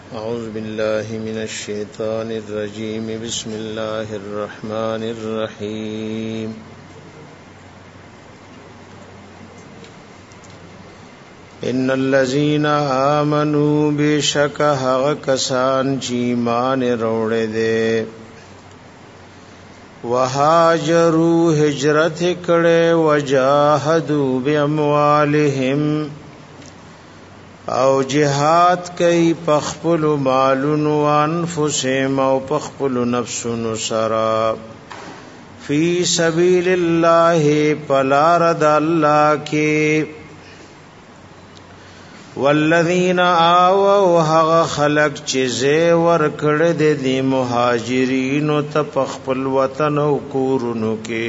أعوذ بالله من الشيطان الرجيم بسم الله الرحمن الرحيم إن الذين آمنوا بشك هغ کسان چی ایمان روڑے دے وهاجروا هجرت کڑے وجاهدوا باموالهم او جهاد کئی پخپل مالون و انفسهم او پخپل نفسون سرا فی سبیل اللہ پلارد اللہ کے والذین آووا هغ خلق چیزے ورکڑ دی مہاجرین تا پخپل وطن و کورنو کے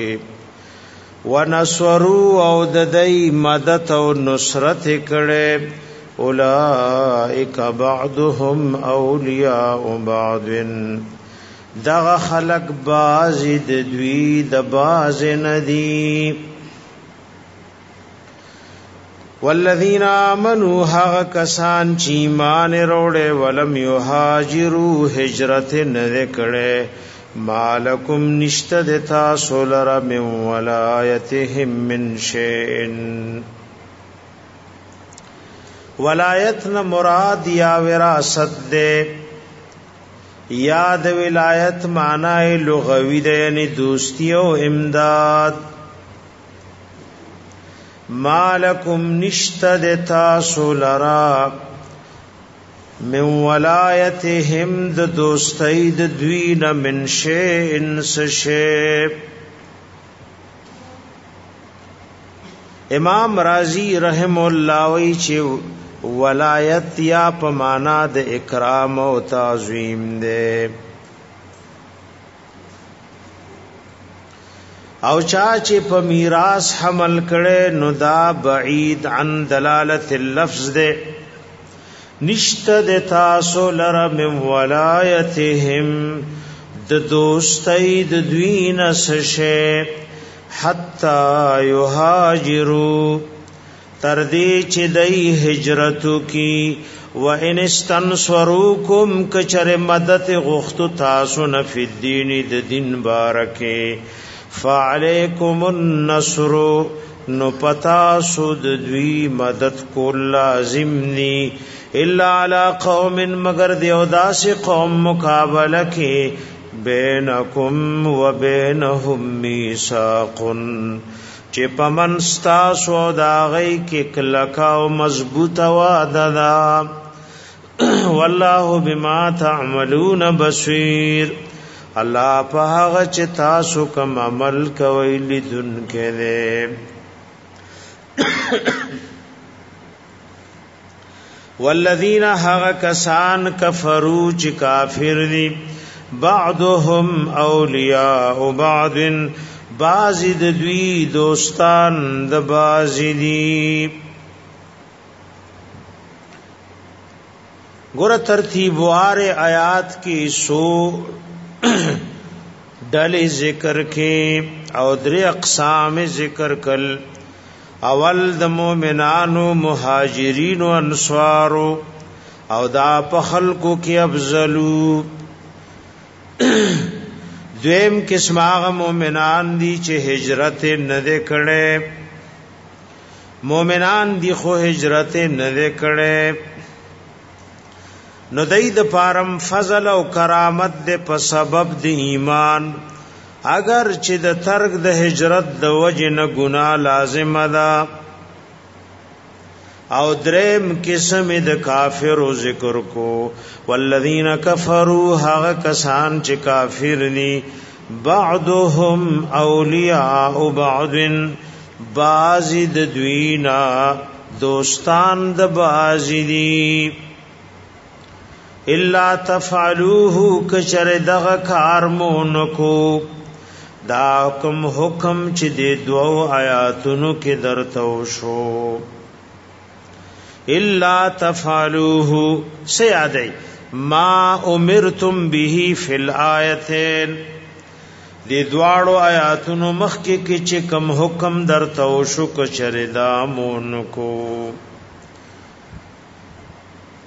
ونصروا او ددی مدد و نصرت کڑے اولئک بعضهم اولیاء بعض دغ خلق بازی دوی د باز ندی والذین آمنوا هغ کسان چی ایمان روڑے ولم یهاجروا هجرت نذکڑے مالکم نشتد تاسو لرا من ولایتهم من شیئن ولایت نہ مراد یا وراثت دے یاد ولایت معنی لغوی دے یعنی دوستی و امداد مالکم نشتد تاسو لرا من ولایتهم د دوستی د دوین من شیئن سشیب امام رازی رحم اللہ وی چی ولایت یا پمانا د اکرام و تعظیم دے او چاچے پا میراث حمل کڑے نو دا بعید عن دلالت اللفظ دے نشت دے تاسو لر من ولایتهم د دوستی د دوین سشے حتی یهاجروا تردی چی دی ہجرتو کی و ان استنصروکم کچر مدد غختو تاسو فی الدین د دین بارکے فعلیکم النصر نو پتاسو دوی مدد کو لازم نی الا علی قوم مگر دیوداس قوم مقابلہ کے بینکم و بینہم میثاق چی پمن ستاسو داغی کی کلکا و مضبوط وعدہ دا واللہ بما تعملون بصیر اللہ پاغ چی تاسو کم عمل کوئی لدن کے دے والذین حق کسان کفرو چی کافر دی بعضهم اولیاء بعض بعضی د دوی دوستان د بعضی دی گور ترتیب وار آیات کی سو ڈل ذکر کے او در اقسام ذکر کل اول د مومنانو مہاجرین و انصارو او دا پخلقو کی افضلو دویم قسم آغا مومنان دی چه ہجرت ندے کڑے مومنان دی خو ہجرت ندے کڑے نو دی د پارم فضل او کرامت دے په سبب دی ایمان اگر چې د ترک د هجرت د وجه نه گناہ لازم ده او دریم قسم د کافر او ذکر کو والذین کفروا هغه کسان چې کافر دي بعضهم اولیاء بعض بعضی د دوینا دوستان د بعضی دي الا تفعلوه کچر دغه کار مونکو دا کوم حکم چې د دوو آیاتونو کې درتو شو الا تفعلوه سیادی ما امرتم به فی الآیتین دی دواړو آیاتونو مخکې کې چې کوم حکم درتو شو کچر دا مونکو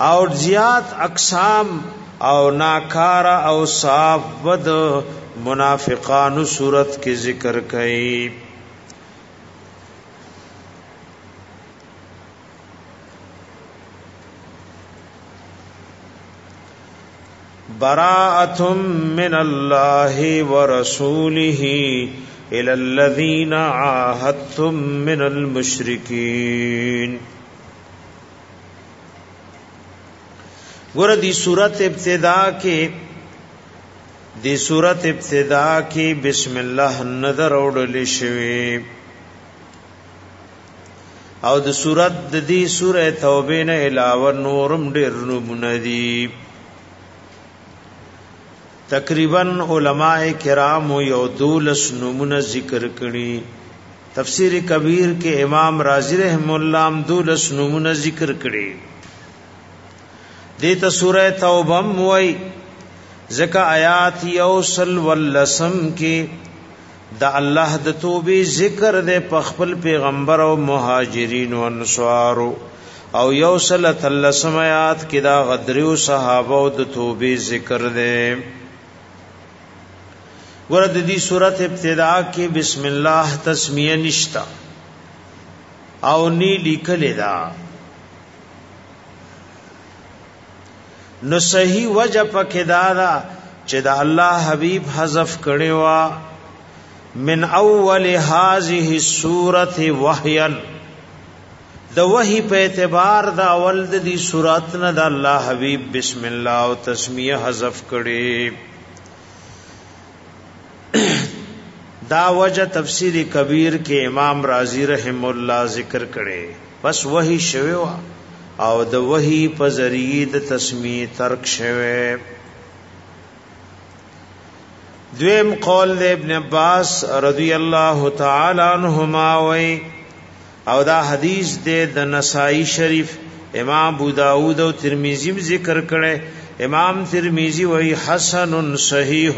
او زیات اقسام او ناکارا او صاف ود منافقانو صورت کې ذکر کړي. براءة من الله ورسوله إلى الذين عاهدتم من المشركين. ګور دی سورت ابتدا کې بسم الله نظر اوړل شوی او د سورت د دې سوره توبه نه علاوه نورم ډېر نمونه دي. تقریبا علماء کرام یو 12 نمونه ذکر کړي. تفسیر کبیر کې امام رازی رحم الله هم 12 نمونه ذکر کړي. دیتا سورہ توبہ موئی ذکا آیات یوصل واللسم کی دا اللہ دا توبی ذکر دے پخپل پیغمبر و مہاجرین و انصارو او یوصل تلسم آیات کی دا غدری و صحابہ و دا توبی ذکر دے. ورد دی سورت ابتداء کی بسم اللہ تسمیہ نشتا او نی لکلی دا نو صحیح وجه پکې دا چې دا الله حبیب حذف کړي وا من اول هذه السوره وحيا د وحی په اعتبار دا اول د دې سورات نه د الله حبیب بسم الله او تسمیه حذف کړي. دا وجه تفسیر کبیر کې امام رازی رحم الله ذکر کړي. بس وحی شوی وا او د وحی په ذریعہ د تسمیه ترک شوه. دویم قول د ابن عباس رضی الله تعالی عنہما وی او دا حدیث د نسائی شریف امام ابو داود او ترمذی ذکر کړي. امام ترمذی وی حسن صحیح.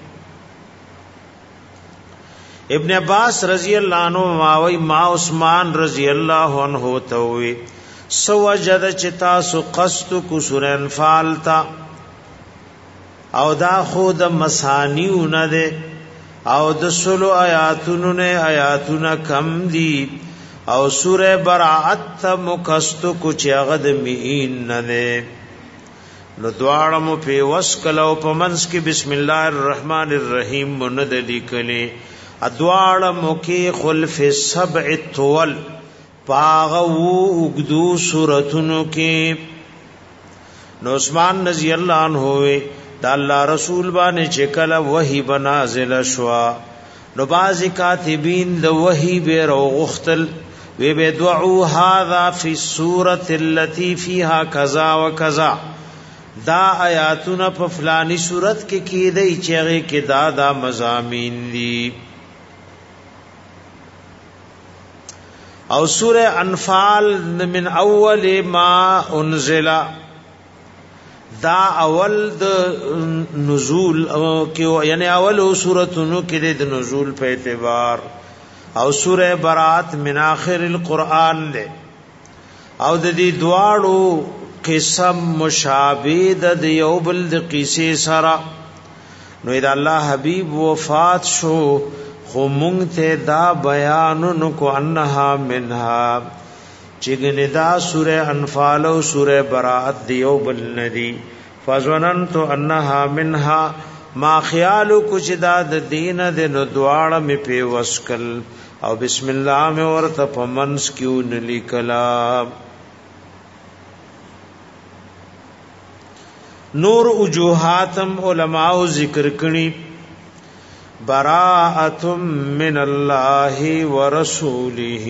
ابن عباس رضی الله عنه وی ما عثمان رضی الله عنه توي سوجد چتا سو قصد کو سورہ انفال تا او دا خود مسانیو نه ده او د سلو آیاتونو نه آیاتونه کم دي او سورہ براءت مقصد کو چغد مین نه ده. نو دواړم په وسکلو په منس کې بسم الله الرحمن الرحیم مند لیکلي. ادواړم کې خلف سبع الطول پاغو اگدو سورتونو کې. نو عثمان رضی اللہ عنہ دا اللہ رسول باندې چې کله وحی بنازل شوا نو باز کاتبین د وحی به روغختل وی به دعو هذا فی السوره التي فيها كذا وكذا. دا آیاتونه په فلانی صورت کې کېدای چې هغه کې دا مضامین دي. او سورہ انفال من اول ما انزل دا اول د نزول کې یعنی اول سورتونو کې د نزول په اعتبار او سورہ برات من اخر القرآن ده او د دې دواړو قسم مشابه د یو بل د قصې سره. نو دا الله حبیب وفات شو خو مونږ ته دا بیان کو انها منها چګنه دا سوره انفال او سوره براءت دیو بل ندی. فظننت انها منها ما خیال کو چې دا د دین د نو دواړه می په وسکل او بسم الله می ورته پمنس کیو نلی کلام. نور وجوهاتم علماء ذکر کړي. براءة من الله ورسوله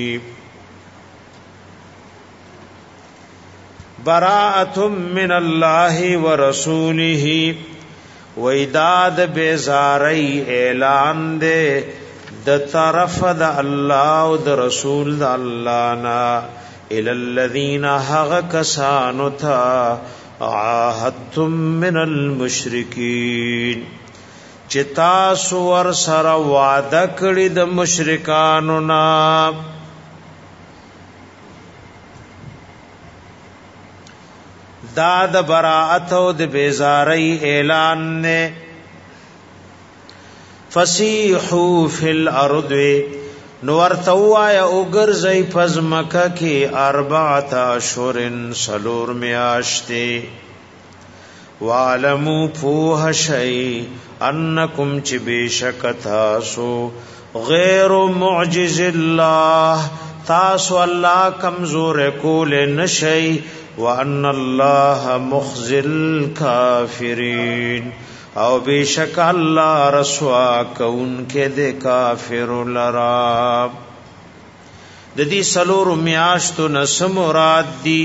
براءة من الله ورسوله وإداد بیزاری اعلان دے د طرف د الله او د رسول د الله نا الى الذين حق کسانو تھا عاهدتم من المشرکین چتا سور سره وعده کړی د مشرکانو نا. دا د براءت او د بیزاری اعلان نے فسیحوا فی الارض نور توایا اگرزی پزمکا کی 4 اشهر سلور میاشتے وعلموا پوہ شئی انکم چی بیشک تاسو غیر معجز اللہ تاسو اللہ کمزور کول نشئی وان اللہ مخزی الکافرین او بیشک اللہ رسوا کون کے دے کافر لرا ددی سلور میاشتو نس مراد دی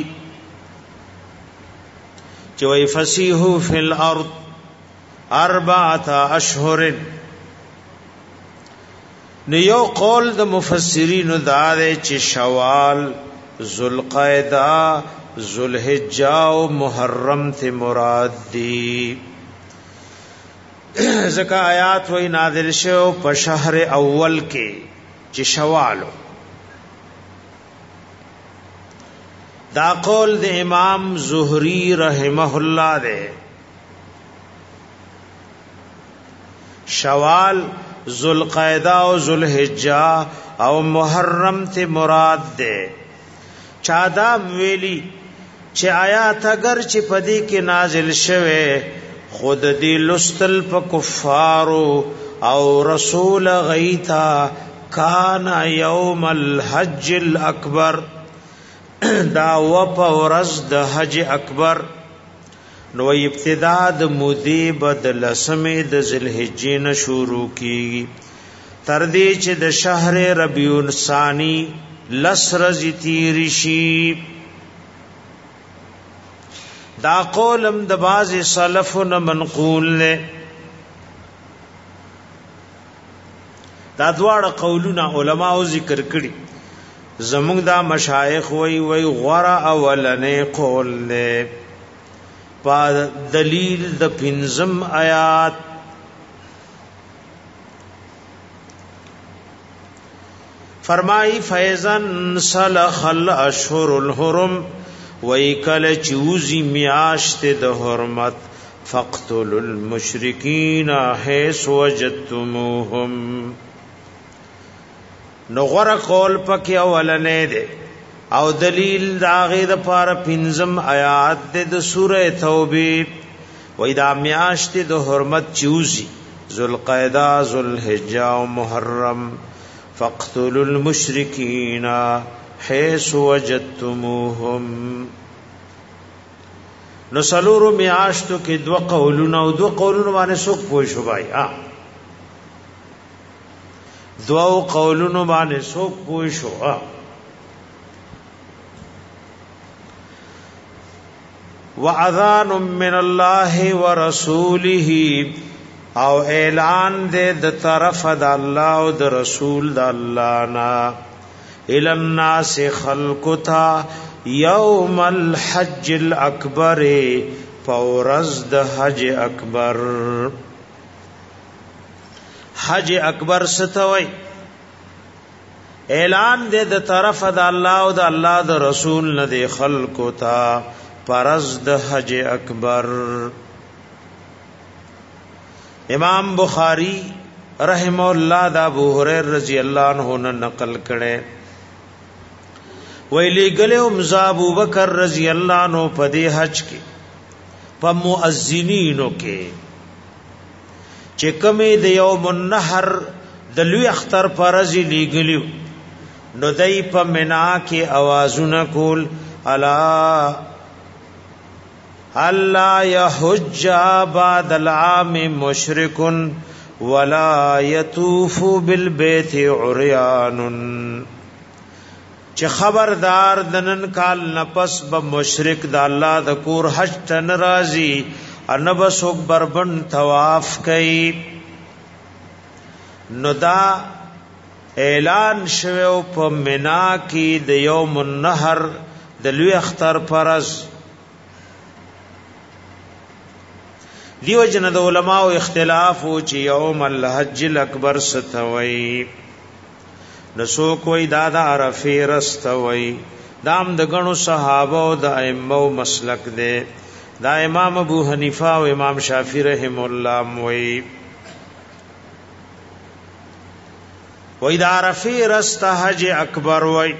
چوئی فسیحو فی الارض 4 اشهر نیو قول د مفسرین دارے چی شوال ذوالقعدہ ذوالحجہ و محرم تے مراد دی زکا آیات وی نازل شو په شهر اول کې چې شوالو دا قول د امام زهری رحمه الله ده شوال ذوالقعدہ او ذوالحجہ او محرم ته مراد ده چادا ویلی چې آیات اگر چې پدی کې نازل شوه خود دی لستل په کفارو او رسول غیتا کان یوم الحج الاکبر دا ورځ د حج اکبر نو ابتدا د مودی بدل سمې د ذوالحجې نه شروع کی تر دې چې د شهر ربیع الثانی لسرز تیرشی دا قولم د باز سلفن منقول له دا دواړه قولونه علما او ذکر کړي زموږ دا مشایخ وی غورا اولنې قول له په دلیل د پنځم آیات فرمای فیزن سلخ الاشهر الحرم وَيْكَلَ چوزی میاشت د حرمت فَاقْتُلُوا الْمُشْرِكِينَ حَيْثُ وَجَدْتُمُوهُمْ نغور قول پکی اولنے دے او دلیل داغی دا پار پنزم آیات دے دا سورہ توبی وَإِذَا میاشت د حرمت چوزی ذوالقعدہ ذوالحجہ و محرم فَاقْتُلُوا الْمُشْرِكِينَ حیث وجدتموهم نو سلورو میاشتو کې دو قولونه او دو قولونه باندې څوک پوه شو بھائی دو قولونه باندې څوک پوه شو واذان من الله ورسوله او اعلان دې د طرف د الله او د رسول د الله نا الى الناس خلقتا یوم الحج الاکبر فورز د حج اکبر حج اکبر ستوي اعلان دې د طرف د الله او د الله د رسول نه د خلقتا فرض د حج اکبر امام بخاری رحم الله د ابو هريره رضی الله عنه نه نقل کړي ویلی گلو مزا ابو بکر رضی اللہ عنہ پدی حج کی پا مؤذنینو کے چکمی د یوم النحر دلوی اختر پرزی لیگلیو نو دی پا منا کی آوازون کول اللہ یحج بعد العام مشرکن ولا یطوف بالبیت عریانن چې خبردار دنن کال نفس به مشرک د الله د کور حج تن راضی ان بسوک بربن طواف کئ نو دا اعلان شوه په منا کې د یوم النحر د لوی اختر فرض دیو جن د علماء اختلاف او چې یوم الحج الاکبر ستوي نسو کوئی دادا عرفی رستوی دام د غنو صحابه او د ائمه مسلک دی دا امام ابو حنیفه او امام شافعی رحم الله موي وې دا رفی رست حج اکبر وای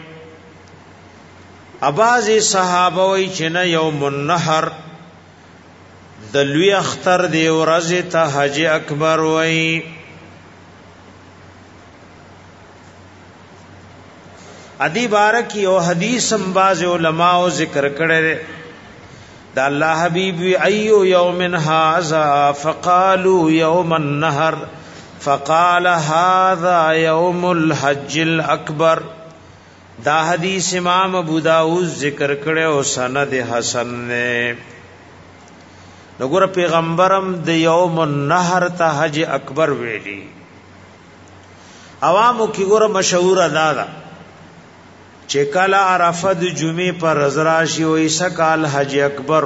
اباظی صحابه وای چې نه یوم النحر د لوی اختر دی ورځ ته حج اکبر وای ادی بارک یو حدیث باز علماء ذکر کړي دا الله حبیب ایو یوم هذا فقالوا یوم النحر فقال هذا یوم الحج الاکبر دا حدیث امام ابو داؤد ذکر کړي او سند حسن نے وګوره پیغمبرم د یوم النحر ته حج اکبر ویلي عوامو کی ګوره مشهور ادا ده چې کله عرفه د جمعې پر راشي او ایسکال حج اکبر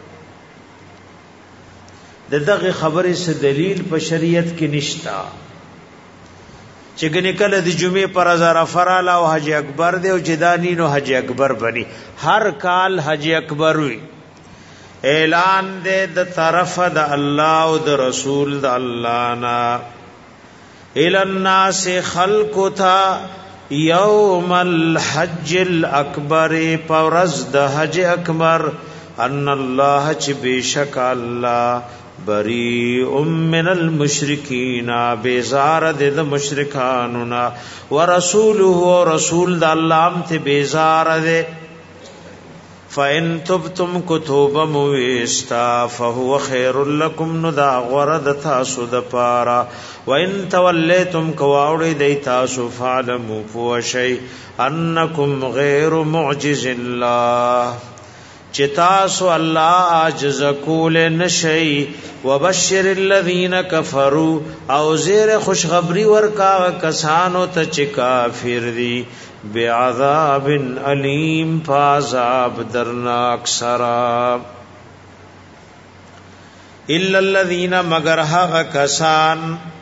دغه خبرې څه دلیل په شریعت کې نشتا چې ګنې کله د جمعې پر عرفه را او حج اکبر دی او جدانی نو حج اکبر بني هر کال حج اکبر وي اعلان دې د طرف د الله او د رسول د الله نا الى الناس خلق تھا یوم الحج الاکبر پورز د حج اکبر ان الله چې بشک الله بریء من المشرکین بیزار د مشرکاننا ورسوله رسول د الله ام ته بیزار ده فَإِن تُبْتُمْ كُتُوبَ مُوِسْتَا فَهُوَ خَيْرٌ لَكُمْ نُدَا غَرَدَ تَاسُ دَپَارَا وَإِن تَوَلَّيْتُمْ كَوَاوْڑِ دَي تَاسُ فَعْلَمُوا فُوَشَيْ أَنَّكُمْ غَيْرُ مُعْجِزِ اللَّهِ چتاسو اللہ عاجز کول نشئی وبشر الذین کفروا او زیر خوشخبری ورکا کسانو ته چې کافر دي بعذاب علیم فعذاب درناک سرا الا الذین مگر هغه کسان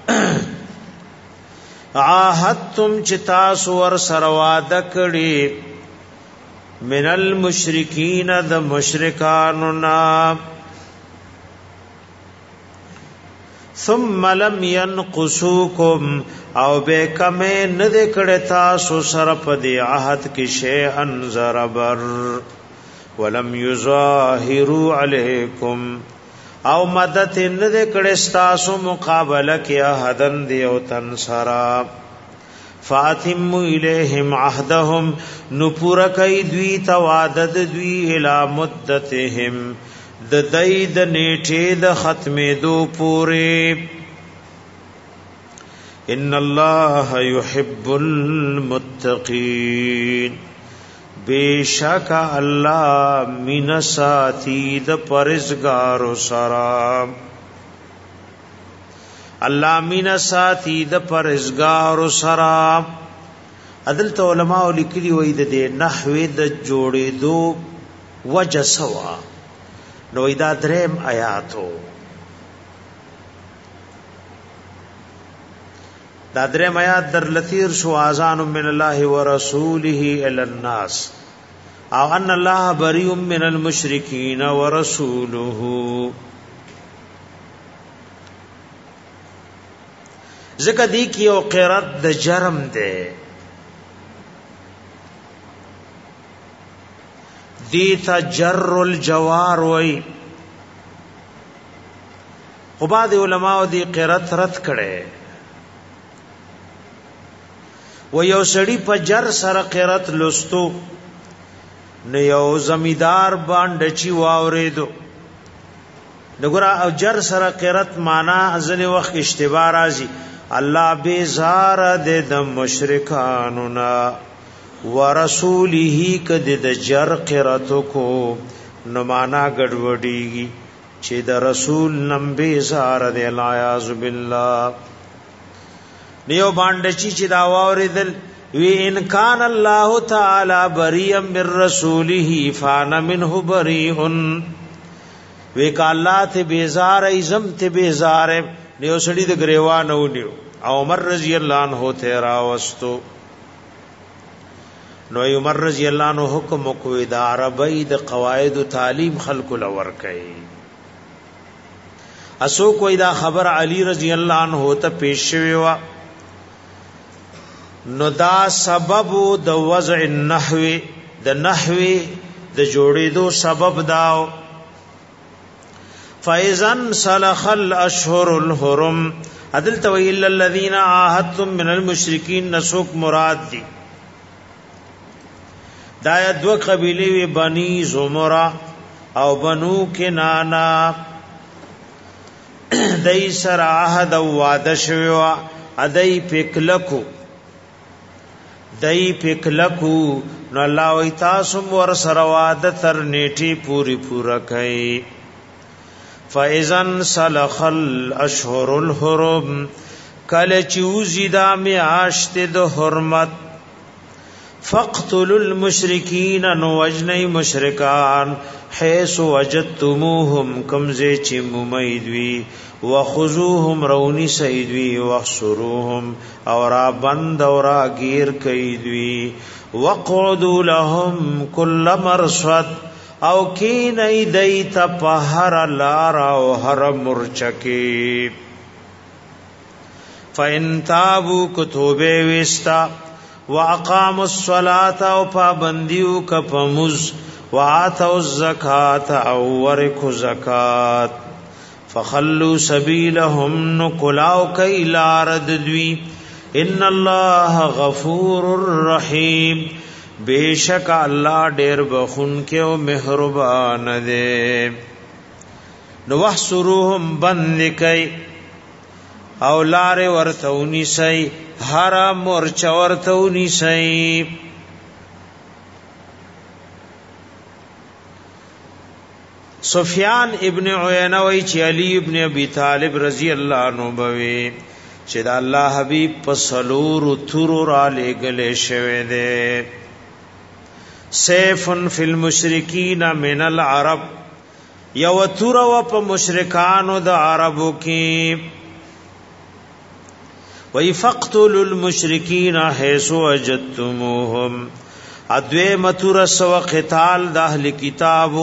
عاهدتم چې تاسو ور سره وعده کړی من المشرکین د مشرکاننا ثم لم ينقصوكم او به کمه نه د کړه تاسو سره په دی عهد کې شی ان زربر ولم يظاهروا علیکم او مدد نه د کړه تاسو مقابله کې عهدن دی او تنصرا فاتموا الیہم عهدهم نپورا کئی دوی توادد دوی الى مدتهم د دید نیټه د ختمه دو پوره ان الله يحب المتقین بیشک الله من ساتی د پرزگار سرام الله مینا ساتي د پرزګار سرا عدل ته علماء لیکلي وای د نحوی د جوړېدو وجه سوا نو دا دریم آیاتو دا دریم آیات در لثیر شو اذان من الله ورسوله الى الناس او ان الله بریء من المشرکین ورسوله ذکر دی کی او قرات د جرم دے دیتا جر الجوار وی بعض علماء دی قرات رد کړي و یو سړی په جر سره قرات لستو نه یو زمیدار باندې چی واوریدو دغرا او جر سره قرات معنا ځنه وخت اشتباه راځي الله بیزار د مشرکاننا ورسوله کد د جر قراتو کو نو معنا ګډوډیږي چې د رسول نم بیزار د الیاذ بالله نیو باندې چې دا واوریدل وی ان کان الله تعالی بریئا من رسوله فانا منه بریئ وی ک الله ته بیزار ایزم ته بیزار نیو سړی د گریوان ونیو او عمر رضی الله عنه ته راوستو نو عمر رضی الله عنه حکم کوي د عربی د قواعد تعلیم خلق لور کوي. اسو کوئی دا خبر علی رضی الله عنه ته پیش شوی و، نو دا سبب د وضع النحو د نحوی د جوړېدو سبب داو. فاذن سلخ الاشهر الحرم عدل تو الا الذين عاهدتم من المشركين نسوک مراد دی. دا دو قبیله وی بنی زمرہ او بنو کنانا دای سره عهد او وعده شوی و ادای پکلکو نو الله وی تاسو ور سره وعده تر نیټه پورا کړئ. فاذن سلخ الاشهر الحرم کله چوزی دا میاشت د حرمت فاقتلوا المشرکین نوجنی مشرکان حيث وجدتموهم کمزه چې ممیدوی وخذوهم رونی سیدوی وحصروهم اور بند اور گیر کیدوی وقعدوا لهم كل مرصد او کین ایدیت پهر لارا او هر مرچکی. فإن تابوا کتوبه وستا واقاموا الصلاة او پابندیو کپمز وآتوا الزکاة او ورکو زکات فخلوا سبیلهم نکلاو کئی لارد دوی ان اللہ غفور الرحیم بیشک اللہ ډیر بخون کے و مہربان دے. نو وحصروهم بند کئی او لار ورتونی سی حرام ورچ ورتونی سی. سفیان ابن عیینہ وی چی علی ابن ابی طالب رضی اللہ عنہ بوی چی دا اللہ حبیب پسلور تھرو را لے گلے شوے دے. سیفن فی المشرکین من العرب یو تھرو پا مشرکانو دا عربو کی. وی فقتلوا المشرکین حیث وجدتموهم ادوی مترس و قتال دا اہل کتابو.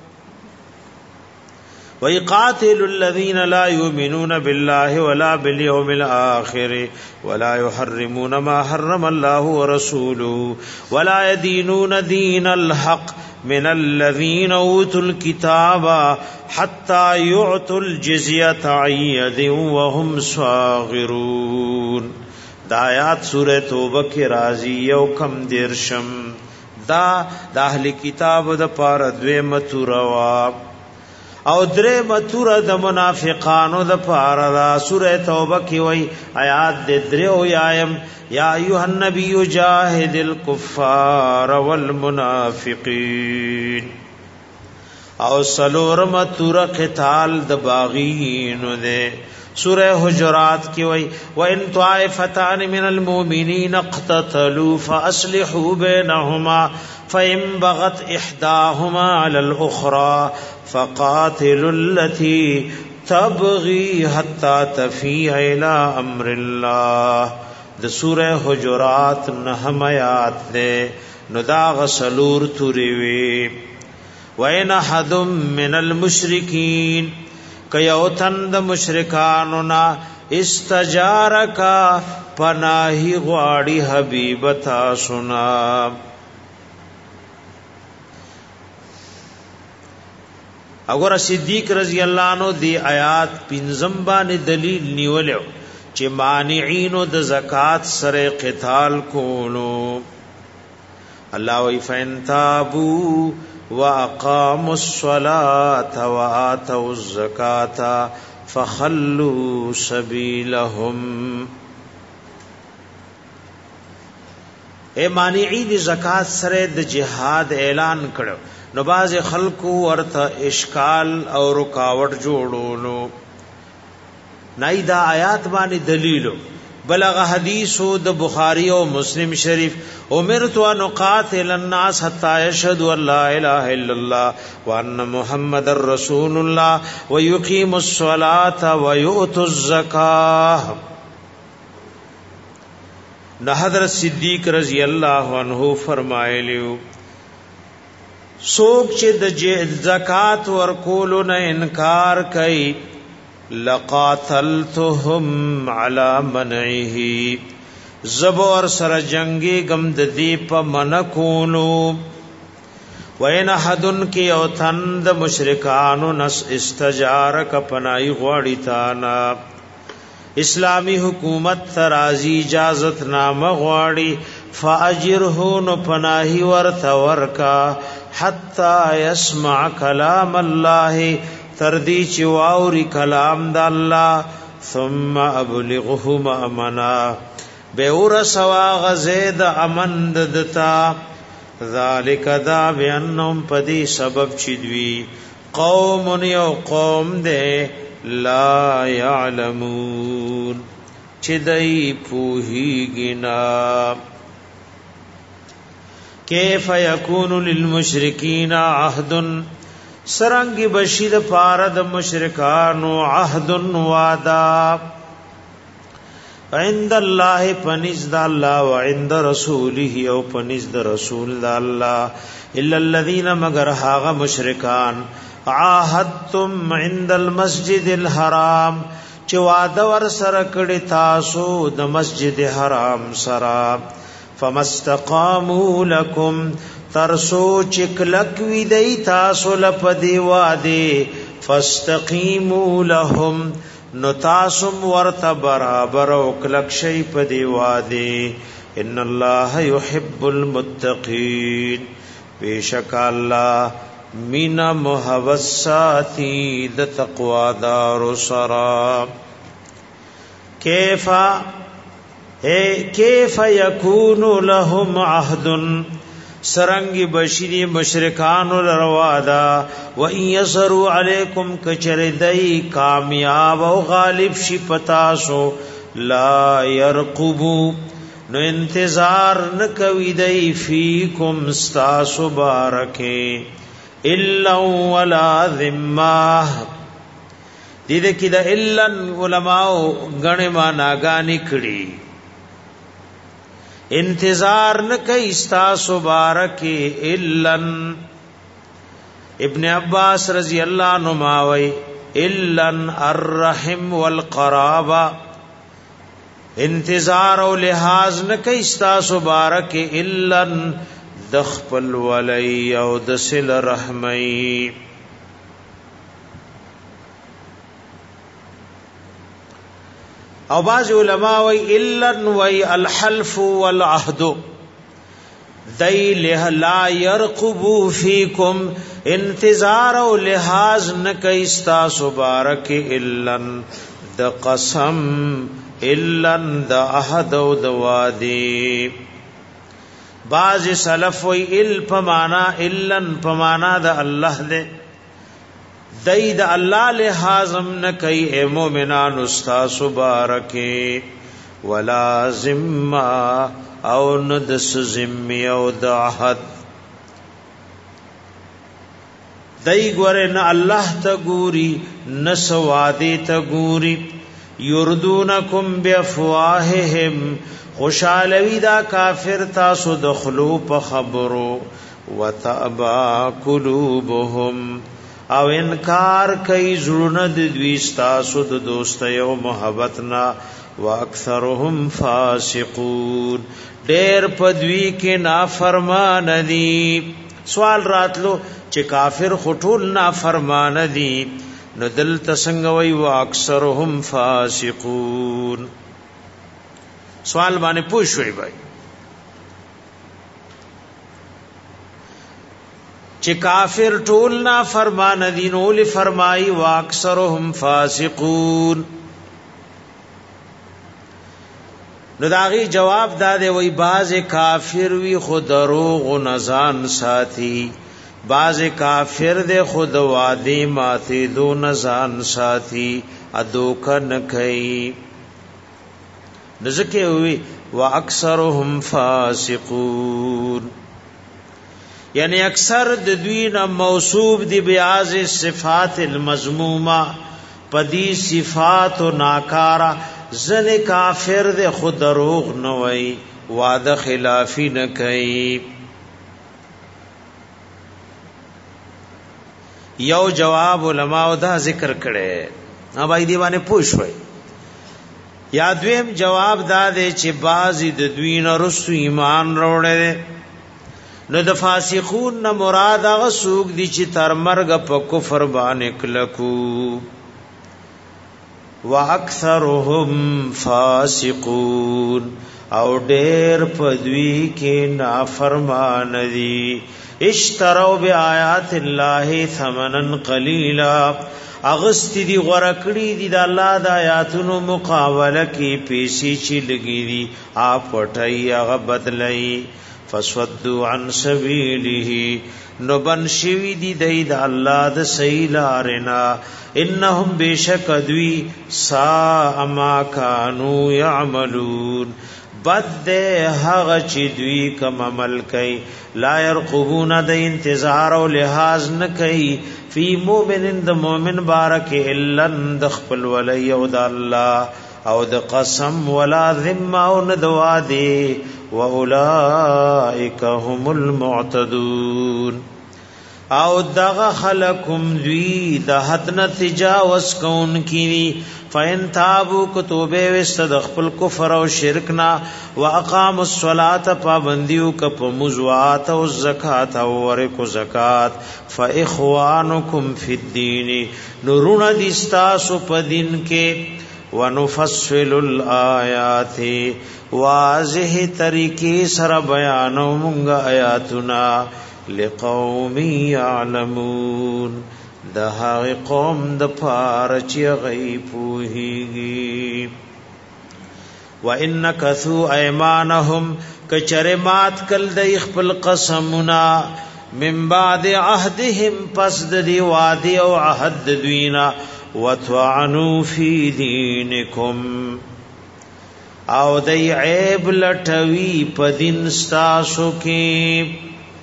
وَيَقَاتِلُ الَّذِينَ لَا يُؤْمِنُونَ بِاللَّهِ وَلَا بِالْيَوْمِ الْآخِرِ وَلَا يُحَرِّمُونَ مَا حَرَّمَ اللَّهُ وَرَسُولُهُ وَلَا يَدِينُونَ دِينَ الْحَقِّ مِنَ الَّذِينَ أُوتُوا الْكِتَابَ حَتَّى يُعْطُوا الْجِزْيَةَ عَنْ يَدٍ وَهُمْ صَاغِرُونَ. دا آیات سورہ توبہ کے راضی یو کم دیرشم دا اہل کتاب دا پار دوی متوروا او درې متور د منافقانو د پاره دا سوره توبه کې وای آیات د درو یایم یا ایها النبی جاهد الکفار والمنافقین او سلور متور قتال د باغین ده سورہ حجرات کی وئی وَإِن طَائِفَتَانِ مِنَ الْمُؤْمِنِينَ اقْتَتَلُوا فَأَصْلِحُوا بَيْنَهُمَا فَإِن بَغَتْ إِحْدَاهُمَا عَلَى الْأُخْرَى فَقَاتِلُوا الَّتِي تَبْغِي حَتَّى تَفِيءَ إِلَى أَمْرِ اللَّهِ. د سورہ حجرات نہم آیات دے ندا غسلور توریوی. وَإِنْ أَحَدٌ مِّنَ الْمُشْرِكِينَ کیو تند مشرکانونا استجارکا پناہی غواڑی حبیبتا سنا. اگر صدیق رضی اللہ عنہ دی آیات پنزمبان دلیل نیولیو چی مانعینو د زکاة سر قتال کولو. اللہ وی فَإِن وَأَقَامُوا الصَّلَاةَ وَآتَوُا الزَّكَاةَ فَخَلُّوا سَبِيلَهُمْ. اے مانعی دی زکاة سره د جهاد اعلان کړو نو باز خلقو ورته اشکال او رکاوټ جوړولو. نای دا آیات باندې دلیلو بلغ حدیثو د بخاری او مسلم شریف امرت ان اقاتل الناس حتى يشهدوا ان لا اله الا الله وان محمد رسول الله ويقيموا الصلاه ويؤتوا الزكاه. نو حضرت صدیق رضی الله عنه فرمایلیو سوک چې د زکات ورکولو نه انکار کوي لقاتلتهم على منعه زبور سره جنگي غم د دې په منکونو وین حدن کی او تند مشرکانو نس استجارک پنائی غوڑی تانا اسلامی حکومت ترازی اجازت نام غوڑی فاجرہون پناہی ورتورکا حتی یسمع کلام اللہ تردی چواوری کلام دا اللہ ثم ابلغه مأمنا بیور سوا غزید امن دتا ذالک دا بیانم پدی سبب چدوی قوم یو قوم دے لا یعلمون چدئی پوہی گنا کیف یکون للمشرکین عہد سرنگ بشید پارد مشرکانو عہد وادا عند الله پنځ د الله او عند رسوله او پنځ د رسول د الله الا الذين مگر هاغه مشرکان عاهدتم عند المسجد الحرام چې وعده ور سره کړی تاسو د مسجد حرام سره فمستقاموا لكم ترسو چکلک وی دی تاسو لپدی واده فاستقیموا لهم نو تاسم ورت برابر او کلک شی پدی واده ان الله يحب المتقين بیشک الله مینا محوساتی د تقوا دار سرا کیف یکون لهم عهد سرنگی بشری مشرکان لروادا و ان یسروا علیکم کچردئی کامیاب او غالب شی پتاسو لا یرقبو نو انتظار نکوی دی فیکم استاسو بارکے الا ولا ذمہ دیده کی دا الا علماء گنے ما ناگانی کڑی انتظار نہ کئی استاسو بارکی الن ابن عباس رضی اللہ عنہ ماوی الن الرحم والقرابہ انتظار او لحاظ نہ کئی استاسو بارکی الن دخپل ولی او دسل رحمی او بعض علماء وی الا وی الحلف والعهد دی لا يرقبو فیکم انتظار او لحاظ نکی استاسو بارک الا د قسم الا د عهد او د وادی بعض سلف وی ال پمانا الا پمانا د الله دے دید اللہ لحاظم نکی اے مومنان استاس بارکی ولا ذمہ او ندس ذمی او دعہد دی گورے نا اللہ تا گوری نسوادی تا گوری یردونکم بیافواہہم خوشالوی دا کافر تاسو دخلو پا خبرو وتابا قلوبهم او انکار کئی زړونه د دوی ستاسو د دوستۍ او محبتنا واکثرهم فاسقون ډېر پدوی کې نافرمان دي سوال راتلو چې کافر خټول نافرمان دي نو دلته څنګه وی واکثرهم فاسقون سوال باندې پوښوي بھائی چې کافر ټول نا فرمان دین اول فرمای واکثرهم فاسقون نو داغي جواب داده وی باز کافر وی خود دروغ و نزان ساتي باز کافر دے خود وعده ماته دو نزان ساتي ادوکه نکئی نزکه وی واکثرهم فاسقون یعنی اکثر د دوی نه موصوف دی بیاز صفات المذمومه پدی صفات و ناکارا زن کافر د خود دروغ نه وای وعده خلافی نه کوي. یو جواب علماء دا ذکر کړي اوبای دی باندې پوښوي. یا دویم جواب دا دی چې بعضی د دوی نه رسو ایمان وروړي. نو د فاسقون نه مراد هغه څوک دي چې تر مرګ په کفر باندې کلکو. واکثرهم فاسقون او ډېر په دوی کې نافرمان دي. اشتروا بآیات الله ثمنا قلیلا اغستی دی غرکڑی دی دا اللہ دا آیاتونو مقابله کی پیسی چی لگی دی آپ وٹائی اغا بدلائی. فسودو عن سبیلی نبن شوی دی دی دا اللہ دا سیلارنا. انہم بیشک دوی سا ما کانو یعملون بد دے حغ چی دوی کم عمل کئی. لا يرقبون د انتظار او لحاظ نه کوي فی مومن د مومن بارک الا د خپل ولی او د الله او د قسم ولا ذمه او نه دوادي. واولئک هم المعتدون او دغه خلقم دوی د حد نه تجاوز کون کی. فین تابو کتوبه وست د خپل کفر او شرکنا واقام الصلاه پابندیو کپ مزوات او زکات او ورکو زکات. فاخوانکم فی الدین نورون دستاسو په دین کې. ونفصل الآیات واضح طریقې سره بیانو مونږه آیاتنا لقوم یعلمون د هغه قوم د پاره چې غیب پوهیږي. وانکثوا ایمانهم کچرمات کل د خپل قسمنا من بعد عهدهم پس د دی وعده او عهد دوینا. وتعنوا فی دینکم او د عیب لټوی په دین ستاسو کې.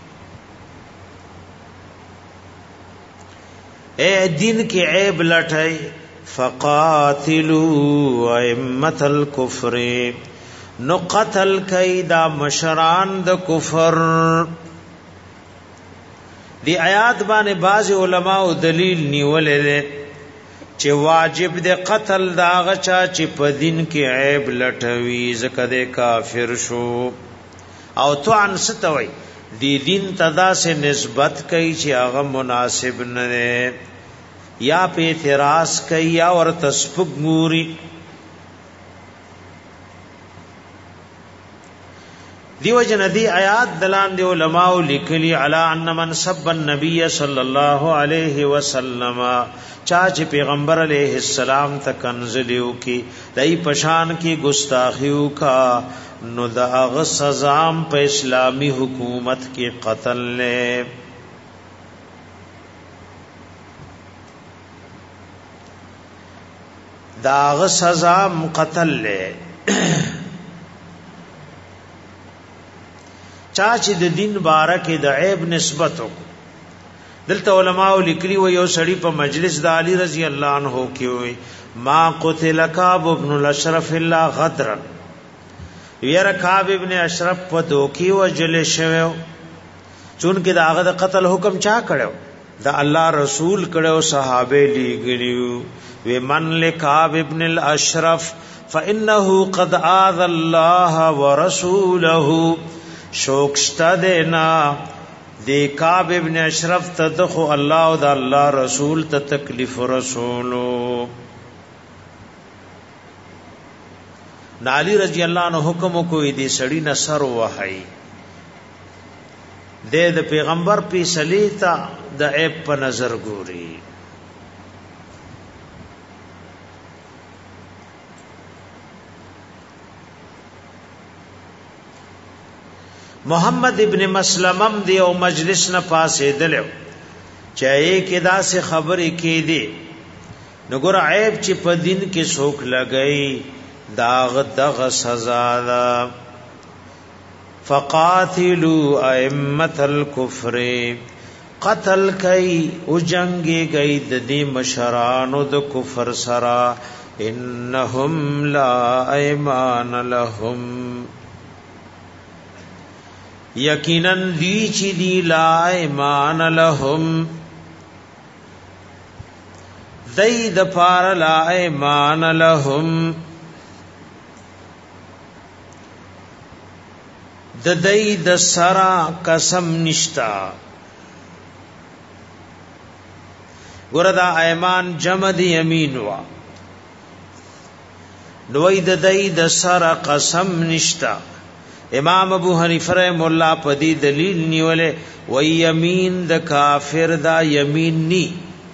اے دین کی عیب لٹھائی. فقاتلوا ائمة الكفر نو قتل کئی دا مشران د کفر. دی آیات باندې بعض علماء دلیل نیولې چې واجب د قتل دا غچا چې په دین کې عیب لټوي ځکه د کافر شو. او تو ان ستوي دی دین تدا سے نسبت کئی چې هغه مناسب نه یا په اعتراض کئی یا ور تسبق موري. دیو جن دی آیات دلان دی علماء لیکلی علی ان من سب النبی صلی الله علیه وسلم چاچ پیغمبر علیہ السلام تکنزلیو کی دای پشان کی گستاخیو کا نو داغ سزام په اسلامی حکومت کې قتل لے. داغ سزام قتل لے. چاچ د دین بارکه د عیب نسبتو دلته علماء لیکلی و یو سړی په مجلس د علی رضی الله عنه کې وي ما قتل کعب ابن الاشرف الا غدرا. ویر کعب ابن اشرف په دوکي وجل شوو چون کې داغه د قتل حکم چا کړو د الله رسول کړو صحابه لیګلیو. و من لکعب ابن الاشرف فانه قد آذى الله ورسوله شوکشتا دینا دی کعب ابن اشرف تدخو اللہ و دا اللہ رسول تتکلیف رسولو. نالی رضی اللہ عنہ حکم کوئی دی سڑی نصر وحی دے د پیغمبر پی سلیتا د عیب پا نظر گوری. محمد ابن مسلمم دی او مجلس نه پاسې دلو چای کې دا سه خبرې کې دی نګور عیب چې په دین کې څوک لګئی داغ دغ سزا ده. فقاتلوا ائمه الكفر قتل کای او جنگي گئی د دې مشرانو د کفر سرا. انهم لا ایمان لهم یقینا دی چی دی لا ایمان لهم دید پار لا ایمان لهم دید سرا قسم نشتا ګوردا ایمان جمع دی یمین وا نوې د سر قسم نشتا امام ابو حنیفه رحم الله پدی دلیل نیولې و یمین د کافر دا یمین نی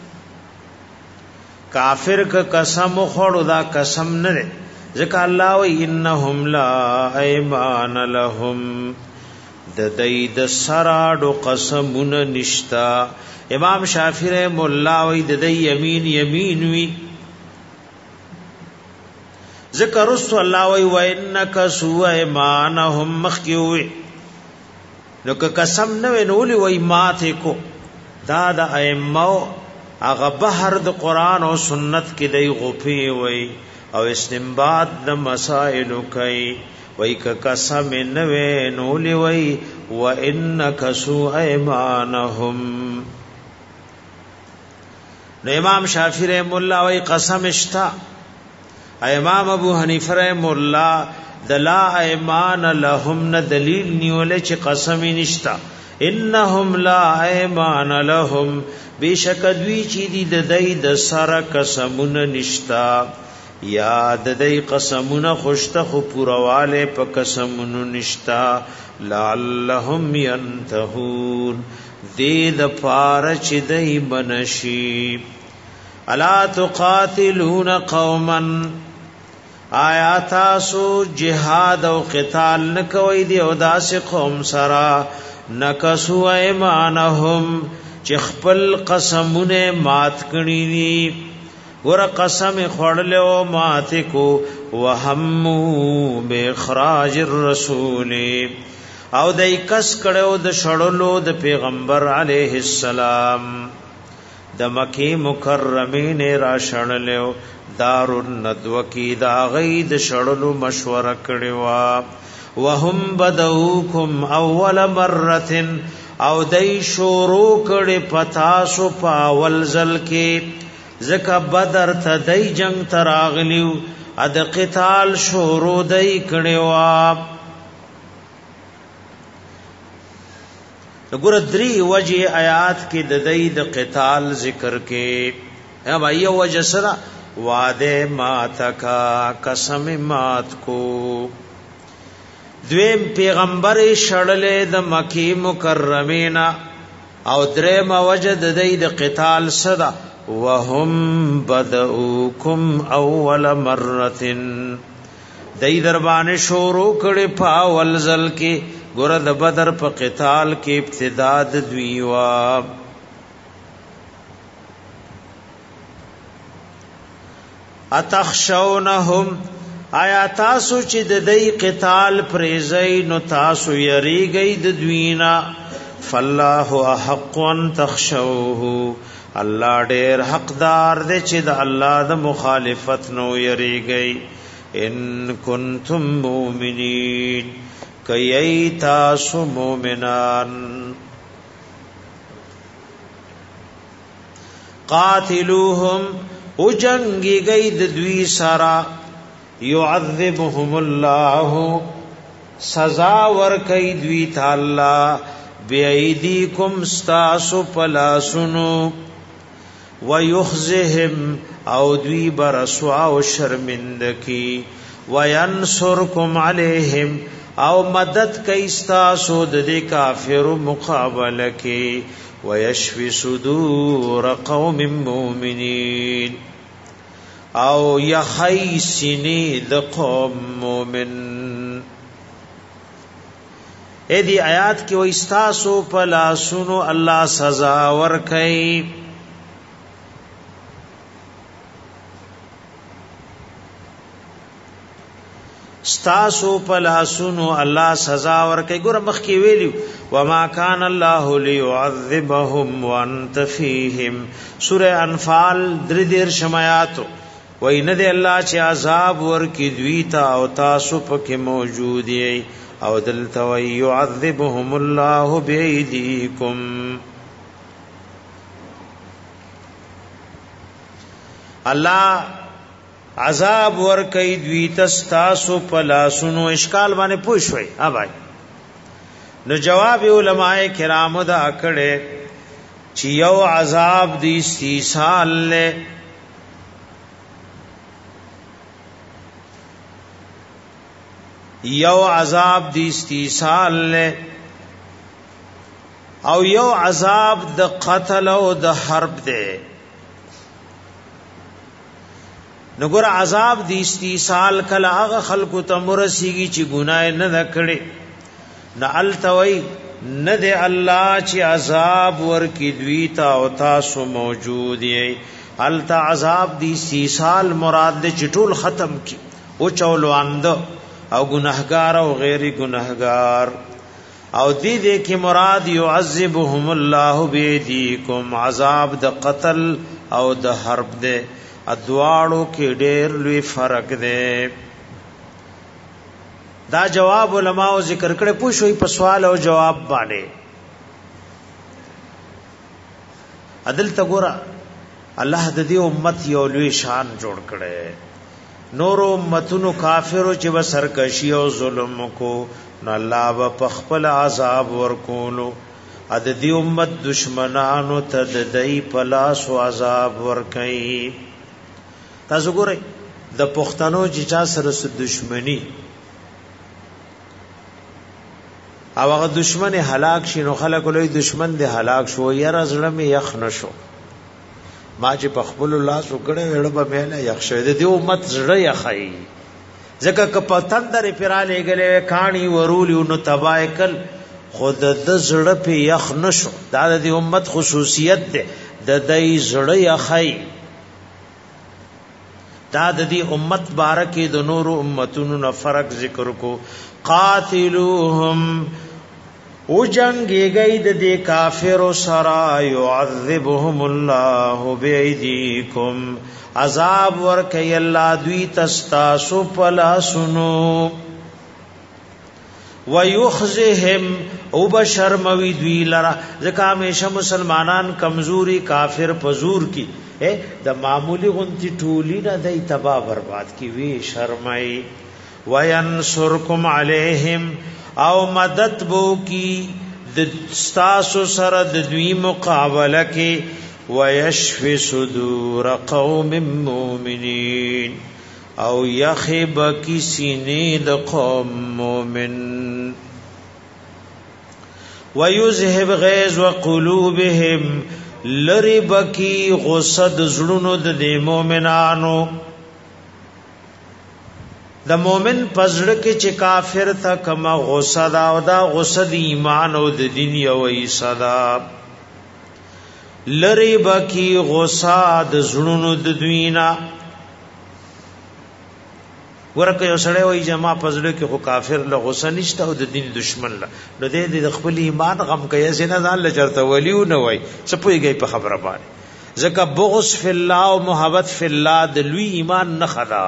کافر ک قسم خوړو دا قسم نه ځکه الله و انهم لا ایمان لهم د سراډو قسمون نشتا امام شافعی رحم الله و د یمین وی ذکر رسول الله و انک سو ایمانهم مخیوی نو که قسم نه ونولي وای ماته کو دا د ائمه هغه بحر د قران او سنت کې دی غفي وای او استنباط د مسائل کوي وای که قسم نه ونولي وای و انک سو ایمانهم نو امام شافعی رحم الله وای قسم اشتا امام ابو حنیفه رحم الله دلا ایمان لهم ن دلیل نیول چې قسم نشتا انهم لا ایمان لهم بشک دوی چې دی د دای د سره قسمون نشتا یاد دای قسمون خوشته خو پورواله په قسمون نشتا لعلهم ينتهون دې د پار چې دای بنشي الا تقاتلون قوما آیا تاسو جهاد او قتال نکوي دی او داس قوم سرا نکسو ایمانهم چې خپل قسمونه مات کړی دي ور قسم خړل او مات کو وهمو باخراج الرسول او دای کس کړو د شړلو د پیغمبر علیه السلام د مکی مکرمین را شړلو دار الندو کی دا غید شړلو مشوره کړي وا وهم بدوکم اول مره او دای شروع کړي پتا سو پاول زل کې زکه بدر ته دای جنگ تراغلیو اد قتال شروع دای کړي وا وګوره درې وجه آیات کې د دای د قتال ذکر کې هغه یو وجه سره وعده ماتکا قسم مات کو دویم پیغمبر شړلې د مکی مکرمینا او دریم وجد د قتال صدا وهم بدؤکم اول مره دای دربانه شروع کړي په اول ځل کې ګور د بدر په قتال کې ابتدا د دوی وا اتخشونهم آیا تاسو چې د دې قتال پرېځي نو تاسو یریږئ د دوینا فالله احق ان تخشوه الله ډېر حقدار دی چې د الله د مخالفت نو یریږئ ان کنتم مؤمنین کای تاسو مؤمنان قاتلوهم او جنگی گئی د دوی سرا یعذبهم الله سزا ور کئی دوی تعالی بیئیدیکم استاسو پلاسنو ویخزهم او دوی برسوا و شرمندکی وینصرکم علیہم او مدد کئی استاسو د کافر مقابله کی ويشفي صدور قوم مؤمنين او يخيسني د قوم مؤمن اې دی آیات کې و استاسو پلا سنو الله سزا ور کوي استاسو پلاسونو الله سزا ورکي ګور مخ کې ویلو وما كان الله ليعذبهم وانت فيهم سوره انفال در شمایات وین دې الله چې عذاب ورکي دوی ته او تاسو پکې موجود یې او دلته يعذبهم الله بأيديكم الله عذاب ور کوي دوی تاسو پلاسونو اشکال باندې پوښوي ها بھائی نو جواب علماء کرام دا کړه چې یو عذاب دی استیصال له یو عذاب دی استیصال له او یو عذاب د قتل او د حرب ده نګور عذاب دی استیصال کله هغه خلق ته مرسیږي چې ګناه نه کړي نه التوي نه دی الله چې عذاب ورکی دوی ته او تاسو موجود یې التا عذاب دی استیصال مراد دې چټول ختم کی او چولواند او گناهگار او غیر گناهگار او دې کې مراد يعذبهم الله بيديكم عذاب د قتل او د حرب دې ادواړو کې ډېر لوی فرق دی دا جواب علماء ذکر کړي پوښوي په سوال او جواب باندې عدل تګورا الله د دې امت یو لوی شان جوړ کړي نور امتونو کافرو چې و سرکشي او ظلم کو نو الله په خپل عذاب ورکولو د دې امت دشمنانو ته د دې پلاس او عذاب ورکړي تاسو ګورئ د پښتنو چې چا سره دښمنی او هغه دشمن هلاک شینو خلک لوی دشمن دی هلاک شو یاره زړه می یخ نشو ما چې په خپل الله سو کړه وړ په مهله یخ شه د دې امت زړه یخای ځکه ک په تندر پیراله غلې کانی ورولو نو تبایکل خود د زړه په یخ نشو دا د دې امت خصوصیت ده د دې زړه یخای دا د دې امت بارکه د نور امتونو نه فرق ذکر کو قاتلوهم او جنگی گئی د کافر سرا يعذبهم الله بأيديكم عذاب ورکی الله دوی تستاسو پلا سنو ويخزهم او بشرموی دوی لرا ځکه همیشه مسلمانان کمزوري کافر پزور کی د معمولی غنتی ټولی نه د تباہ برباد کی وی شرمای وینصرکم علیہم او مدد بو کی د ستاسو سره د دوی مقابله کې ويشفي صدور قوم مؤمنین او یخب کی سینې د قوم مؤمن ويذهب غیظ وقلوبهم لربکی غصد زړونو د مؤمنانو د مؤمن پزړه کې چې کافر تا کما غصه دا او دا غصه د ایمان او د دین یو ایصدا لری بکی غصه د زړونو د دوینا ورکه یو سړی وای جما پزړه کې خو کافر له غصه نشته او د دین دشمن له نو د خپل ایمان غم کوي زنه ځان له چرته ولیو نه وای څه پويږي په خبره باندې ځکه بغض فی الله او محبت فی الله د لوی ایمان نه خدا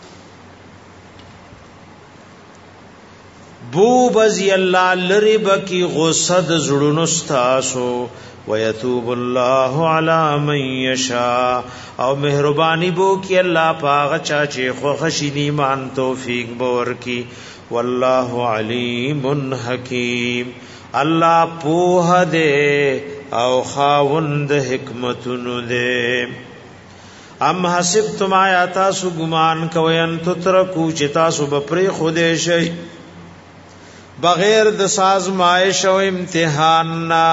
بو بزی الله لرب کی غصد زړونو ستاسو ويتوب الله علی من یشاء او مهربانی بو کی الله پاغه چا چې خو خشی ایمان توفیق بور کی والله علیم حکیم الله پوه دے او خاوند حکمتونو دے ام حسبتم آیاتا سو گمان کوي ان تترکو چې تاسو بپری خوده شي بغیر د سازمایش او امتحان نا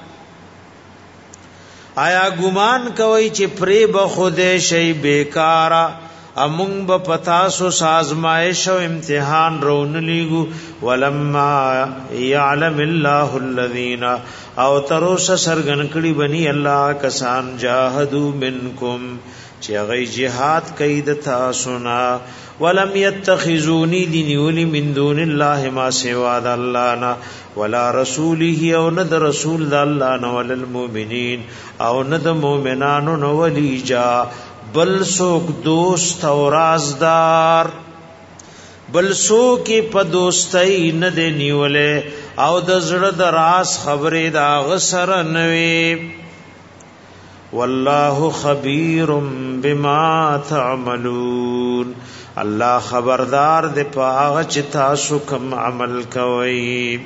آیا ګمان کوي چې پری به خوده شي بیکارا امون به پتا سو سازمایش او امتحان رون لیگو ولما يعلم الله الذين او تروس سرغن کړي بني الله کسان جاهدوا منکم چې غي jihad کید تاسو نا ولم يتخذوني ديني من دون الله ما سوا الله نا ولا رسوله او ند رسول الله نا ولل المؤمنين او ند مؤمنانو نو ولي جا بل سوک دوست او رازدار بل سو کې په دوستۍ نه دی نیولې او د زړه د راز خبرې دا غسر نوي. والله خبير بما تعملون الله خبردار دی په هغه چې تاسو کوم عمل کوئ.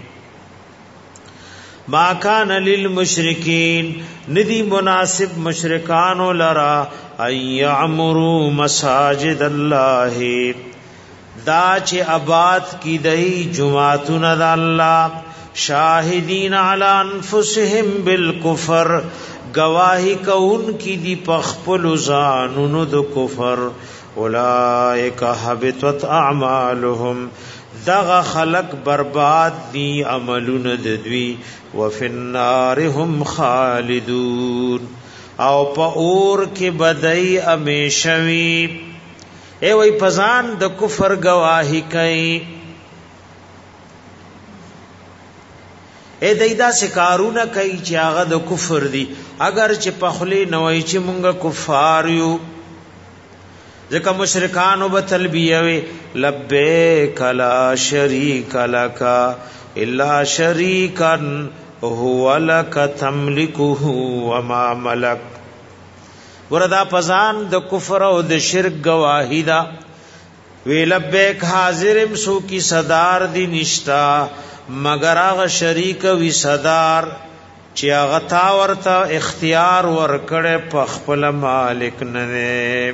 ما کان للمشرکین ندی مناسب مشرکان لرا ان یعمروا مساجد الله دا چې آباد کی دی جمعتون د الله شاهدین علی انفسهم بالکفر گواہی کون کی دی پخپل زانونو د کفر. اولئک حبطت اعمالهم دغه خلق برباد دی عملون د دوی. وفي النار هم خالدون او په اور کې بدای امیشوي. ای وای پزان د کفر گواہی کوي. اے دایدا سکارونه کوي چې هغه د کفر دي اگر چې په خلی نوای چې مونږه کفار یو. ځکه مشرکان وب تلبیه وی لبیک لا شریک لک الا شریکا هو لک تملکه وما ملک. وردا پزان د کفر او د شرک گواہی دا وی لبیک حاضرم سو کی صدار دی نشتا مگر هغه شریک وی صدار چې هغه تا ورته اختیار ورکړې په خپل مالک نه.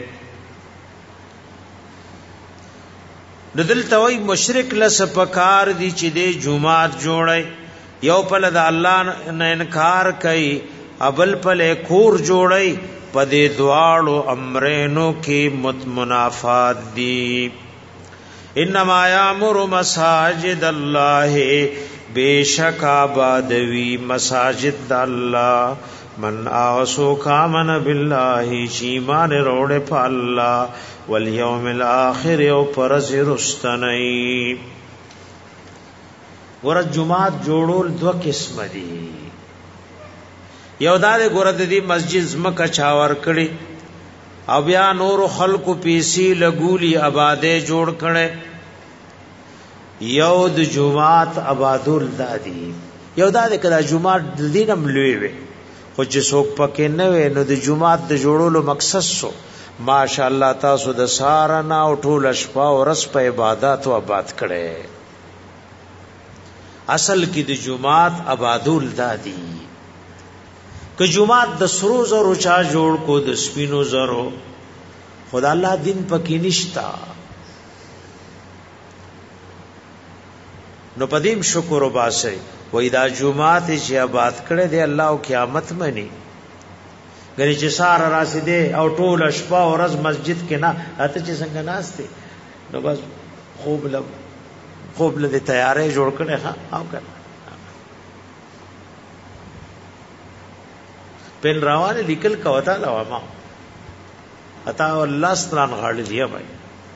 دل توي مشرک لس پکار دی چې د جمعات جوړي یو په د الله نه انکار کوي ابل په کور جوړي پدې دواړو امرینو کې منافات دي. انما یامر مساجد الله بیشک آبادوی مساجد الله من آسو کامن بالله شیمان روڑ پا اللہ والیوم الاخر او پرز رستنی. ورد جماعت جوڑول دو قسم دی. یو دا دے گورد دی مسجد زمکا چاور کڑی او بیا نور خلقو پیسی لگولی آبادے جوڑ کڑے. یو د جماعت آبادول دا دی. یو دا دے کدا جماعت دینم لوی وے خو چې څوک پکې نه وي نو د جماعت د جوړولو مقصد سو ماشاءالله تاسو د سارنا او ټول شپه او ورځ په عبادت او آباد کړي. اصل کې د جماعت آبادول دادی. که جماعت د سرو زرو چا جوړ کو د سپینو زرو خدا الله دین پکې نشتا نو پدیم شکر وباسي. وای دا جمعات چې آباد کړي دی الله او قیامت منی غری چې سار راسیده او ټول شپه او ورځ مسجد کې نه اته چې څنګه ناشته نو بس خوب له تیارې جوړ کړي ها او کړ پن روانه لیکل کوتا لوا ما اتا الله ستران غاړي دی بھائی.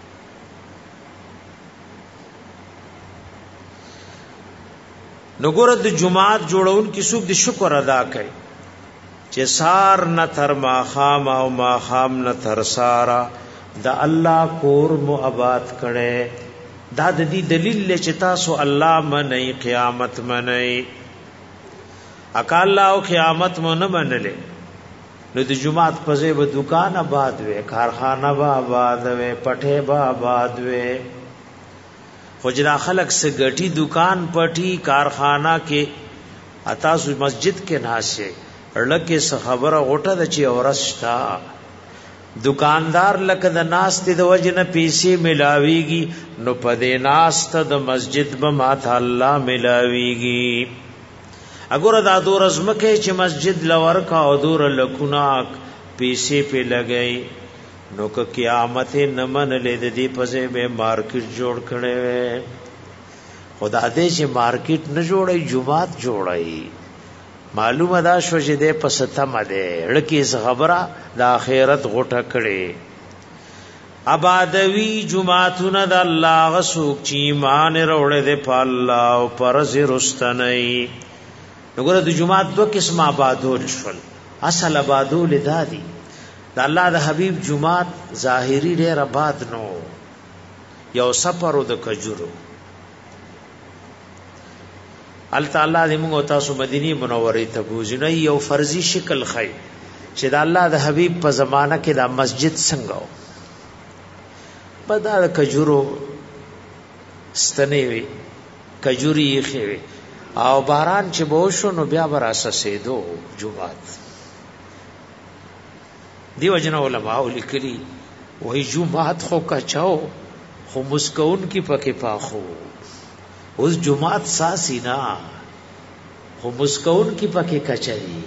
نګور د جمعات جوړون کی څوک د شکر ادا کوي چې سار نه تر ماخام او ماخام نه تر سارا د الله کور مو آباد کړي. دا د دې دلیل چې تاسو الله منئ قیامت منئ. اکاله او قیامت مو نه منلې نو د جمعات په ځای به دکان آباد وي کارخانه به آباد وي پټه به آباد وي. خجرا خلق سے گٹی دکان پٹی کارخانہ کے اتاسو مسجد کے ناسے لکه خبر غټه د چی اورستا دکاندار لکه د ناس د وجنه پیسې ملاویږي نو پدې ناس ته د مسجد به ماته الله ملاویږي. اګور دا دور ازمکه چې مسجد لور کا او دور لکوناک پیسې په لګئی نو که قیامت نمن لید دی پسې به مارکیټ جوړ کړي. خدا دې چې مارکیټ نه جوړي جمعات جوړي. معلومه دا شو چې دې پستم ده لکه خبره د آخرت غټه کړي. آبادوی جمعاتونه د الله غسوک چې ایمان وروړي د په الله او پرز رستنی. وګوره د جمعات دوه قسم آبادول شول. اصل آبادول دادی د الله د حبیب جمعات ظاهری ډېر آباد نو یو سفر د کجورو ال تعالی دې موږ تاسو مدینه منوره ته بوزنه یو فرضي شکل خای چې د الله د حبیب په زمانہ کې دا مسجد څنګه و بدل کجورو ستنې وي کجوري یې وي او باران چې بوشو نو بیا براسه سیدو جمعات دیو جن علماء لیکلي وای جمعات خو کچاو خو مسکون کی پکې پاخو اوس جمعات ساسی نا خو مسکون کی پکې کچري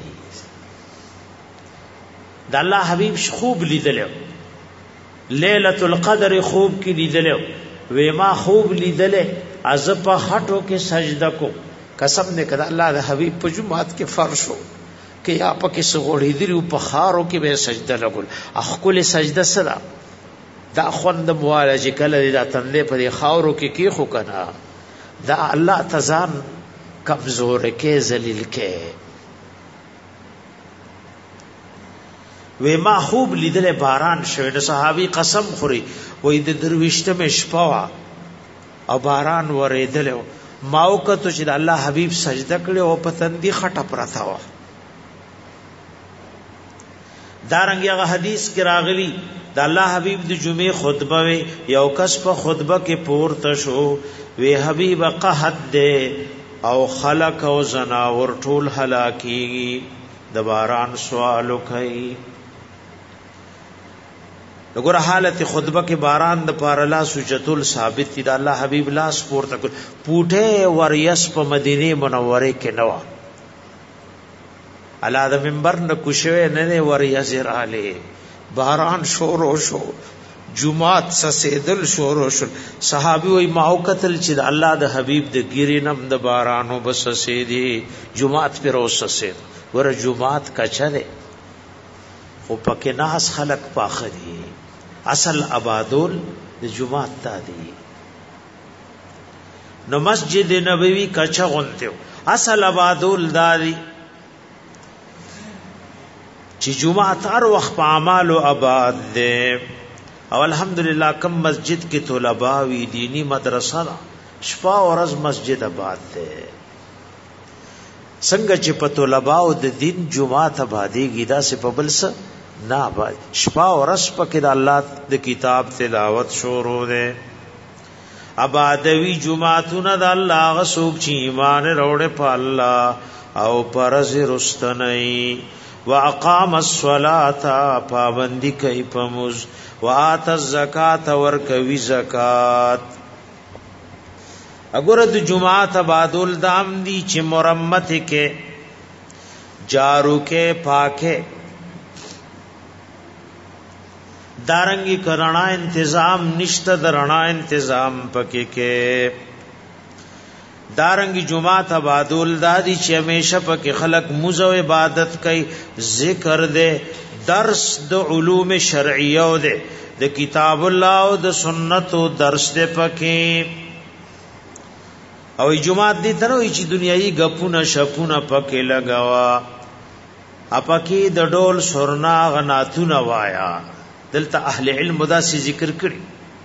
د الله حبیب خوب لیدلو ليله القدر خوب کی لیدلو وې ما خوب لیدلې از په خټو کې سجده کو قسم نه کړه الله د حبیب په جمعات کې فرشو کې یا پکې سغوړې دی په خارو کې به سجده لګول اخکل سجده سره دا خوند موالجه کله دا تندې په خاورو کې خو کنه دا الله تزان کمزور کې ذلیل کې وې ما خوب لیدل باران شوه د صحابي قسم خوري وې د درويشته مې شپوا او باران ورېدل ما وکړه چې د الله حبيب سجده کړي او پتندي خټه پراته و دارنګ هغه حدیث کې راغلی د الله حبيب د جمعې خطبه یو کس په خطبه کې پورته شو وی حبیب قحط دے او خلق او زناور ټول هلاکی د باران سوالو کوي وګوره حالت خطبه کې باران د پارلا سوچتل ثابت دي د الله حبیب لاس پورته کړ پوټه وریس په مدینه منوره کې نو الا د منبر نه کوشوي نه وریس رااله باران شور او شو جمعات سسیدل شور او شو صحابي وای ماو قتل چې الله د حبیب د ګیرینم د بارانو بس سیدي جمعات پر اوس سید ور جمعات کچره خو پکې ناس خلق پاخدي اصل آبادول د جمعات تا دي نو مسجد نبوي کچا غونته اصل آبادول داري چې جمعات هر وخت په اعمالو آباد دي او الحمدللہ کم مسجد کې طلباء وی دینی مدرسه شپه او ورځ مسجد آباد ده څنګه چې په طلباء او د دین جمعات آبادیږي دا سه په بل څه نه آباد شپه او ورځ په کې د الله د کتاب تلاوت شروع ده آبادوي جمعاتونه د الله غسوک چې ایمان وروړي په الله او پرز رستنی واقام الصلاه پابندی کوي پموز وات الزکات ور کوي زکات اگر د جمعات بعدل دام دی چې مرمت کې جارو کې پاکه دارنګي کرنا انتظام نشته درنا انتظام پکې کې دارنګي جمعات بعدل دادی چې همیشه پکې خلق موزه عبادت کوي ذکر دے درس د علوم شرعیه او د کتاب الله او د سنت او درس دې پکې او جمعات دې تر وی چې دنیایي غپونه شپونه پکې لگاوا اپکې د ډول سرنا غناتونه وایا دلته اهل علم داسې ذکر کړي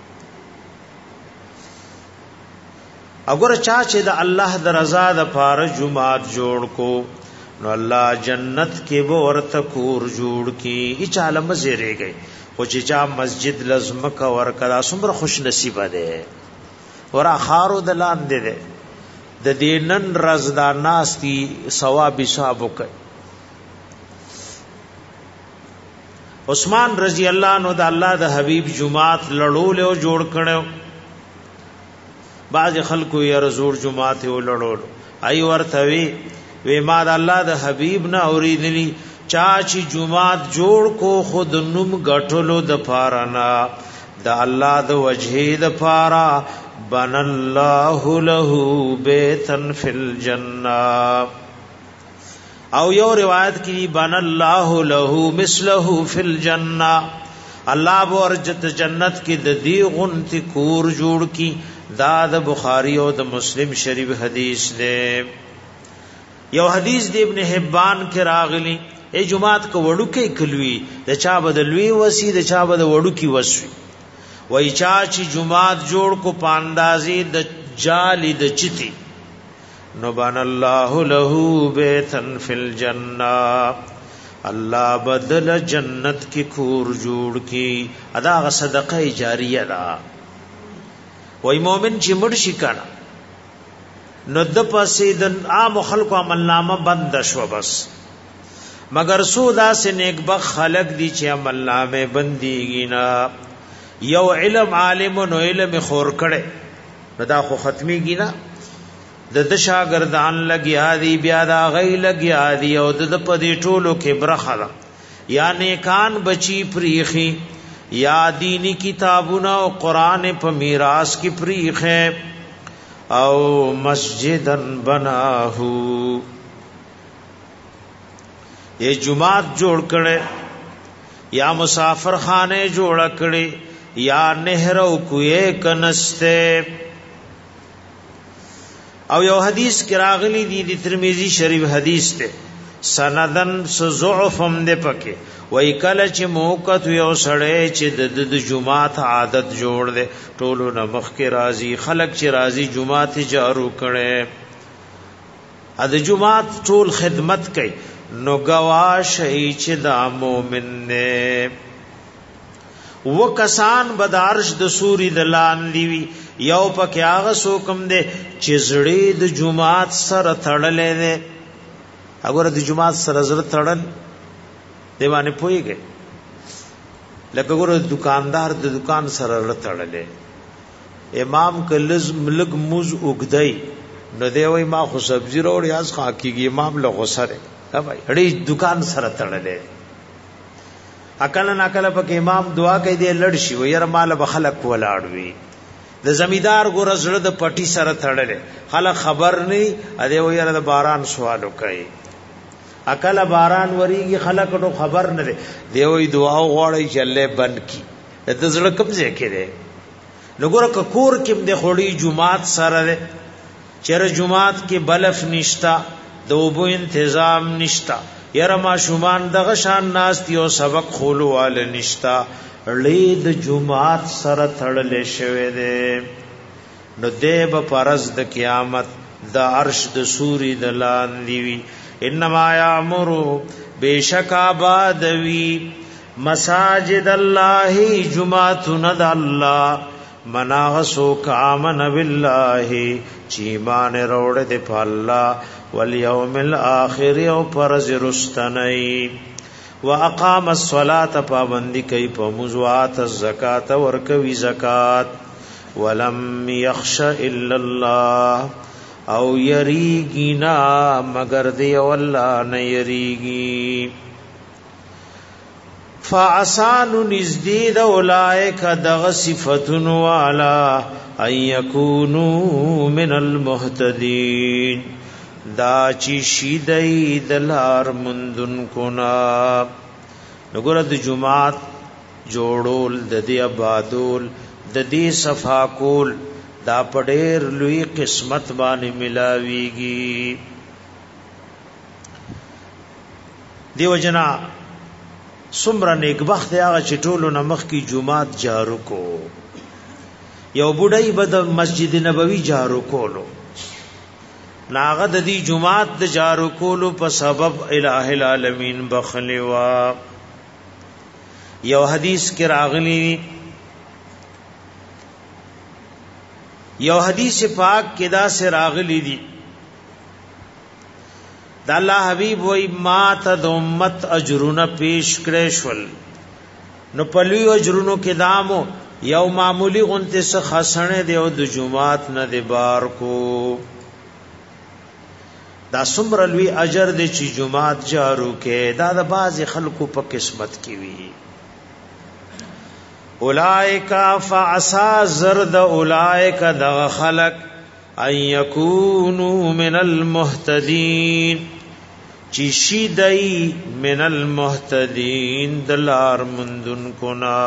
اگر چا چې د الله د رضا د پاره جمعات جوړ کو نو الله جنت کې به ورته کور جوړ کی هیڅ عالم زیره گئی خو چې چا مسجد لازم کا ورکړه څومره خوش نصیب ده ورا خارو دلان ده د دینن رضا ناستی ثواب حساب وکي عثمان رضی الله عنه د الله د حبیب جمعات لړول او جوړ کړو بعض خلکو یې رزور جمعات او لړول ای ورته وی ما د الله د حبیب نه اوریدلی چا چې جمعات جوړ کو خود نوم غټلو د پارانا د الله د وجه د پارا بن الله له بیتن فی الجنه او یو روایت کی بن الله له مثله فی الجنه الله ورجت جنت کې د دی غنتی کور جوړ کی دا د بخاری او د مسلم شریف حدیث ده یو حدیث د ابن حبان کې راغلی ای جمعات کو وړو کې کلوي د چا بدلوي وسی د چا بد وړو کې وسی وای چا چې جمعات جوړ کو پاندازي د جالی د چتی نو بان الله له بیتن فی الجنه الله بدل جنت کی کور جوړ کی ادا صدقه جاریه دا وای مومن چې مړ شي کنه نو د پسې د عام خلکو عمل نامه بند شو بس مگر سودا سے نیک بخ خلق دی چې عمل نامه بنديږي نه یو علم عالم نو علم خور کړي دا خو ختميږي نه د شاګردان لګیا دی بیا دا غي لګیا دی او د پدې ټولو کې برخه یا نیکان بچی پریخي یا دینی کتابونه او قران په میراث کې پریخه او مسجدن بناہو یہ جماعت جوڑ کڑے یا مسافر خانے جوڑ کڑے یا نہرو کوئے کنستے او یو حدیث کی راغلی دی ترمذی شریف حدیث تے سندن ضعفم دے پکے وای کله چې موقت یو سړی چې د جمعات عادت جوړ دے ټولو نمخ کې راضی خلق چې راضی جمعات جارو کړي د جمعات ټول خدمت کوي نو گواش ای چې د مومن نه وکسان بدارش د سوري د لان دی یو پکې هغه سوکم دے چې زړې د جمعات سره تړلې ده اگر د جمعات سره زړه تړل دیوانه پويږي لکه ګور دکاندار د دکان سره رتړلې امام کلز ملک موز وګدای نو دی وای ما خو سبزی روړ یاس خاکیږي امام له غسره ها بھائی اړي دکان سره تړلې اکل نه اکل پک امام دعا کوي دی لړ شي وير مال به خلق ولاړ وي د زمیدار ګور زړه د پټي سره تړلې خلک خبر نه ا دې وير د باران سوالو کوي اکل باران وریږي خلک نو خبر نه دی وی دعا غواړي چې الله بند کی د زړه کوم ځای کې دی لګور کور کې د خوري جمعات سره ده چیرې جمعات کې بلف نشتا د وبو تنظیم نشتا یره ما شومان دغه شان ناس یو سبق خولوال نشتا لید جمعات سره تړلې شوی دی نو دیب پرز د قیامت د عرش د سوري د لاندې وی انما یامرو بیشک آبادوی مساجد اللہ جمعتن د اللہ مناغسو کامن باللہ چیمان روڑ دے پا اللہ والیوم الاخر او پرز رستنی واقام الصلاة پابندی کئی پا مزوات الزکاة ورکوی زکاة ولم یخش الا اللہ او یریگی نا مگر دی واللہ نیریگی فعسان نزدید اولائک دغ صفتن والا ان یکونو من المحتدین دا چی شیدئی دلار مندن کنا نگرد جماعت جوڑول ددی آبادول ددی صفاکول دا پډیر لوی قسمت باندې ملاویږي دیو جنا سمره نیک بخت هغه چې ټولو نمخ کی جمعات جارو کو یو بډای بد مسجد نبوي جارو کولو ناغه د دې جمعات د جارو کولو په سبب الٰه العالمین بخلوا یو حدیث کې راغلی یو حدیث پاک کې دا سے راغلی دی دا الله حبیب وای ما ته د امت اجرونه پیش کړې شول نو پلوی اجرونو کې دامو یو معمولی غنته څخه خسنه دی او د جمعات نه دی بار کو دا څومره لوی اجر دی چې جمعات جارو کې دا د باز خلکو په قسمت کې وی اولائک فعسا زرد اولائک دغ خلق ان یکونو من المحتدین چی شیدئی من المحتدین دلار مندن کنا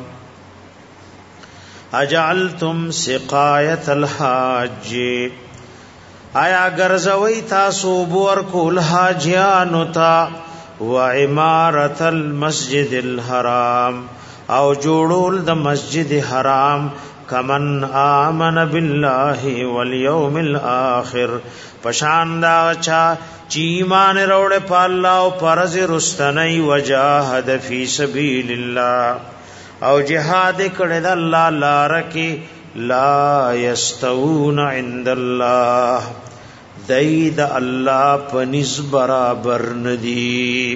اجعلتم سقایت الحاج آیا گرزوی تاسو بور کول حاجیانو تا و عمارت المسجد الحرام او جوړول د مسجد حرام کمن آمن بالله والیوم الاخر پشان دا چا چی ایمان روڑ پا اللہ و پرز رستنی وجاہد فی سبیل اللہ او جہاد کڑد اللہ لارکی لا یستوون عند اللہ دید اللہ پنز برابر ندی.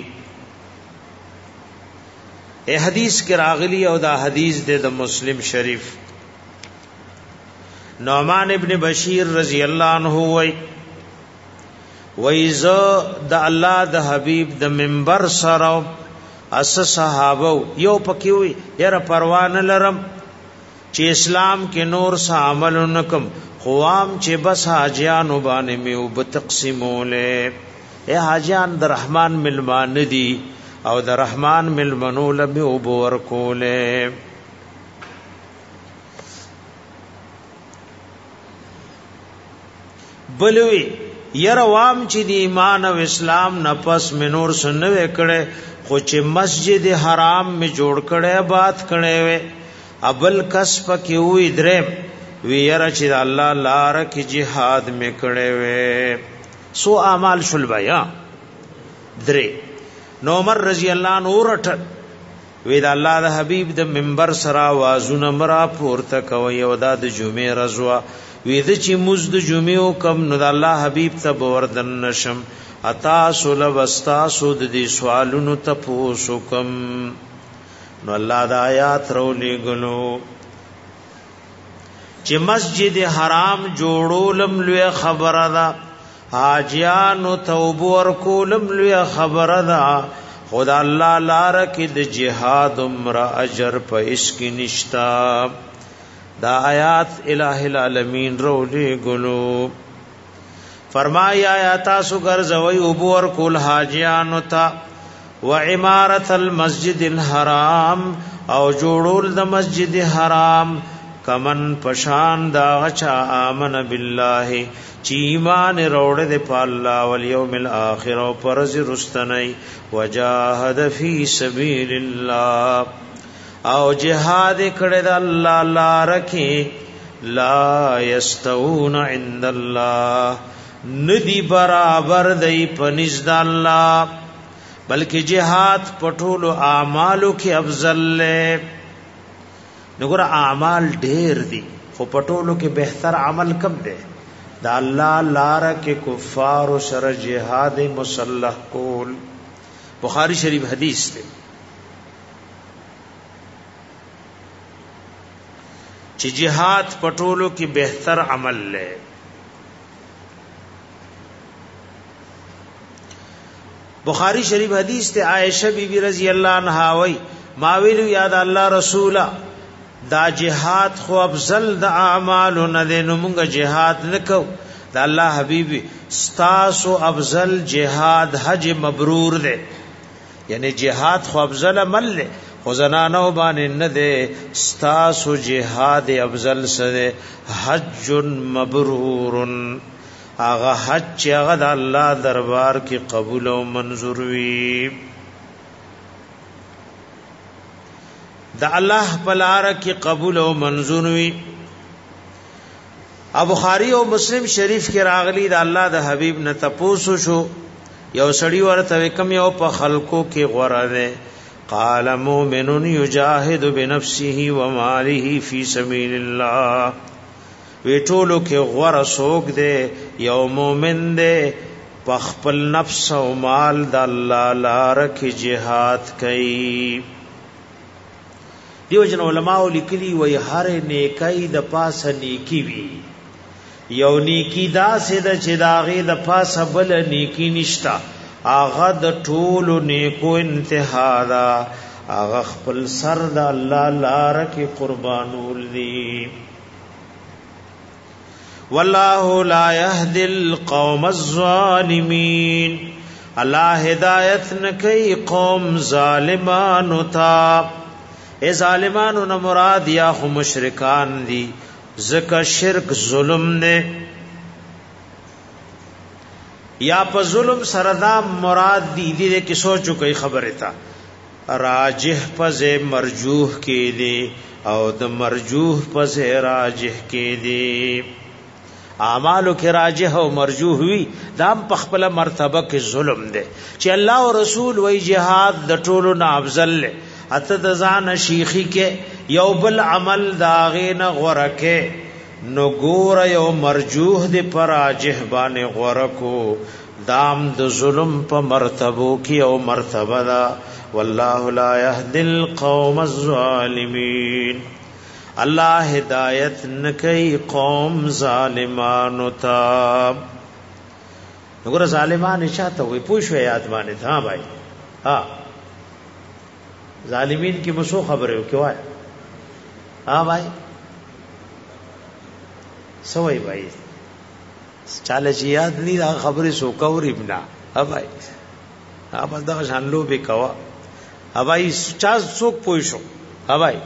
اے حدیث کے راغلی او دا حدیث دے دا مسلم شریف. نعمان ابن بشیر رضی اللہ عنہ ویز دا اللہ دا حبیب دا منبر سرو اس صحابو یو پکیوی یر پروان لرم چی اسلام کے نور سا عمل نکم خوام چی بس حاجیانو بانے میو بتقسیمولے. اے حاجیان دا رحمان ملمان دی او دا رحمان ملمنو لمیو بورکولے. بلوی یر وام چې د ایمان او اسلام نفس منور سنوي کړي خو چې مسجد حرام می جوړ کړي آباد کړي وي ابل کس پکې وې درې وی یر چې الله لار کې jihad می کړي وي سو اعمال شل بیا درې. نو عمر رضی الله عنه ورټ وی دا الله د حبیب د منبر سرا وازونه مرا پورته کوي او دا د جمعې رضوا وید چې مزد جمعو کم نو د الله حبیب ته بوردن نشم اتا سول وستا سود دي سوالونو ته پوسو کم نو الله د آیات رولې غلو چې مسجد حرام جوړولم لوی خبره ده حاجیانو توبه ورکولم لوی خبره ده خدا الله لار کې د جهاد عمر اجر په اسکی نشتا. دا آیات الہ العالمین رولی گلو فرمایا آیاتا سگر زوی عبور کل حاجیانو تا و عمارت المسجد الحرام او جوڑول دا مسجد حرام کمن پشان دا غچا آمن باللہ چی ایمان روڑ دے پا اللہ والیوم الاخر و پرز رستنی وجاہد فی سبیل اللہ او جهاد کړه د الله لار کې لا یستوون عند الله ندی برابر دی پنځ د الله بلکې جهاد پټولو اعمالو کې افضل له نګور اعمال ډېر دي خو پټولو کې بهتر عمل کم دی د الله لار کې کفار سره جهاد مسلح کول. بخاری شریف حدیث دی چې جهاد پټولو کې بهتر عمل لے. بخاری شریف حدیث ته عائشہ بی بی رضی اللہ عنہا وی ما ویلو یاد الله رسولا دا جهاد خو افضل د اعمال نه دي نو مونږه جهاد نکو دا الله حبیبی ستاسو افضل جهاد حج مبرور ده یعنی جهاد خو افضل عمل له خو زنانو باندې نه ده ستاسو جهاد افضل سره حج مبرور هغه حج چې هغه د الله دربار کې قبول او منظور وي د الله په لار کې قبول او منظور وي. ابو بخاری او مسلم شریف کې راغلي د الله د حبیب نه تپوسو شو یو سړی ورته کوم یو په خلقو کې غوړه ده قال مؤمن یجاهد بنفسه وماله فی سبیل الله ویټولو کې غوړه سوق ده یو مؤمن ده په خپل نفس او مال د الله لار کې jihad کوي. دیو جن علماء لیکلي وای هر نیکي د پاسه نیکی وی یو نیکی دا سید چې داغه د پاسه بل نیکی نشتا آغا د ټولو نیکو انتها دا آغا خپل سر د الله لار کې قربانول دي. والله لا يهدي القوم الظالمين الله هدایت نکي قوم ظالمانو تا. اے ظالمانو نه مراد یا خو مشرکان دي زکه شرک ظلم نه یا په ظلم سره دا مراد دی دې کې سوچو کوي خبره تا راجح پزے مرجوح کې دی او د مرجوح پزے راجح کې دی اعمالو کې راجح او مرجوح وی دام په خپل مرتبه کې ظلم دی چې الله او رسول وی جهاد د ټولو نه افضل له اته د ځان شیخی کې یو بل عمل داغه نه غوړه کې نو ګور یو مرجوح دی پر راجح باندې غوړه کو دام د ظلم په مرتبو کې او مرتبه دا والله لا يهدي القوم الظالمين الله هدایت نکي قوم ظالمانو تا وګوره ظالمان چاته وي پوښوي یاد باندې ها بھائی ها ظالمین کی مسو خبره وکوای ها بھائی سوئی بھائی چاله چې یاد نی دا خبره سو کور ابن ها بھائی ها بس دا شانلو به کوا ها بھائی چا څوک پوښو ها بھائی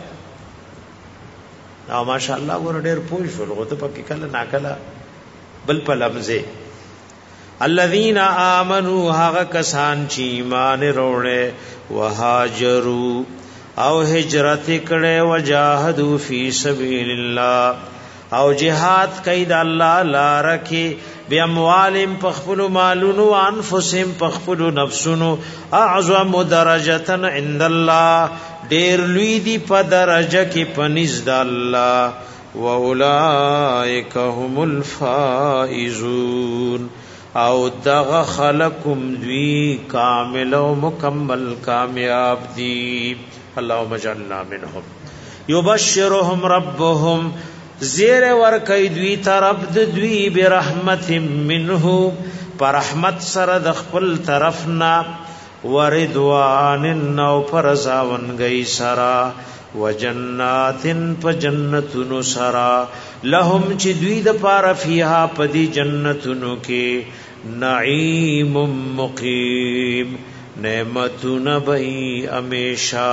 او ماشاءالله ور ډېر پوښو لغته پکې کله ناکله بل په لفظه الذين امنوا هغه کسان چې ایمان وروړي وهاجروا او هجرت کړي وجاهدوا فی سبیل الله او جهاد کوي د الله لار کې باموالهم پخپل مالونو انفسهم پخپل نفسونو اعظم درجه عند الله ډیر لوی دی په درجه کې پنځ د الله واولائک هم الفائزون او دغه خلقم دوی کامل او مکمل کامیاب دي اللهم اجعلنا منهم یبشرهم ربهم زیر ور کوي دوی طرف د دوی برحمت منه پر رحمت سره د خپل طرفنا وردوان نو پرزاون گئی سرا وجناتن په جنتونو سرا لهم چې دوی د پاره فیها پدی جنتونو کې نعیم مقیم نعمتون بئی امیشا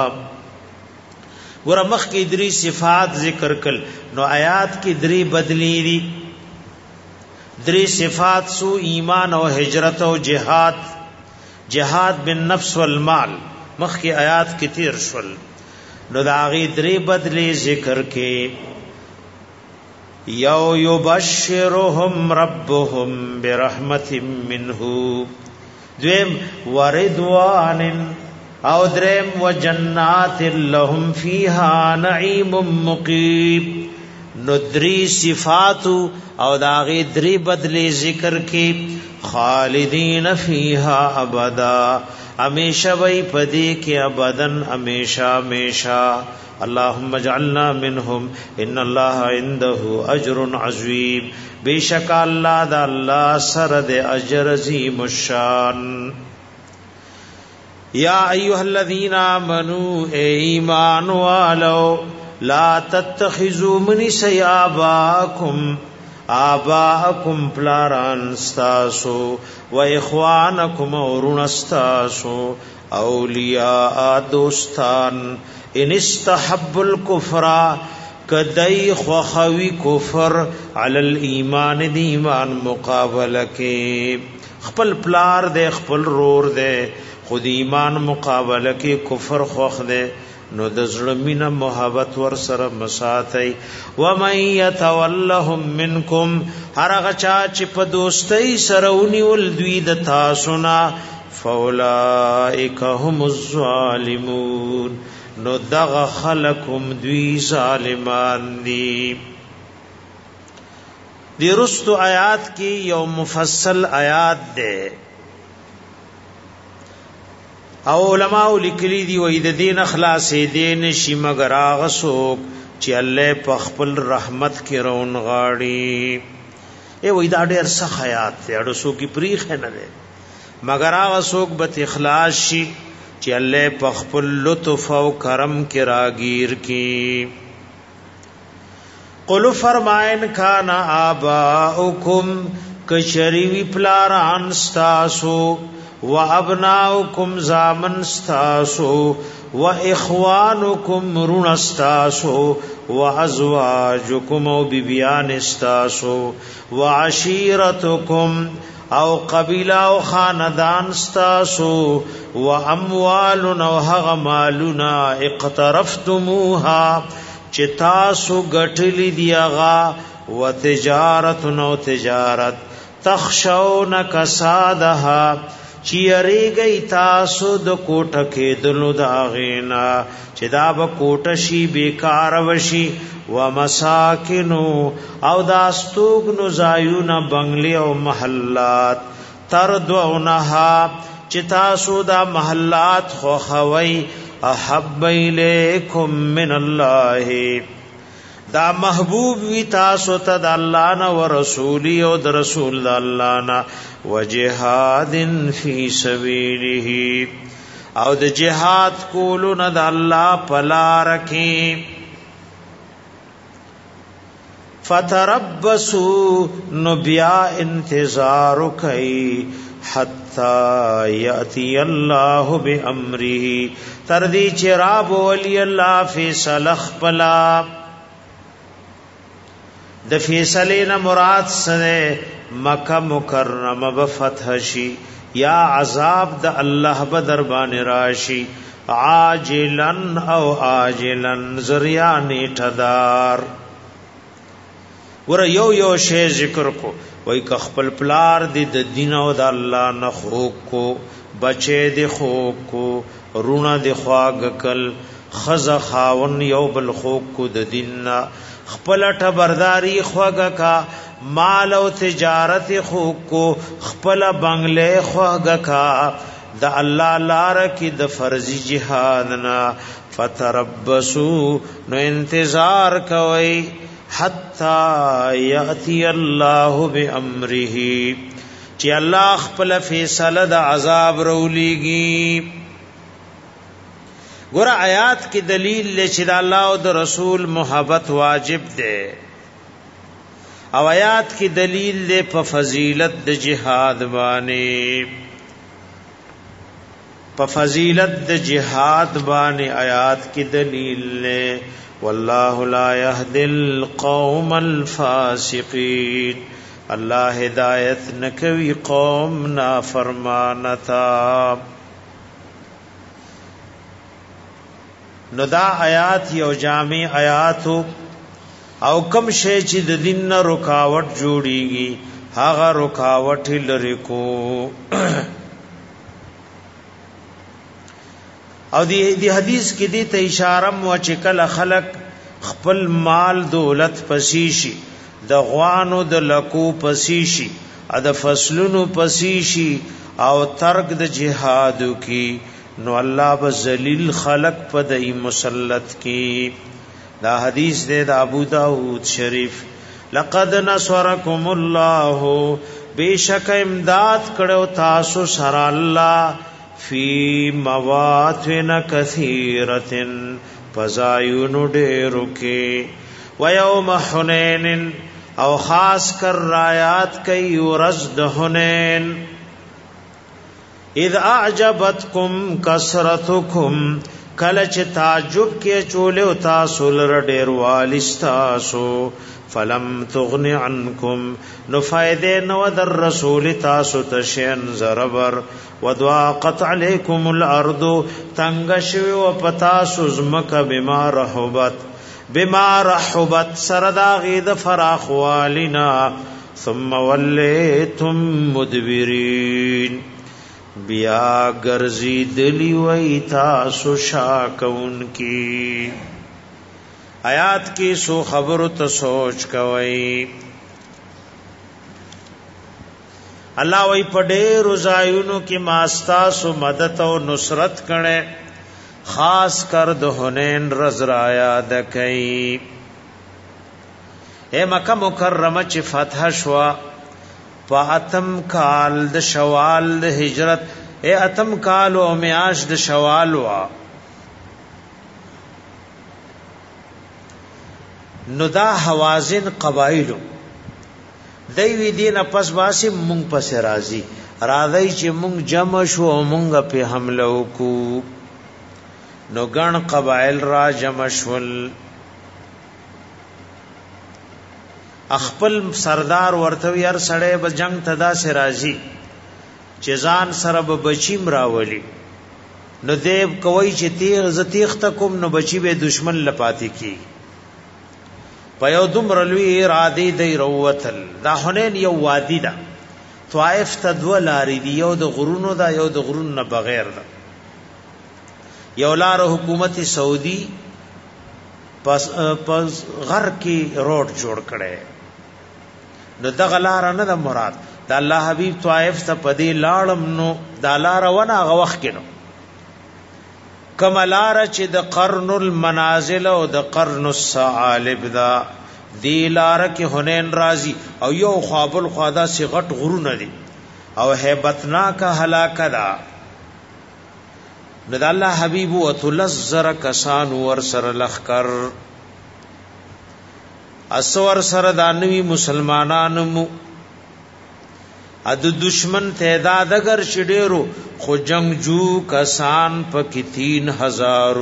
ور مخ کی دری صفات ذکر کل نو آیات کی دری بدلی دی دری صفات سو ایمان او ہجرت او جہاد بالنفس والمال مخ کی آیات کی تیر شل نو داغی دری بدلی ذکر کے یو یبشرهم ربهم برحمت منه دویم وردوان او درم وجنات لهم فيها نعيم مقيم ندری صفات او داغی دری بدلی ذکر کی خالدین فیها ابدا ہمیشہ وی پدی کے ابدن ہمیشہ ہمیشہ اللهم اجعلنا منهم ان الله عنده اجر عظیم بے شک اللہ دا اللہ سرد اجر عظیم الشان یا ایها الذین آمنوا اے ایمان والو لا تتخذوا من آباءکم پلاران استاسو و اخوانکم ورن استاسو اولیاء دوستان ان استحب الكفر کدی خوخوی کفر علی الایمان دی ایمان مقابله کې خپل پلار دے خپل رور دے خود ایمان مقابله کې کفر خوخ دے نو د زړه مینه محبت ور سره مساتای و من يتولهم منکم هر غچا چې په دوستۍ سره ونیول دوی د تاسو نه فاولائک هم الظالمون نو دغه خلقهم دوی ظالمان دي دی رستو آیات کی یو مفصل آیات ده او علماء لیکلی دی وې د دین اخلاصې دین شي مگر هغه څوک چې الله په خپل رحمت کې رون غاړي ای وې دا ډېر سخت حیات دی اړو سو کی پریخ نه ده مگر هغه څوک به اخلاص شي چې الله په خپل لطف او کرم کې راگیر کی قل فرمائن کان آباؤکم کشریوی پلاران ستاسو و ابناؤکم زامن ستاسو و اخوانکم رون ستاسو و ازواجکم و بیبیان ستاسو و عشیرتکم او قبیله او خاندان ستاسو و اموال او هغه مالونه اقترفتموها چې تاسو ګټلی دی هغه و تجارت نو تجارت تخشون کسادها چیریږي تاسو د کوټه کې دلو دا غینا چې دا به کوټه شي بیکار وشي و مساکنو او دا استوګنو زایونه بنگلی او محلات تردونها چې تاسو دا محلات خو خوي احب الیکم من الله دا محبوب وی تاسو ته د الله نه او رسول او د رسول الله نه وجهاد فی سبیله او د جهاد کولو نه د الله پلار کې فتربصوا نبیا انتظار کوي حتا یاتی الله بامره تر دې چې رب ولی الله فیصله خپلا د فیصله مراد سره مکه مکرمه بفتح شي یا عذاب د الله بدر باندې راشي عاجلن او آجلن زریان ټدار ور یو شی ذکر کو وای ک خپل پلار د دین او د الله نه خو کو بچي د خو کو رونه د خواګکل خز خاون یو بل خو کو د دین خپل ټبرداري خوګه کا مال او تجارت خو کو خپل بنگله خوګه کا د الله لار کې د فرضي جهاد نا فتربصوا نو انتظار کوي حتا یاتی الله بامره چې الله خپل فیصله د عذاب رولېږي ګور آیات کی دلیل لچ د الله او د رسول محبت واجب ده او آیات کی دلیل ده په فضیلت د جهاد باندې په فضیلت د جهاد باندې آیات کی دلیل له والله لا يهدي القوم الفاسقين الله هدایت نکوي قوم نافرمانتا نو دا آیات یو جامع آیاتو او کم شی چې د دین نه رکاوټ جوړیږي هغه رکاوټ لری کو او دی حدیث کې دی ته اشاره مو چې کله خلق خپل مال دولت پسیشي د غوانو د لکو پسیشي د فصلونو پسیشي او ترک د جهادو کې نو الله بذلیل خلق پدای مسلط کی دا حدیث دے دا ابو داود شریف لقد نصرکم الله بیشک امداد کړو تاسو سره الله فی مواطن کثیرتن فزایون ډیرو کې و یوم حنین او خاص کر رایات کئی ورزد حنین اذ اعجبتکم کثرتکم کلچ تعجب کې چوله تاسو لر ډیر والستاسو فلم تغن عنکم نو فائدې نو در رسول تاسو تشن زربر ودواقت علیکم الارض تنگشو و پتاسو زمک بما رحبت سردا غید فراخ والنا ثم ولیتم مدبرین بیا گرزی دلی وی تاسو شاکون کی آیات کی سو خبر تو سوچ کوئی اللہ وی پڑے رضایونو کی ماستاسو مدد و نصرت کنے خاص کر د حنین رز را یاد کئی اے مکہ مکرمہ چی فتح شوا پا اتم کال د شوال د ہجرت اے اتم کال و میاش د شوال وا نو دا حوازن قبائلو دیوی دین پس باسی مونگ پس رازی راضی چی مونگ جمع شو و مونگ پی حملو کو نو گن قبائل را جمع شول خپل سردار ورته ير سړی به جنگ تدا سے راځي چې ځان سره به بچیم راولي نو دیو کوي چې تیغ زتیغ تکم نو بچی به دشمن لپاتی کی پيو دومره لوی اراده دی روتل دا حنین یو وادي ده طائف ته دوه لارې دی یو د غرونو دا یو د غرونو نه بغیر ده یو لار حکومت سعودي پس غر کې روډ جوړ کړي نو دغه لار نه د مراد د الله حبيب طائف ته پدی لاړم نو دا لار ونه غوخ کینو کملار چې د قرن المنازل او د قرن الثعالب دا دی لار کې حنین رازي او یو خوابل خوادا سی غټ غرونه دي او hebatna کا هلاک دا د الله حبيب وتلزر کسان ور سره لخر اسور سره دانوي مسلمانانو اد دشمن تعداد اگر شډیرو خو جنگجو کسان پکې 3000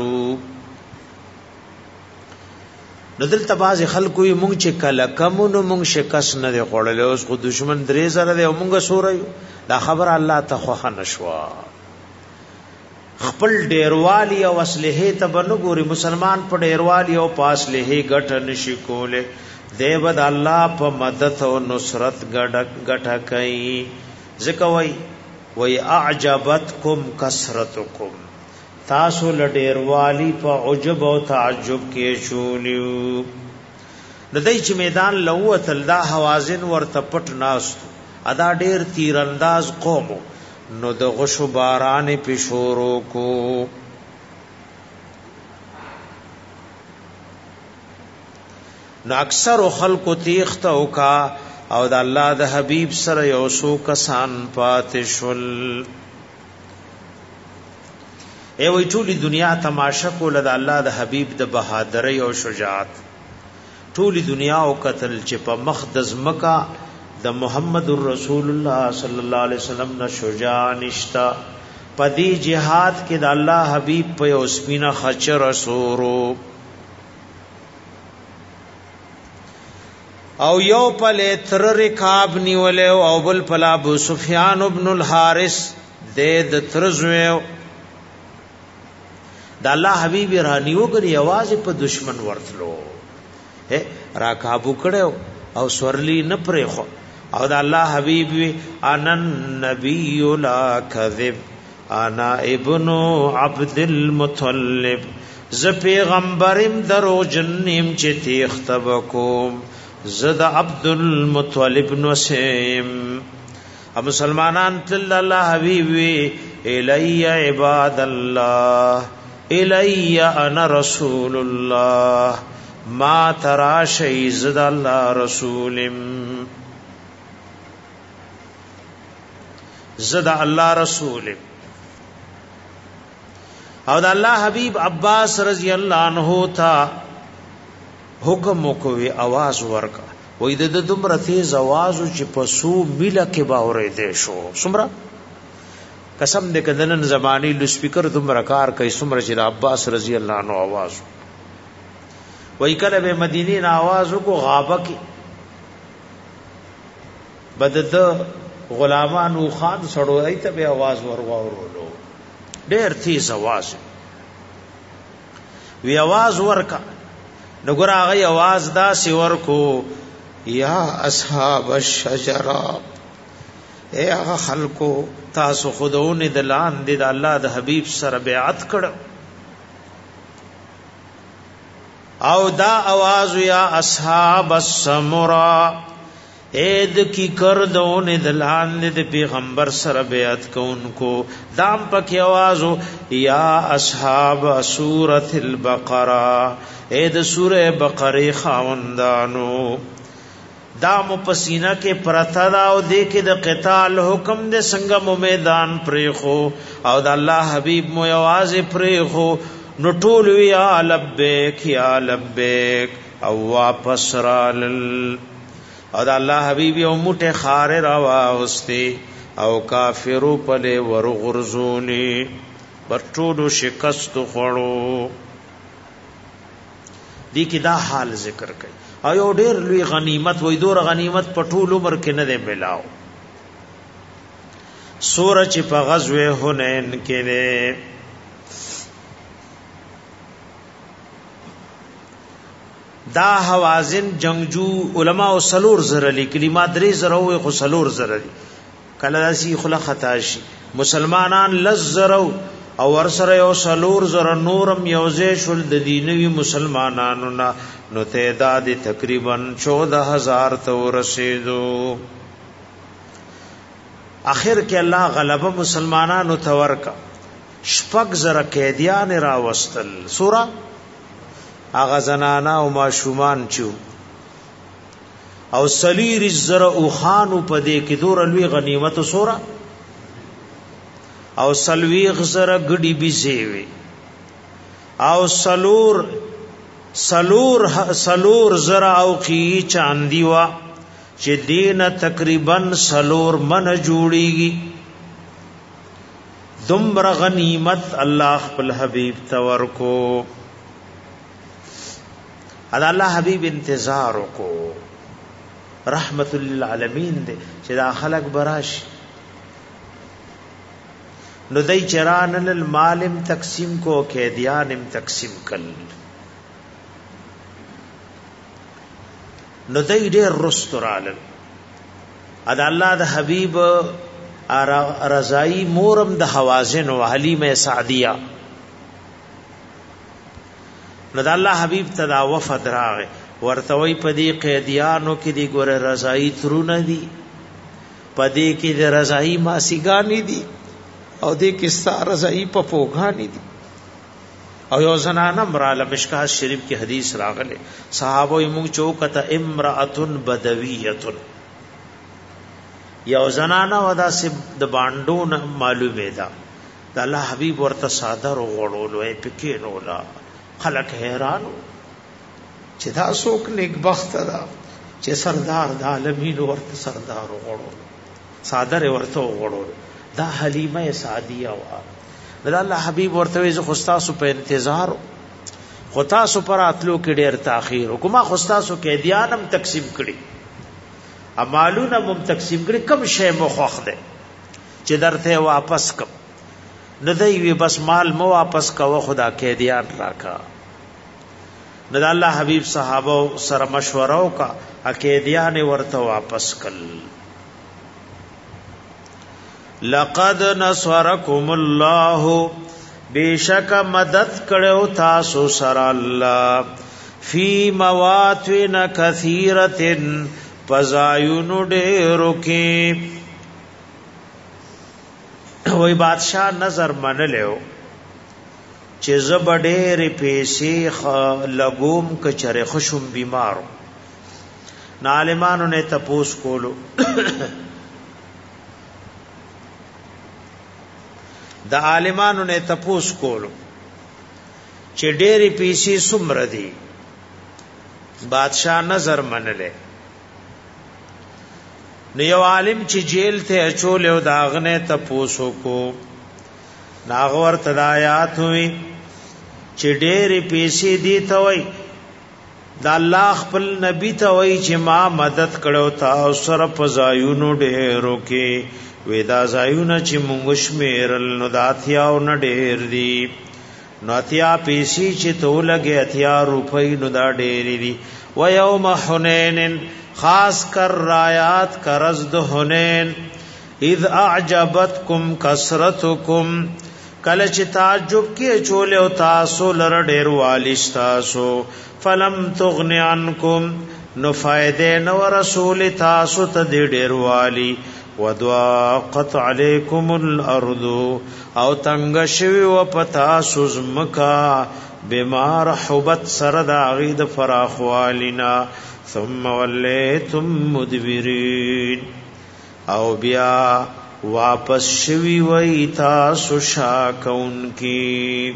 ندل تباز خلکو یې مونږ چې کله کمونو مونږ شکست نه دی خوړل اوس خو دشمن 3000 دی مونږه سورې دا خبر الله ته خو نشوا خپل ډیروالی او اسلحه ته بنګوري مسلمان په ډیروالی او پاسلحه ګټ نشي کوله دیود الله په مدد او نصرت ګټه کوي ځکه وای اعجبتکم کثرتکم تاسو لډیروالی په عجب او تعجب کې شولیو ندای چې میدان لوتل دا حوازن ورته پټ ناست ادا ډیر تیر انداز قوم نو د غشو باران په شورو کو نو اکثر خلق تیخت او کا او د الله د حبیب سره یو سو کسان پاتشل ای وی ټولی دنیا تماشا کول د الله د حبیب د بهادری او شجاعت ټولی دنیا او قتل چې په مخدز مکا د محمد رسول الله صلی الله علیه وسلم نه شجاع نشتا پدی جهاد کې د الله حبیب په اوسپینا خچر سورو او یو پله تر رکاب نیولې او بل پلا ابو سفیان ابن الحارث د ترزویو د الله حبیب رانیو غری आवाज په دشمن ورتلو را کابو کړو او سورلی نه پرې خو او د الله حبیب ان النبی لا کذب انا ابن عبد المطلب ز پیغمبرم درو جنم چې تختبکم زد عبد المطلب نسیم مسلمانان تل الله حبیبی الی عباد الله الی انا رسول الله ما ترا شی زد الله رسولم زد الله رسولم او د الله حبیب عباس رضی الله عنه تا حکم کوي आवाज ورکا وې د دومره تیز आवाज چې په سو میله کې باورې دې شو سمرا قسم دې کدنن زمانی لو سپیکر دومره کار کوي سمرا چې عباس رضی الله عنه आवाज وې کله به مدینه نه आवाज کو غابه کې بدد غلامانو خان سړو ایت به आवाज ورغورلو ډېر تیز आवाज وی आवाज ورکا نګور هغه आवाज دا سی ورکو یا اصحاب الشجرہ اے هغه خلکو تاسو خودونه د لاندې د الله د حبیب سره بیعت کړو او دا आवाज یا اصحاب السمرا اید کی کردون دلان د پیغمبر سره بیعت کوونکو دام پکې आवाज یا اصحاب سورۃ البقرہ اید سورہ بقرہ خاوندانو دام پسینہ کې پرتا دا او دې کې د قتال حکم د څنګه میدان پرېخو او د الله حبیب مو आवाज پرېخو نو ټول یا لبیک او واپس رال او د الله حبیب یو موټه خار را واغستی او کافرو پله ورغرزونی برټولو شکست خړو دی کی دا حال ذکر کړي ایو ډیر لوی غنیمت وې دور غنیمت په ټول عمر کې نه دی ملاو سوره چې په غزوه حنین کې ده دا حوازن جنگجو علما او سلور زره لیکلي ما درې زره او خو سلور زره کله داسي خلا خطا شي مسلمانان لزرو او ورسره یو سلور زره نورم یوځې شول د دینوي مسلمانانو نو تعداد تقریبا 14000 ته ورسېدو اخر کې الله غلبه مسلمانانو ته ورکا شپږ زره قیدیان راوستل سورہ اغه زنانا او ماشومان چو او سلیر زره او خانو په دې کې دور لوی غنیمت سورہ او سلویغ زره ګډي بيزيوي او سلور زره او کی چاندی وا چې دین تقریبا سلور من جوړيږي دمر غنیمت الله خپل حبيب تور کو ادا الله حبيب انتظار کو رحمت للعالمین دے چې دا خلق براش نو دای چران المالم تقسیم کو قیدیانم تقسیم کل نو دای ډیر رستورال ادا الله د حبیب رضای مورم د حوازن او حلیمه سعدیه نو د الله حبیب تدا وفد راغه ورتوی پدی قیدیانو کې دی ګور رضای ترونه دی پدی کې د رضای ماسیګانی دی او دې کې ستاره رضای په پوغانی دي او یو زنانه مراله مشکات شریف کې حدیث راغله صحابه یې موږ چوکته امراه بدویه یو زنانه ودا سب د باندو معلومه ده د الله حبیب ورته صادر غړولوي پکې نولا خلک حیرانو چې دا څوک نیک بخت ده چې سردار د عالمین ورته سردار غړول صادر ورته غړول دا حلیمه سعدیه وا دا الله حبیب ورته ز خستاسو په انتظار خستاسو پر اتلو کې ډیر تاخير حکومت خستاسو کې دیانم تقسیم کړي امالونه مم تقسیم کړي کم شی مخخ ده چې درته واپس کم نه دی وی بس مال مو واپس کوه خدا کې دیان راکا نه الله حبیب صحابه سره مشوره وکا کې دیان ورته واپس کړ لقد نصرکم الله بیشک مدد کړو تاسو سره الله فی مواطن کثیرة فزایون ډیرو کې وای بادشاہ نظر منلو چې زب ډېر پیسې لګوم کچره خوشم بیمارو عالمانو نه تپوس کولو د عالمانو نه تپوس کولو چې ډېری پیسې سمر دي بادشاہ نظر منلې نو یو عالم چې جیل ته اچول او داغنه تپوسو کو ناغور تدایات ہوئی چې ډېری پیسې دي ته وای د الله خپل نبی ته وای چې ما مدد کړو تا او سره پزایونو ډېرو کې ودا زایونه چې مونږ شمیرل نو داتیا او نه ډېر دي نو اتیا پیسې چې تو لګي اتیا روپۍ نو دا ډېر دي و یوم حنین خاص کر رایات کرز د حنین اذ اعجبتکم کثرتکم کله چې تعجب کې چول او تاسو لر ډېر والیش تاسو فلم تغن عنکم نو فائدې نو رسول تاسو ته ډېر والی ودواقت علیکم الارض او تنگ شوی و پتا سزمکا بیمار حبت سرد عغید فراخوالنا ثم ولیتم مدبرین او بیا واپس شوی وی تاسو شاکون کی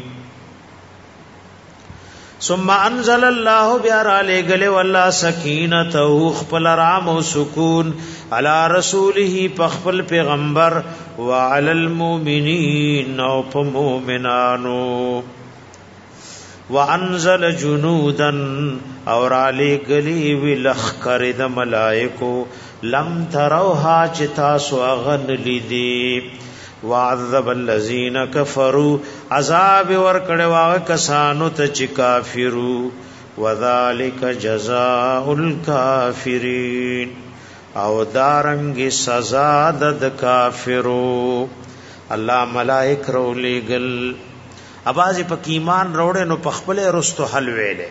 ثم انزل الله بیارا لگلے واللہ سکینته خپل رام و سکون علی رسوله پخپل پیغمبر وعلى المؤمنین او په مؤمنانو وانزل جنودا اور علی گلی ولخر د ملائکو لم تروها چتا سوغن لیدی وعذب الذين كفروا عذاب ورکړه واغ کسانو ته چې کافرو وذالک جزاء الکافرین او دارنګ سزا د کافرو. الله ملائک رو لګل اباز په ایمان روړې نو په خپل رستو حل ویلې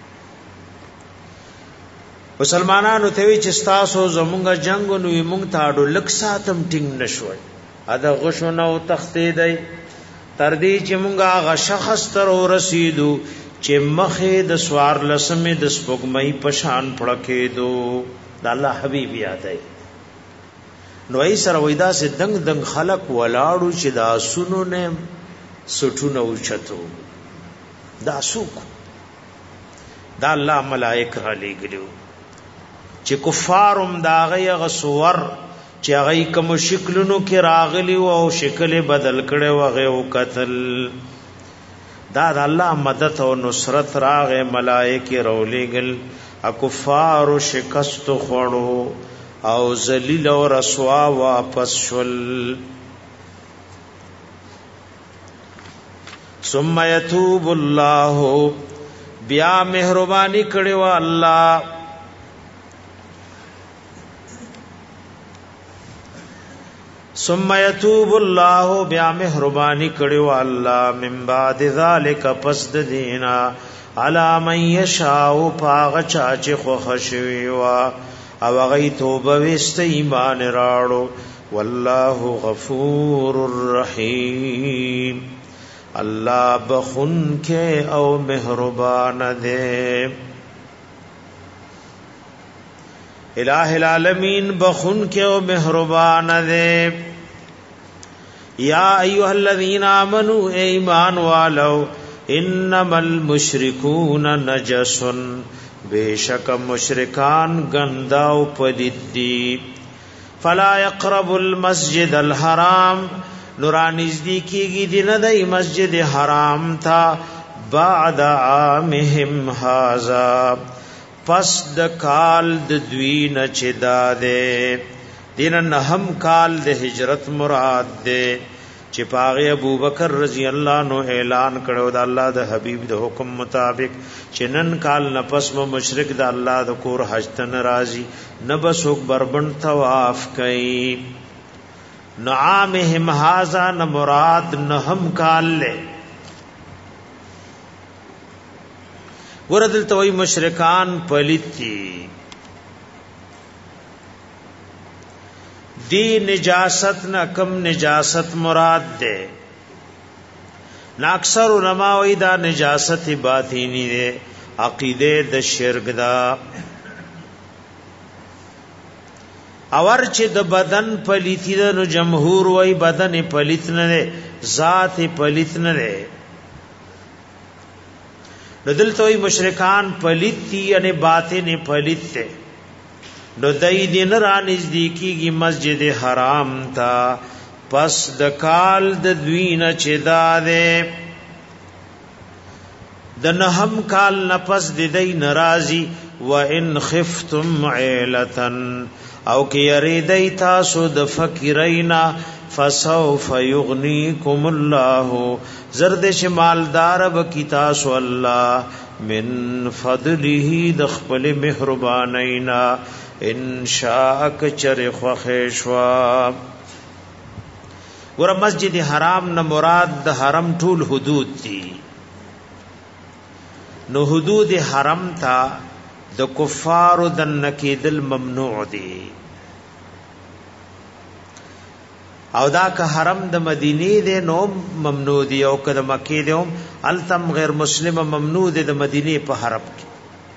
مسلمانانو ته وی چې تاسو زمونږ جنگ نو موږ ته اډو لک ساتم ټینګ نشوي ادا غشونه او تختیدای تر دې چې مونږه غ شخص تر رسیدو چې مخه د سوار لسمه د سپوږمۍ پشان پړکې دو د الله حبیب یادای نو ای سره وېدا سي دنګ دنګ خلق ولاړو چې دا سونو نه سټونه اوچتو دا سوق دا الله ملائک علی ګلو چې کفارم دا غي غسور چې هغه کوم شکلونو کې راغلی او شکل بدل کړي وغه او قتل دا د الله مدد او نصرت راغه ملائکه رولېګل کفار شکست خړو او ذلیل او رسوا واپس شول. ثم يتوب الله بیا مهرباني کړي وا الله ثم يتوب الله بیا مهرباني کړي وا الله من بعد ذلك پس د دینا علی من یشاء پاغ چا چې خو خشوي وا او غي توبه وست ایمان راړو والله غفور الرحیم الله بخون کے او مہربان دے الہ العالمین بخون کے او مہربان دے. یا ایها الذین آمنوا ایمان والو انما المشرکون نجس بیشک مشرکان گندا او پلید دی فلا يقرب المسجد الحرام نورانزدی کیږي د نه د مسجد حرام تا بعد عامهم هاذا پس د کال د دوی نه چدا ده دین نه هم کال د هجرت مراد ده چې پاغه ابوبکر رضی الله عنه اعلان کړو د الله د حبیب د حکم مطابق چې نن کال نه پس مشرک د الله د کور حج ته ناراضي نه بسوک بربند طواف کوي نعامهم هذا نہ مراد نہم کال لے وردل توئی مشرکان پلیتی دی نجاست نہ کم نجاست مراد دے نہ اکثر علماء وی دا نجاست باطینی دے عقیدے د شرک دا اور چې د بدن پلیتی ده نو جمهور وای بدن پلیت نه ده ذات پلیت نه ده دلته وای مشرکان پلیتی یعنی باطن پلیت ده نو دای دین را نزدیکیږي مسجد حرام تا پس د کال د دوی نه چدا ده د نهم کال نه پس د دای ناراضی و ان خفتم عیلتن او کی یریدای تاسو د فقیرینا فسوف یغنیکم الله زرد شمالدار بکی تاسو الله من فضله د خپل مهربانینا ان شاء کچر خوښوا. ور مسجد حرام نه مراد د حرم ټول حدود دي نو حدود حرم تا د کفارو د نکیدل ممنوع دي او دا که حرم د مدینه دی نو ممنوع دی او که د مکه دی هم التم غیر مسلم ممنوع دی د مدینه په حرم کې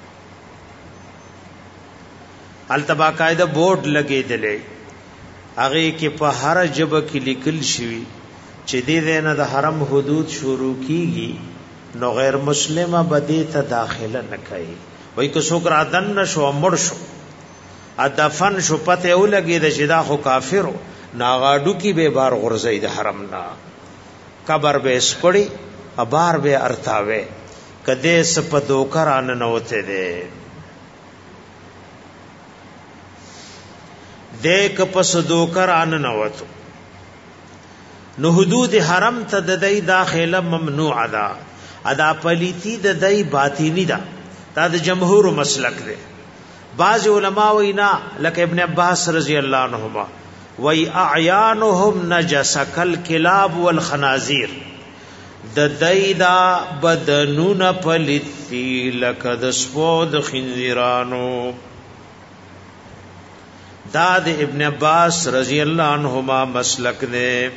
التبا قاعده بورډ لګیدلې هغه کې په هر جبه کې لیکل شوی چې دې نه د حرم حدود شروع کیږي نو غیر مسلمه بده ته داخله نه کوي وای که څوک را دن شو مړ شو ادفن شو پته ولګي د شدا خو کافرو ناغاډو کی به بار غرزید حرم نا قبر به سپړی ابار به ارتاوي کده سپ دوکران نوته ده دیک پس دوکران نوتو نو حدود حرم ته د دای داخله ممنوع ده ادا پلیتی د دای باطینی ده دا د جمهور مسلک ده بعض علماء وینا لکه ابن عباس رضی الله عنهما وی اعیانهم نجس کالکلاب والخنازیر د دای دا بدنون پلیتی لکه د سپو د خنزیرانو دا د ابن عباس رضی الله عنهما مسلک ده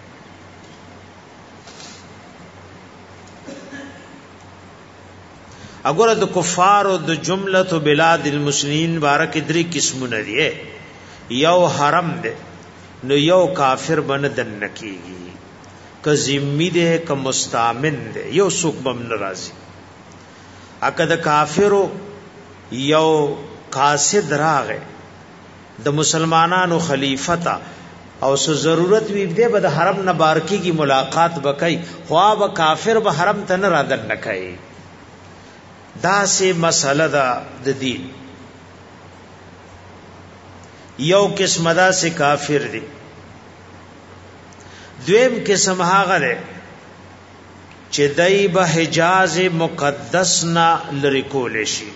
اگر د کفار او د جمله بلاد المسلمین بارک درې قسمونه دي یو حرم ده نو یو کافر بن دن نکیږي ک ذمی ده ک مستامن ده یو سوق بم ناراضي اکه د کافرو یو قاصد راغه د مسلمانانو خلیفتا او سو ضرورت وی ده به د حرم نه بارکی کی ملاقات وکای خوا به کافر به حرم ته نه رادل نکای دا سے مسئلہ دا د دین یو قسم دا سے کافر دی دویم قسم هغه ده چې دای به حجاز مقدس نا لری کول شي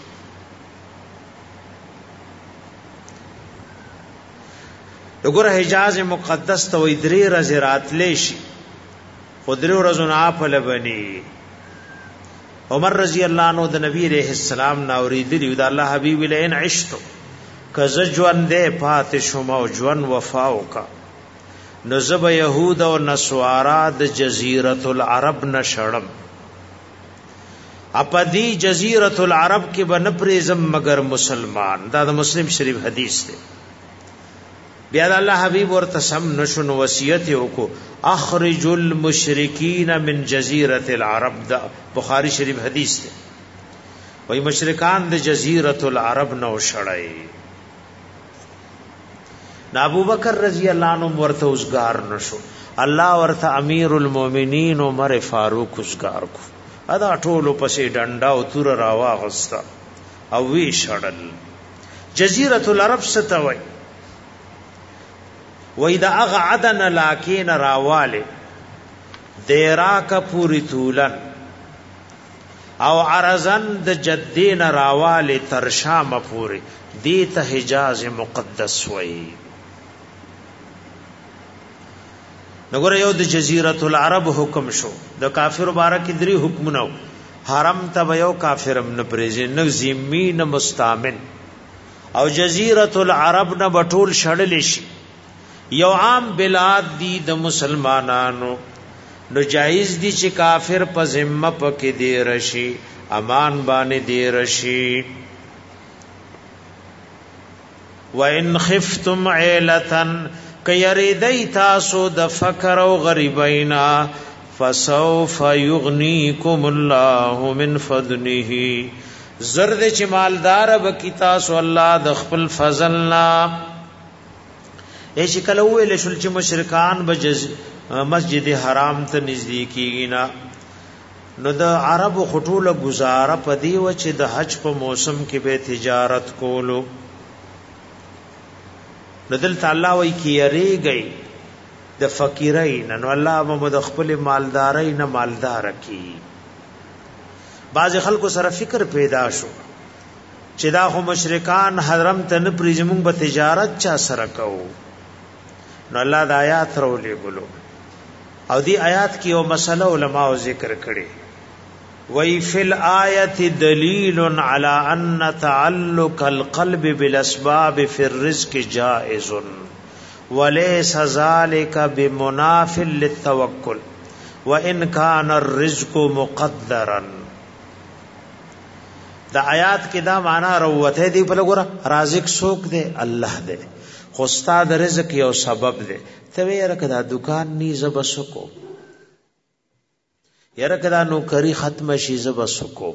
وګوره حجاز مقدس ته وې درې ورځې راتلې شي خو درې ورځې نه په لبني عمر رضی الله عنه د نبی علیہ السلام ناوریدلی د الله حبیب لئن عشت کز ژوند دې پات شوم او ژوند وفاو کا نزب یهود او نصارا د جزیرۃ العرب نشړم اپدی جزیرۃ العرب کې بن پرزم مگر مسلمان دا د مسلم شریف حدیث دی بیا د الله حبیب ورته سم نشون وصیت وکړو اخرج المشرکین من جزیرۃ العرب دا بخاری شریف حدیث دی وای مشرکان د جزیرۃ العرب نو شړای ابو بکر رضی الله عنه ورته اوسګار نشو الله ورته امیر المؤمنین عمر فاروق اوسګار کو ادا ټولو پسې ډنډا او تور راواغستا او وی شړل جزیرۃ العرب ستوي وای دا اغ عدن لاکین راواله دیرا کا پوری طولن او عرضن د جدین راواله تر شام پوری دیت حجاز مقدس وای نګور یو د جزیرۃ العرب حکم شو د کافر مبارک درې حکمونه حرم ته یو کافرم نه پریږي نه ذمی نه مستامن او جزیرۃ العرب نه بټول شړل شي یو عام بلاد دی د مسلمانانو نو جایز دی چې کافر په ذمه پکې دی رشي امان باندې دی رشي وان خفتم عیلتن کيریدای تاسو د فقر او غریبینا فسوف یغنیکم الله من فضله زرد چې مالدار بکی تاسو الله د خپل فضلنا ایش کله ویل شول چې مشرکان به مسجد حرام ته نزدیک کیږي نو د عرب خټوله گزاره پدی و چې د حج په موسم کې به تجارت کولو ندل تعالی وای کیری گئی د فقیرین نو الله محمد خپل مالدارای نه مالدار کی بعض خلکو سره فکر پیدا شو چې دا خو مشرکان حرم ته نه پریزمون به تجارت چا سره کوو نو الله د آیات رولې ګلو او دی آیات کې یو مسله علما ذکر کړي وی فی الآیت دلیل علی ان تعلق القلب بالاسباب فی الرزق جائز وليس ذلك بمناف للتوکل وان كان الرزق مقدرا دا آیات کې دا معنا روته دی په لګوره رازق څوک دی الله دی خو استاد رزق یو سبب دی ته یې رکدا دکان نی زبسکو یره کدا نو کری ختم شي زبسکو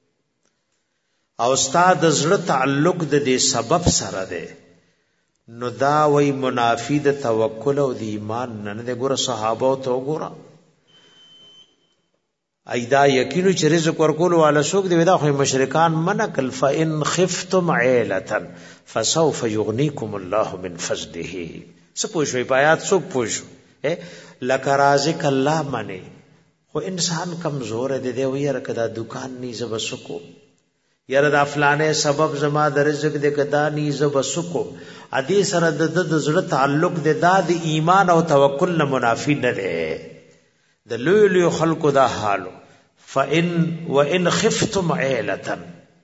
او استاد زړه تعلق د دې سبب سره دی نو دا وی منافی د توکل او د ایمان نه د ګور صحابه ته وګوره ایدا یقینو چې رزق ورکول والا څوک دی دا خو مشرکان منکل فإن خفتم عیلة فسوف یغنیکم الله من فضله سپوږی پایات څوک پوښ لک رازق الله منی خو انسان کمزور دی دی ویره کدا دکان نی زب سکو یره دا فلانه سبب زما د رزق د کدا نی زب سکو ادي سره د زړه تعلق د د ایمان او توکل نه منافی نه دی د لوی لوی خلقو دا حالو وان خفتم عیلة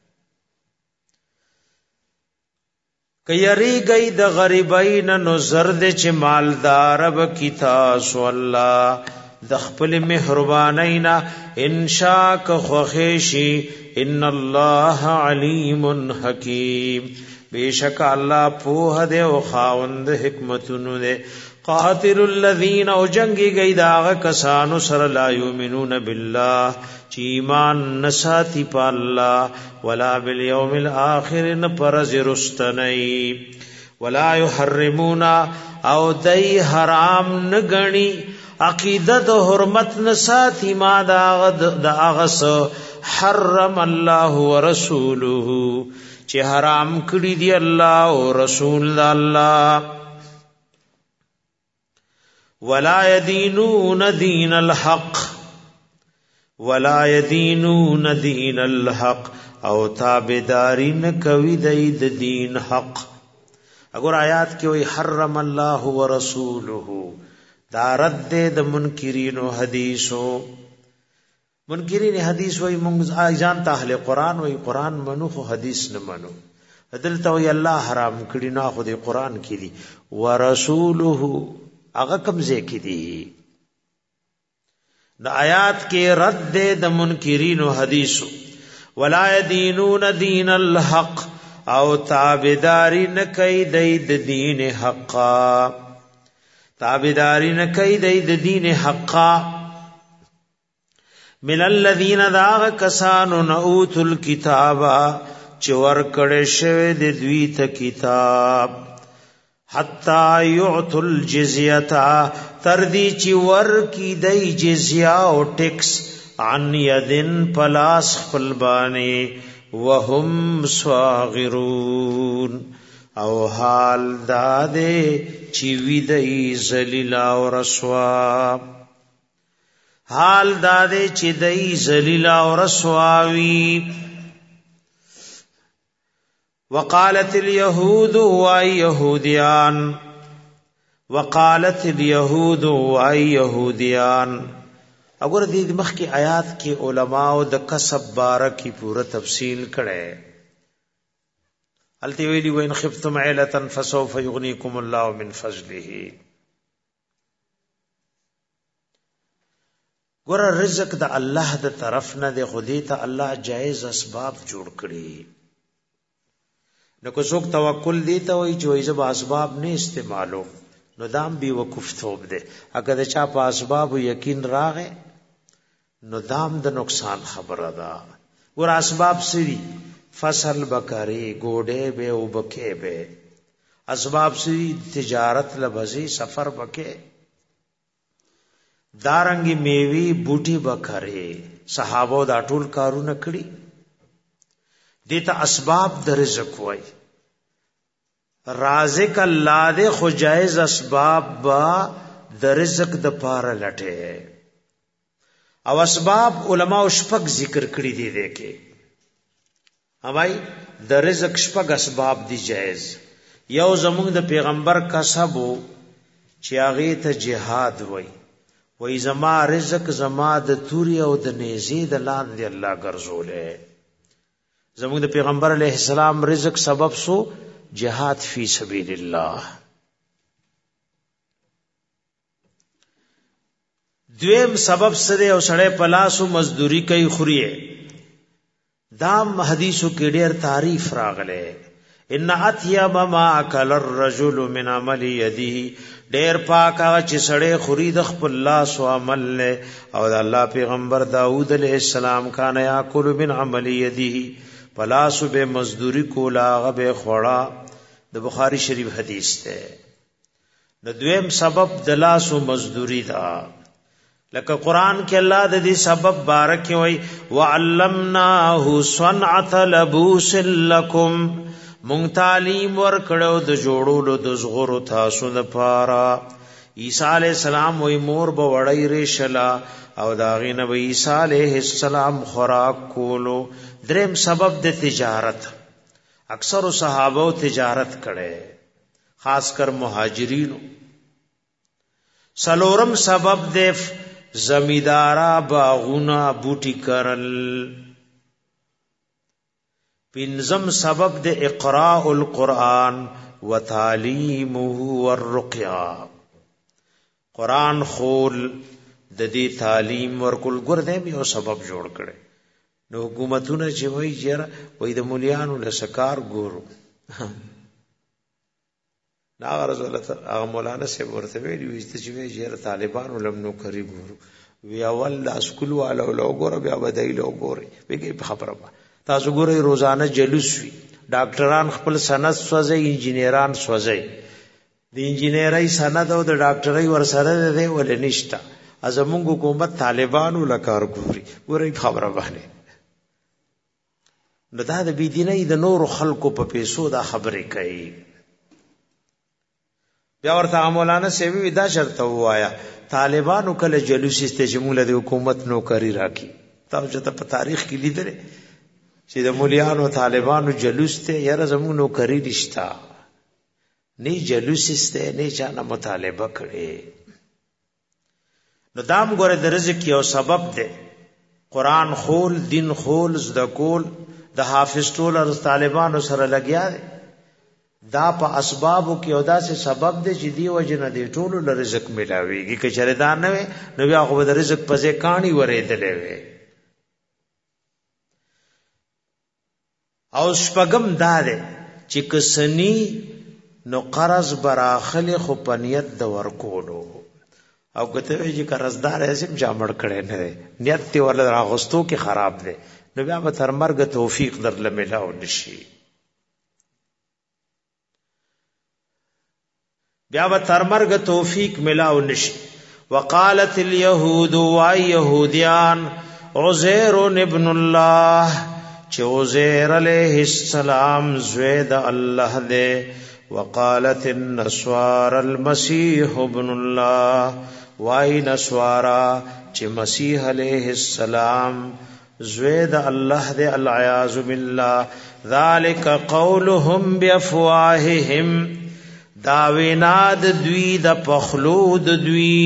کيري گئی د غریبین نو زرد چې مالدار به کتاس والله د خپل مهربانینا انشاء ک خوخیشی ان الله علیم حکیم بیشک الله په دې او خاوند حکمتونو دې قاتل الذین او جنگی گئی داغ کسانو سر لا یؤمنون بالله چی ایمان نساتی پا اللہ ولا بالیوم الاخر نپرز رستنی ولا یحرمون او دی حرام نگنی عقیدت و حرمت نساتی ما داغس حرم اللہ و رسوله چی حرام کری دی اللہ و رسول اللہ ولا يدينون دين الحق ولا يدينون دين الحق او تابعداري نه کوي د دین حق اگر آیات کې وي حرم الله ورسوله دا رد د منکرین او حدیثو منکرین حدیث وي مونږ ځان ته اهل قران وي قران منو خو حدیث نه منو دلته وي الله حرام کړي نه خو د قران کې دي ورسوله اغه کمزه کی دی د آیات کې رد د منکرین او حدیثو ولا يدينون دين الحق او تابعداري نه کوي د دین حق تابعداري نه کوي د دین حق من الذين ذا کسانو نوت الكتاب چور کړه شوی د دوی ته کتاب حتا یعطوا الجزیه تردی چی ور کی دای جزیه او ټیکس عن یدن پلاس خپلبانی وهم صاغرون او حال داده چی وی دای ذلیل او رسوا حال داده چی دای ذلیل او رسواوی وقالت اليهود ويهوديان وقالت اليهود ويهوديان اگر دې مخکې آیات کې علماو د کسب بارکی پوره تفصیل کړي التی ویلی وین خفتم عیلة فسوف یغنیکم الله من فضله ګور رزق د الله د طرف نه دی خو دې ته الله جایز اسباب جوړ کړي نو کو څوک توکل دی ته وای چې وایي زب اسباب نه استعمالو نو دام بي وقوف توب دی اگر د چا په اسباب یقین راغې نو دام د نقصان خبره ده ور اسباب سری فصل بکاری ګوډه به او بکې به اسباب سری تجارت لبزي سفر بکې دارنګي میوي بوټي بکاره صحابه دا ټول کارونه کړی دیتا اسباب د رزق وای رازق الله دې خو جائز اسباب با د رزق د پاره لټه او اسباب علما شپږ ذکر کړی دي دکې اوای د رزق شپږ اسباب دي جائز یو زموږ د پیغمبر کسبو چې هغه ته jihad وای زما رزق زما د توري او د نيزي د لاندې الله ګرځولې زموږ د پیغمبر علیه السلام رزق سبب سو جهاد فی سبیل الله دویم سبب سره او سړی پلاسو مزدوری کوي خوري دام حدیثو کې ډېر تعریف راغله ان اطيب ما اكل الرجل من عمل يده ډېر پاک هغه چې سړی خوري د خپل لاس او عمل له او د الله پیغمبر داوود علیه السلام کان یاکل من عمل يده پلاسو به مزدوری کولا غبه خوړه د بخاری شریف حدیث ده د دویم سبب د لاسو مزدوری دا لکه قران کې الله د دې سبب بارک وي وعلمناه صنعة لبوس لكم مونږ تعلیم ورکړو د جوړولو د زغرو تاسو لپاره عیسی علی السلام وی مور به وړی ریشلا او داغې نه وی عیسی علیہ السلام خوراک کولو دریم سبب د تجارت اکثر صحابه تجارت کړي خاص کر مهاجرینو سلورم سبب د زمیدارا باغونا بوٹی کرل پنزم سبب د اقراء القرآن و تعلیمه والرقیہ قرآن خول د دې تعلیم ورکول ګردې یو سبب جوړ کړي نو حکومتونه چې وایي چې وای د مولیانو له سکار ګورو نا رسول الله هغه مولانا سے ورته ویلی وسته چې وی جره طالبانو لم نو کری ګورو وی اول د اسکول والو لو ګورو بیا بدای لو ګوري ویګي خبره تاسو ګورئ روزانه جلوس وی ډاکټران خپل سند سوځي انجینران سوځي د انجینرای سند او د ډاکټرای ور سره ده ول نشتا ازمونږ حکومت طالبانو لکار ګوري خبره باندې نو دا د بيدینۍ د نور خلکو په پیسو دا خبرې کوي بیا ورته مولانا سیوی دا شرط وایا طالبانو کله جلوس استجمول د حکومت نوکری راکی تاسو ته په تاریخ کې لیدل چې د مولیانو طالبانو جلوس ته یاره زموږ نوکری نشتا نه جلوس استه نه چانه مطالبه کړي نو دام ګوره د رزق یو سبب ده قران خول دین خول زده کول د حافظ ټول از طالبانو سره لګیا دي دا په اسبابو کې اودا سے سبب دی چې دی وجنه دی ټولو ل رزق ملاويږي که چردان نه وي نو بیا خو د رزق په ځای کانی ورېدلې وي او شپږم دا دی چې کسنی نو قرض براخل خو پنیت د ورکولو او کته چې قرضدار اسیم جامړ کړي نه نیت تی ول راغستو کې خراب دی نو بیا به تر مرګ توفیق درل ملاو نشي بیا به تر مرګ توفیق ملاو نشي وقالت اليهود ويهوديان عزير ابن الله چې عزير عليه السلام زوی د الله دی وقالت النصارى المسيح ابن الله وای نسوارا چې مسیح علیہ السلام زوی د الله دی العیاذ بالله ذالک قولهم بافواههم داویناد دوی د پخلود دوی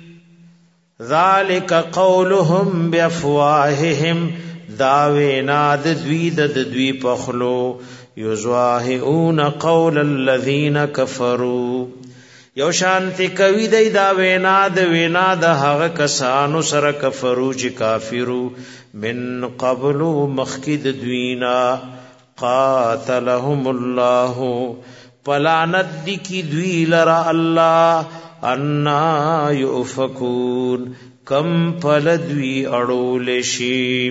ذالک قولهم بافواههم داویناد دوی د دوی پخلو یزواهون قول الذین کفروا یو شانتی کوي دی دا وینا د هغه کسانو سره کفرو چې کافرو من قبل مخکد دوینا قاتلهم الله پلانت دی کی دوی لرا الله انا یؤفکون کم پل دوی اڑول شی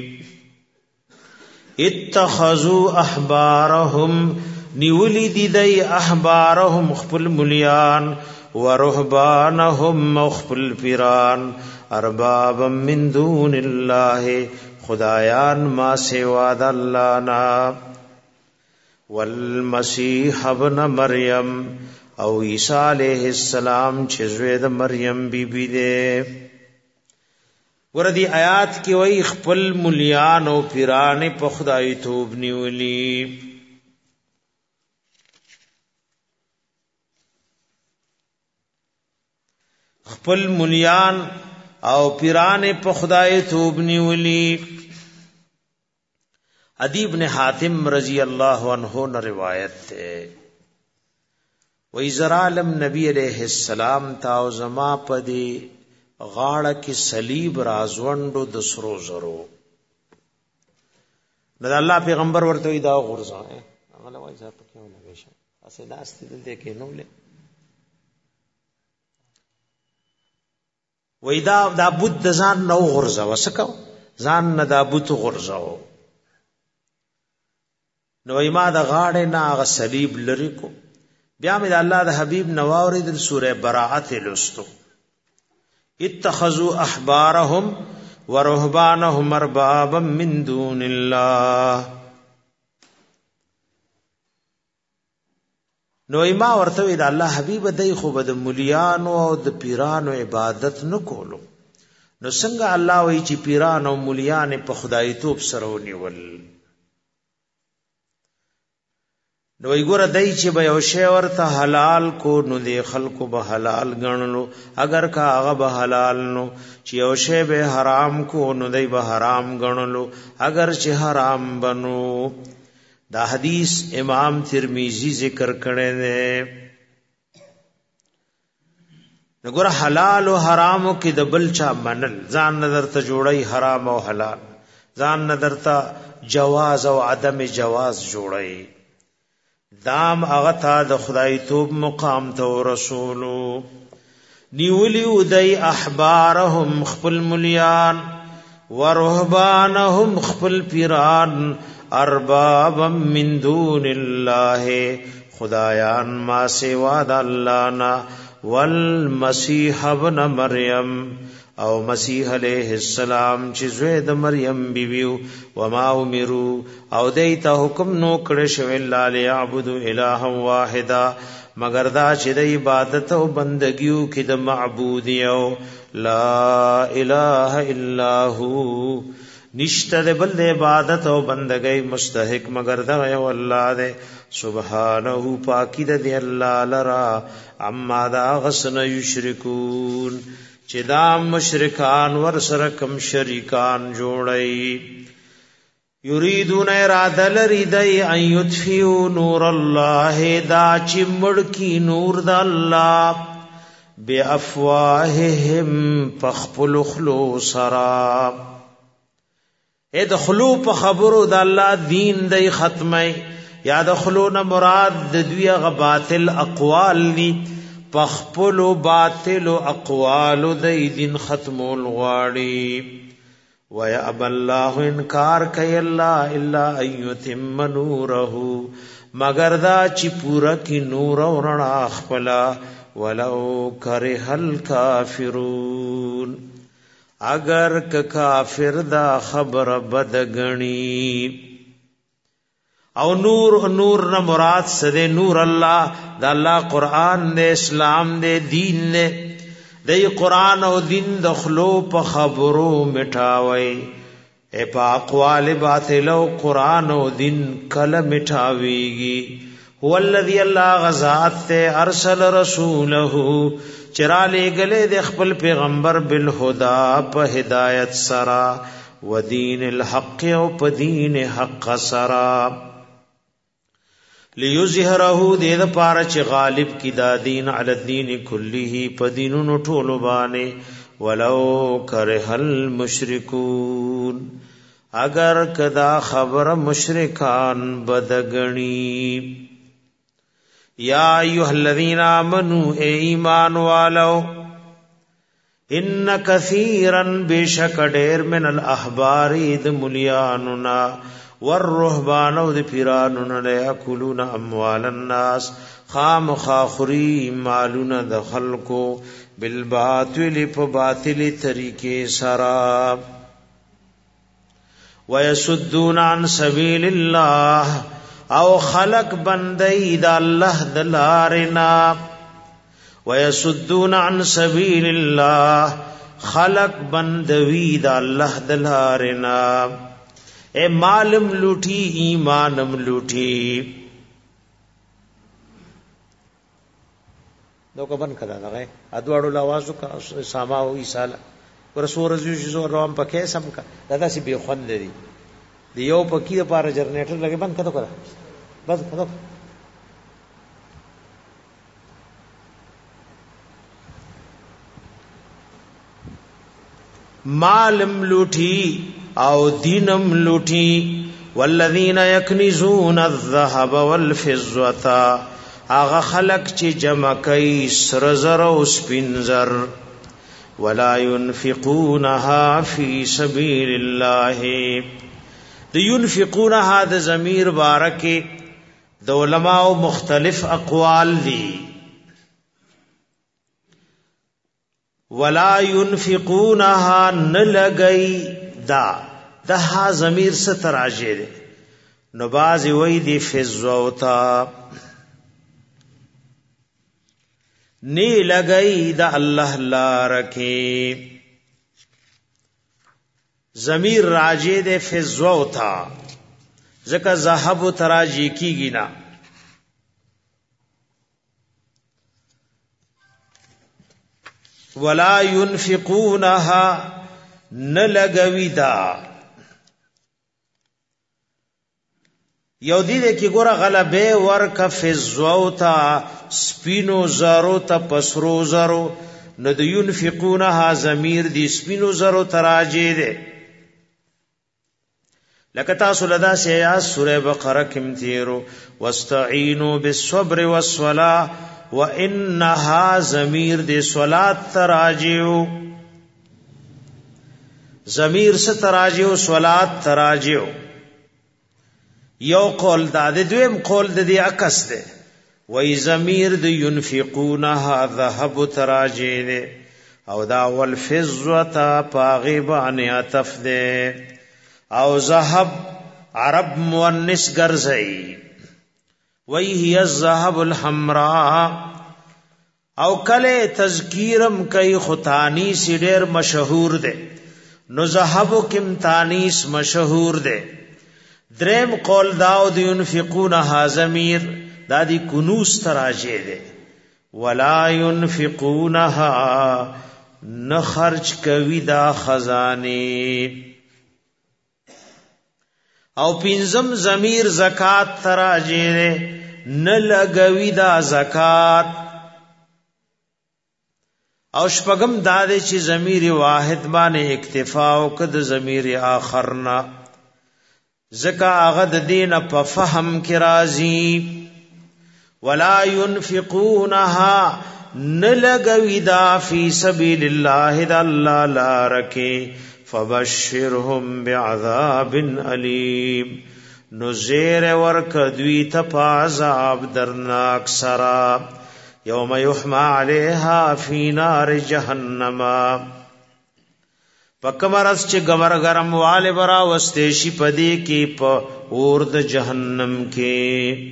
اتخذوا احبارهم نیولی دی احبارهم خپل ملیان ورهبانهم مخبل پیران اربابا من دون الله خدایان ما سوا د الله نا والمسیح ابن مریم او عیسی علیہ السلام چې زوی د مریم بی بی ده وردی آیات کی وای خپل ملیان او پیران په خدای توب نیولی خپل ملیان او پیران په خدای توب نیولی عدی بن حاتم رضی اللہ عنہ نے روایت ہے وَإِذَرَالَمْ نبی علیہ السلام تاو زما پدی غاړه کې صلیب رازوندو د سرو زرو نو الله پیغمبر ورته دا غرزه هغه لا وایي ځکه کې ونه ویشه اسه داستې دلته کې نو له وېدا دا بوت ځان نو غرزه وسکو ځان نه دا بوت غرزه نو ما د غاړه نه هغه صلیب لری کو بیا مې الله د حبیب نواوري د سوره براءت لستو اتخذوا احبارهم ورهبانهم اربابا من دون الله. نو ما ورته د الله حبیب دای خو بد مليانو او د پیرانو عبادت نکولو. نو څنګه الله وی چې پیرانو مليان په خدای توپ سره ونیول؟ نو وګوره دای چې به یو شی ورته حلال کو نو د خلکو به حلال ګڼلو، اگر کا هغه به حلال نو چې یو شی به حرام کو نو دای به حرام ګڼلو اگر چې حرام بنو. دا حدیث امام ترمذی ذکر کړی دی. وګوره حلال او حرام کې د بل چا منل، ځان نظر ته جوړی حرام او حلال، ځان نظر ته جواز او عدم جواز جوړی، دام هغه ته د خدای توب مقام ته رسولو. نیولی ودای احبارهم خپل مليان ورهبانهم خپل پیران اربابا من دون الله خدایان ما سوا د الله نا، والمسیح ابن مریم او مسیح علیہ السلام چې زوی د مریم بیبیو. وما امروا او دیت حکم نو کړه شو الا ليعبدوا الها واحدا مگر دا چې د عبادت او بندګیو کې د معبود یو لا اله الا هو، نشته د بل عبادت او بندګۍ مستحق مگر دا یو الله دې سبحانه پاکی د الله لرا اما دا غسن یشرکون چې دا مشرکان ور سره کم شریکان جوړي. یریدون اراده لري دای ان یطفئوا نور الله دا چې مړکی نور د الله بافواههم پخپل خلو سرا. ادخلوا په خبرو د الله دین دی ختمه یا دخلوا نه مراد د دوی غ باطل اقوال دي، پخپل باطل اقوال دی دین ختمول غواړي. ويأبى الله انکار کوي الله الا ان يتم نوره مگر دا چې پورا کی نور او رڼا خپل ولو کرہ الکافرون اگر ک کافر دا خبر بدګنی. او نور نہ مراد سده نور الله دا الله قرآن دے اسلام دے دین دے دی قرآن او دین دخلو په خبرو مٹاوي اے پا اقوال باطل او قرآن او دین کل مٹاویگی. هو الذی اللہ غزات تے ارسل رسوله چرا لے گلے دے خپل پیغمبر بالہدا په ہدایت سرا و دین الحق او په دین حق سرا لیظهره دې د پاره چې غالب کی دا دین علی الدین کله په دینونو ټولو باندې ولو کرہ المشرکون اگر کدا خبر مشرکان بدګنی. یا ایها الذین آمنوا ای ایمان والو ان کثیرا بشک ډیر من الاحبار د ملياننا والرهبان او د پیرانو نه یاکلون اموال الناس خام خاخری مالون د خلقو بالباطل په باطل طریقې سرا ويسدون عن سبيل الله او خلق بندي د الله د لارنا ويسدون عن سبيل الله خلق بندوي د الله د لارنا اے مالم لوٹی ایمانم لوٹی. دو کا بند کدا لگے ادواړو لوازو کا ساما او ایساله ورسور زو روان پکې سم کا دادا سی به خوند دی دیو پکې لپاره جنریټر لګي بند کړه بس کړه. مالم لوٹی او دینم لوٹی. والذین یکنزون الذهب والفضة اغه خلق چې جمع کوي سر زر او سپین زر ولا ينفقونها فی سبیل الله. د ينفقونها د ضمیر بارکه د علماء مختلف اقوال دي. ولا ينفقونها نلګي دا ها ضمیر څه تراجه ده نو بازي وای دی فزوتا نی لګي دا الله لار کې ضمیر راجه ده فزوتا ځکه ذهب تراجی کیږي نه ولا ينفقونها نلګوي دا یو دې کې ګوره غلبه ورک فزوتا سپینو زارو ته پسرو زارو نو د ينفقونها ضمیر دي سپینو زارو تراجه ده لکه تاسو لدا سیا سوره بقره کې تیرو واستعینوا بالصبر والصلاه وانها ضمیر دې صلات تراجیو ضمیر سے تراجیو صلات تراجیو یو قول دا دویم قول د دې عکس ده وای ضمیر د ينفقونها ذهب تراجیه او دا والفزه پاغبان عطف ده او ذهب عرب مؤنث ګرځي وای هي الذهب الحمراء او کله تذکیرم کوي خطانی سی ډیر مشهور ده نو ذهب کم تانیس مشهور ده دریم قول داو دی ينفقونها ضمیر دادی کنوز تراجه ده ولا ينفقونها نخرج کوي دا خزانه او پینزم ضمیر زکات تراجه نه لګوي دا زکات او شپغم داده چې ضمیر واحد باندې اکتفا او کد ضمیر اخرنا زکا هغه د دین په فهم کې راضی ولا ينفقونها نلګوي دا فی سبیل الله د الله لارکه فبشرهم بعذاب علیم نذیر ورک دوی ته عذاب درناک سرا یوم یحما علیها فی نار جهنم پکمرس چې گمر گرم والے برا واستشی پدی کی په اور د جهنم کې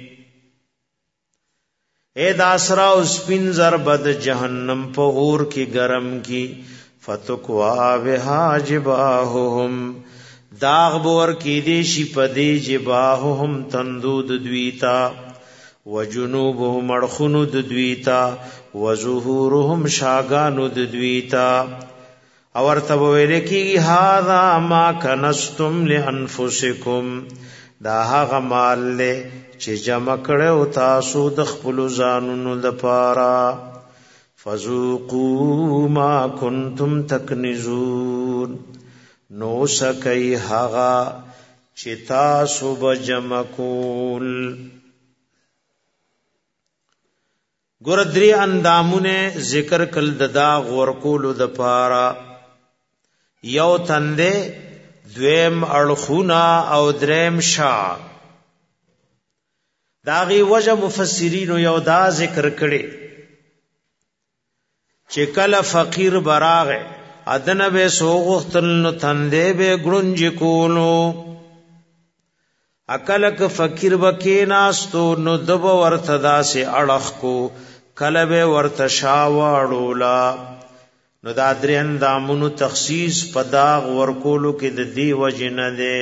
اے داسرا اس پنزر بد جهنم په اور کې گرم کی فتقوا بها جباههم داغ بور کی دیشی پدی جباههم تندود دویتا وجنوبهم مرخنود دویتا وظهورهم شاگانود دویتا اور تب ویل کی هذا ما کنستم لانفسکم دا هغه مال له چې جمع کړو تاسو د خپل ځانونو لپاره فذوقوا ما کنتم تکنزون نو سکی هغه چې تاسو به جمع کول ګور درې اندامونه ذکر کل ددا غور کولو د پاره یو تنده دویم اړخونا او دریم شا داغي وجه مفسرین یو دا ذکر کړي چې کله فقیر براغه ادن به سوغتل نو تنده به ګړنج کولو اکلک فقیر بکیناستو نو دب ورتدا سے اڑخ کو کله به ورته شاواړولا نو دا درین دامونو تخصیص پداغ ورکولو کې د دی وجنه ده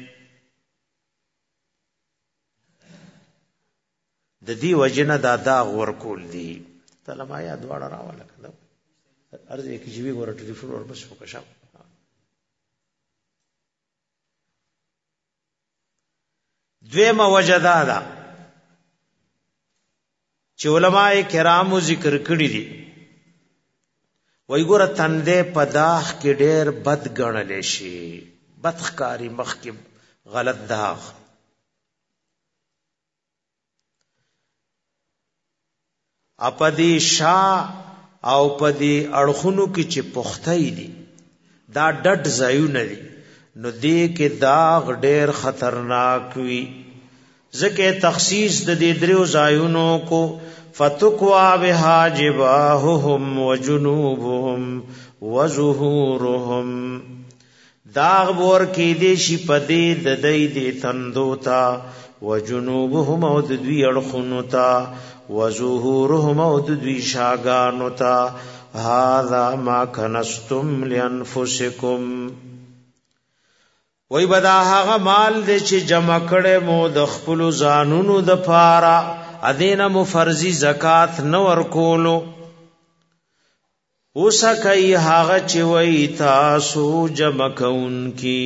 د دی وجنه دا داغ ورکول دی تلما یا دواړه راواله کړه ارزه کې جیوی ور ټلیفون ور بس وکښه دویمه وجدا ده چې علماء کرامو ذکر کړی دي وای ګوره تندې پداخ کې ډېر بد ګڼل شي بدخکاری مخ کې غلط داغ اپدی شا او پدی اړخونو کې چې پختای دي دا ډډ ځایونه دي نو دې کې داغ ډېر خطرناک وي ځکه تخصیص د دې دریو ځایونو کو فتقوا بها جباههم وجنوبهم وظهورهم داغ بور کې دې شي پدې د دې دې تندوتا وجنوبهم او د دوی اړخونوتا وظهورهم او د دوی شاګانوتا هذا ما کنستم لانفسکم وای بدا هغه مال دې چې جمع کړي مو د خپل ځانونو د پاره ادینه مو فرضی زکات نو ورکولو اوسه کوي هغه چې وای تاسو جمع کون کی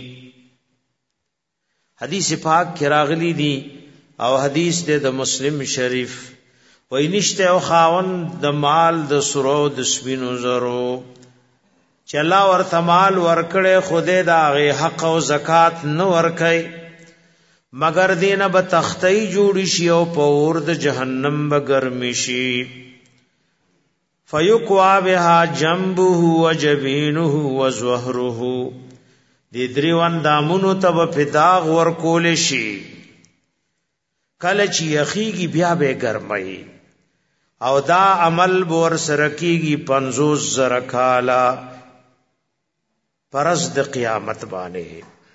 حدیث پاک کې راغلی دی او حدیث دې د مسلم شریف وای نشته او خاون د مال د سرو د سپینو زرو چې الله ورته مال ورکړي خوده دا غي حق او زکات نو ورکړي مگر دینه به تختی جوړ شي او په اور د جهنم به ګرمي شي فیقوا بها جنبه وجبینه وظهره دې دریوان دامونو ته په داغ ورکول شي کله چې یخیږي بیا به ګرمي او دا عمل بور سره کیږي 50 زره کالا پرز د قیامت باندې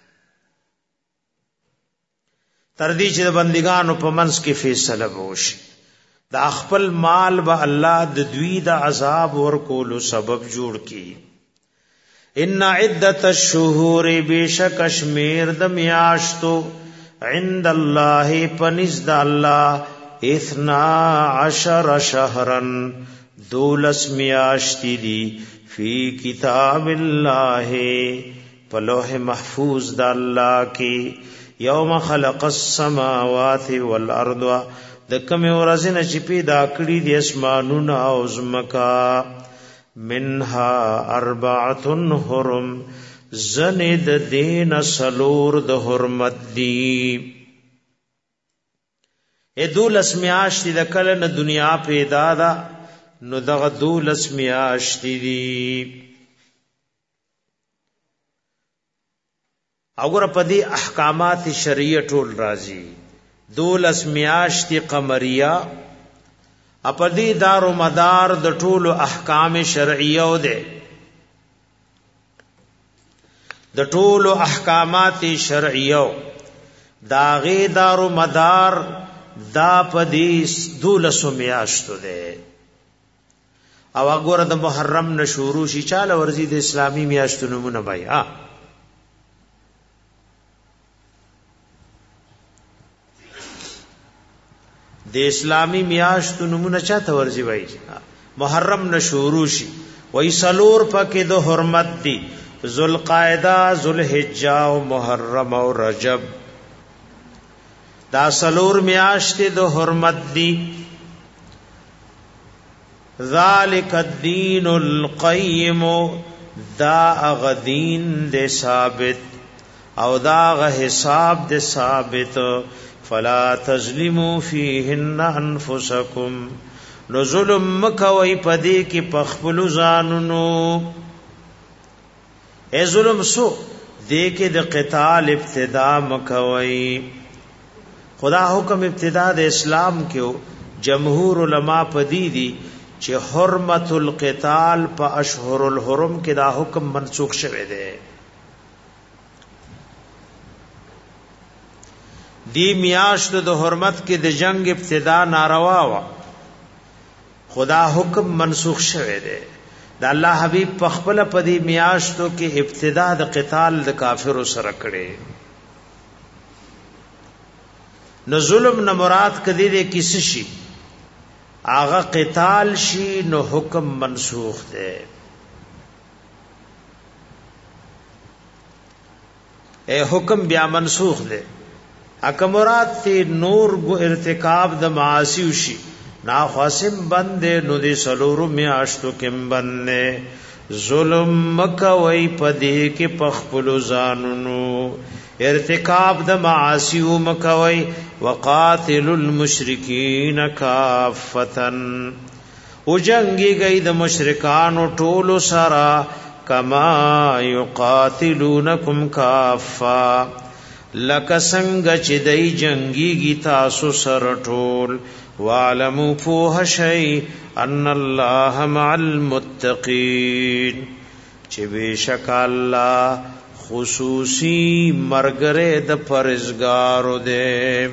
تر دې چې بندګانو په منځ کې فیصله وشي دا خپل مال به الله د دوی د عذاب ورکول سبب جوړ کی ان عدت الشهور بشکشمیر د میاشتو عند الله پنځ د الله 12 شهرن 12 میاشتې دي فی کتاب الله په لوح محفوظ د الله کې یوم خلق السماوات والارض د کوم ورځې چې پیدا کړی د اسمانونو او زمکا منها 4 حرم زند دین سلور د حرمت دی دولس میاشتې د کله نه دنیا پیدا ده نو دغه دولس میاشتې دي وګوره په دې احکامات شرعیه ټول راځي دولس میاشتې قمریه په دې دار و مدار د ټولو احکام شرعیه و ده د ټولو احکامات شرعیه دا غي دار و مدار دا په دې دولس میاشتو ده او وګوره د محرم نه شروع شي چاله ورزي د اسلامي میاشتو نمونه بای د اسلامی میاشتو نمونه چاته ورزي وای محرم نه شروع شي وای سلور پکې د حرمت دي ذوالقعده ذوالحجه او محرم او رجب دا سلور میاشتې د حرمت دي ذالک الدین القیم دا غدین دے ثابت او دا غ حساب دے ثابت فلا تظلموا فیهن انفسکم نو ظلم مکوئی پدی کی پخپل زانونو اے ظلم سو دے کے د قتال ابتدا مکوئی خدا حکم ابتدا د اسلام کیو جمهور علماء پدی دی چې حرمت القتال په اشهر الحرم کې دا حکم منسوخ شوه دی دی میاشت د حرمت کې د جنگ ابتدا ناروا وا خدا حکم منسوخ شوه دی دا الله حبیب په خپل په دی میاشتو کې ابتدا د قتال د کافرو سره کړي نو ظلم نه مراد کدی دې کیس شي آغا قتال شي نو حکم منسوخ دے اے حکم بیا منسوخ دے اکمرات تی نور گو ارتکاب د معاصیو شي نا خاصم بندے نو دی سلورو میاشتو کم بندے ظلم مکوئی پدے کے پخپلو زانونو ارتکاب د معاصیو مکوئی وقاتل المشرکین کافتن او جنگی گئی د مشرکانو ټولو سرا کما یقاتلونکم کافا لکسنگ چی دی جنگی گی تاسو سر ټول وعلمو پوه شئی ان اللہ مع المتقین چی بیشک اللہ خصوصی مرگرے د پرزگارو دے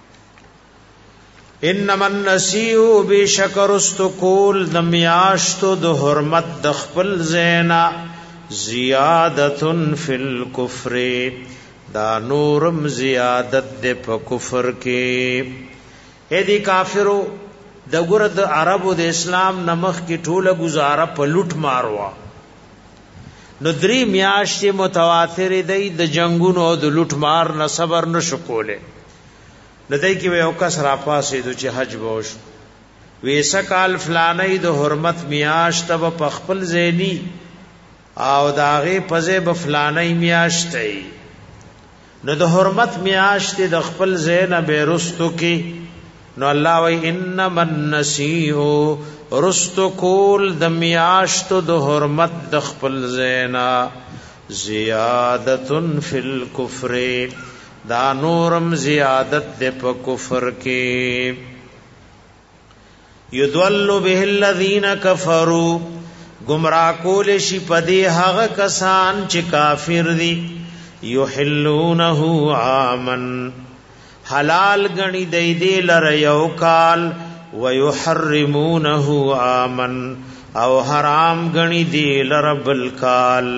انما النسیو بیشک رستو کول دمیاشتو د حرمت دخپل زینا زیادتن فی الکفر دا نورم زیادت دے پا کفر کے اے دی کافرو دا گرد عربو د اسلام نمخ کی ټوله گزاره په لوټ ماروا نو دری میاشتې متواتر دی د جنگونو او د لوټ مار نه صبر نشو کوله نو دای کی یو کس را پاسې د چې حج بوش ویسا کال فلانې د حرمت میاشت په خپل زینی او داغه پزې په فلانې میاشتې نو د حرمت میاشت د خپل زینه بیرستو کې نو الله وی انما النسیء رستو کول د میاشتو د حرمت د خپل زینا زیادتن فی الکفر دا نورم زیادت د په کفر کې یضل به الذین کفروا گمراه کول شي پدې هغه کسان چې کافر دي یحلونه عامن حلال گنی دی دی لر یو کال ویحرمونه آمن او حرام گنی دی لر بالکال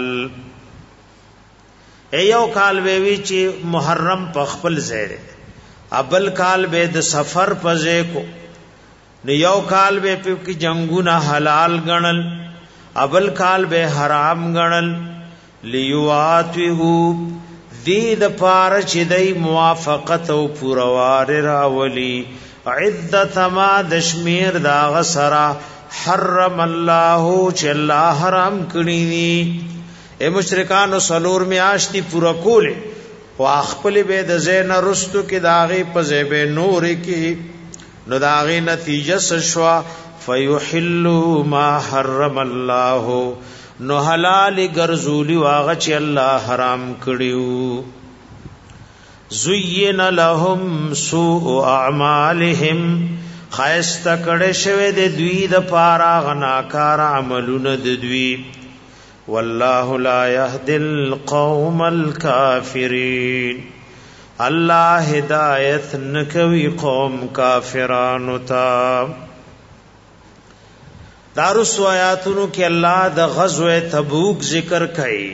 یو کال بیوی چی محرم پخپل زیره ابل کال بے د سفر پزے کو یو کال بے پی کی جنگونا حلال گنل ابل کال بے حرام گنل لیواتوہو دید پار چی دی موافقت و پوروار راولی عدت ما دشمیر دا غسرا حرم اللہ چی اللہ حرام کنی دی اے مشرکانو سلور میاشتی پورا کولے و اخپل بید زین رستو کی داغی پزیب نوری کی نو داغی نتیجہ سشوا فیحلو ما حرم اللہ نو حلال گرزولی واغ چی اللہ حرام کړیو زین لهم سوء اعمالهم خیست کړه شوه د دوی د پارا غناکار عملونه د دوی والله لا يهدي القوم الكافرين الله هدایت نکوي قوم کافرانو ته دارس آیاتونو کې الله د غزوه تبوک ذکر کړي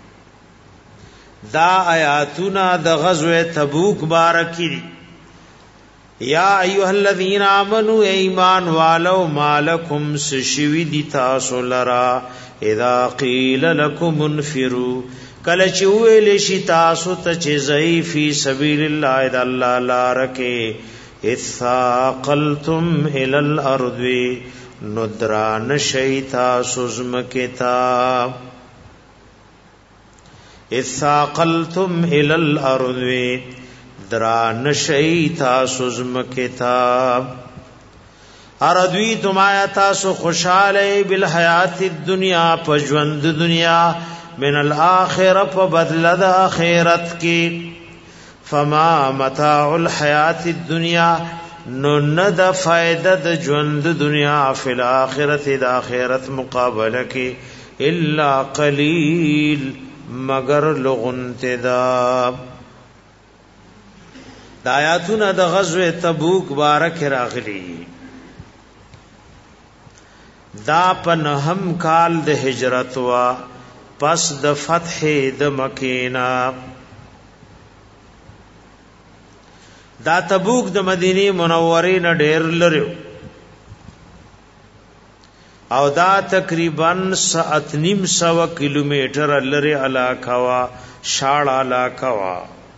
دا آیاتونه د غزوه تبوک بارکی یا ایها الذین آمنوا ایمان والو مالکم سشوی دی تاسو لرا اذا قیل لکم انفروا کله چې ویل شي تاسو ته چې زئی فی سبیل الله اذا الله لارکه اثاقلتم الی الارض ندران شیطا سزمکتا اثاقلتم الى الارض دران شیطا سزمکتا اردوی تمایا تاسو خوشحالی بالحیات الدنیا پجوند دنیا من الاخرہ پبدلد آخرت کی فما متاع الحیات الدنیا نو ند فائدہ د ژوند دنیا فی الاخرت د اخرت مقابله کی الا قلیل مگر لغنتدا د آیاتونه د غزوه تبوک بارک راغلی دا پنهم کال د هجرت وا پس د فتح د مکینا دا تبوک د مدینه منوره نه ډیر لري او دا تقریبا 7.5 کیلومتر لري علاقه وا شاړ علاقه وا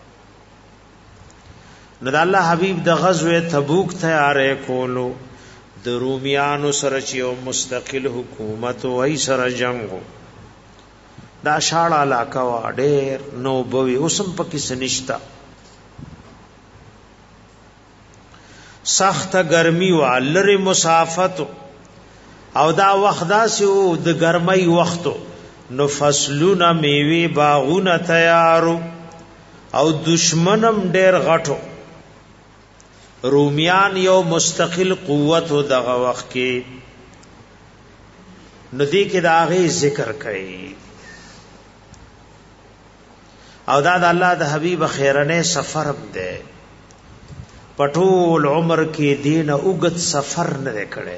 نو د الله حبیب د غزوه تبوک تیارې کولو د رومیانو سره چې یو مستقل حکومت وای سره جنگو دا شاړ علاقه وا ډیر نو بوي اوسم پکې سنشتا سخت گرمی و لری مسافت او دا وخت داسو د ګرمۍ وختو نو فصلونه میوه باغونه تیارو او دشمنم ډیر غټو. رومیان یو مستقل قوت و دغه وخت کې، ندی کې دا غي ذکر کړي. او دا د الله د حبیب خیرنه سفر ده، پټول عمر کې دین اوغت سفر نه کړي.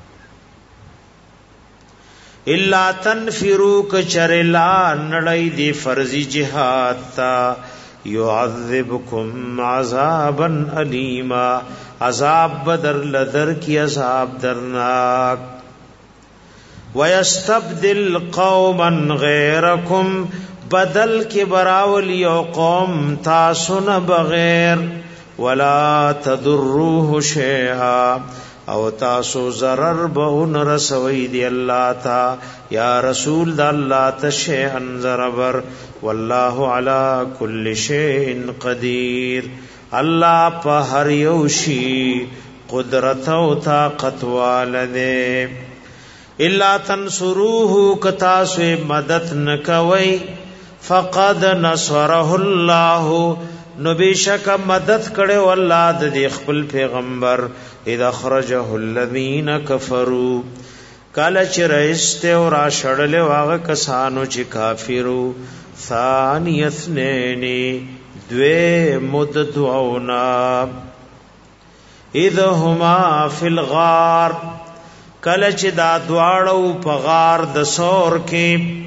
الا تنفروا کچرلا نړۍ دی فرضی جهاد تا يعذبكم عذابا الیما، عذاب بدر لدر کی عذاب درناک. ويستبدل قوما غيركم، بدل کی براول یو قوم تاسو نه بغیر. ولا تضروه شیئا، او تاسو ضرر به نه رسوي دی الله تا یا رسول د الله ته شیئا ضرر. والله على كل شيء قدير، الله په هر یو شی قدرت او طاقت والده. الا تنصروه، کتا سو مدد نکوي، فقد نصره الله، نو بشک مدد کړي والله د خپل پیغمبر. اذا خرجه الذين كفروا، کله چې رئیسته او را شړل واغه کسانو چې کافرو. ثانی اثنین، دوی مدد اونا. اذا هما فی الغار، کله چې دا دواړو په غار د سور کې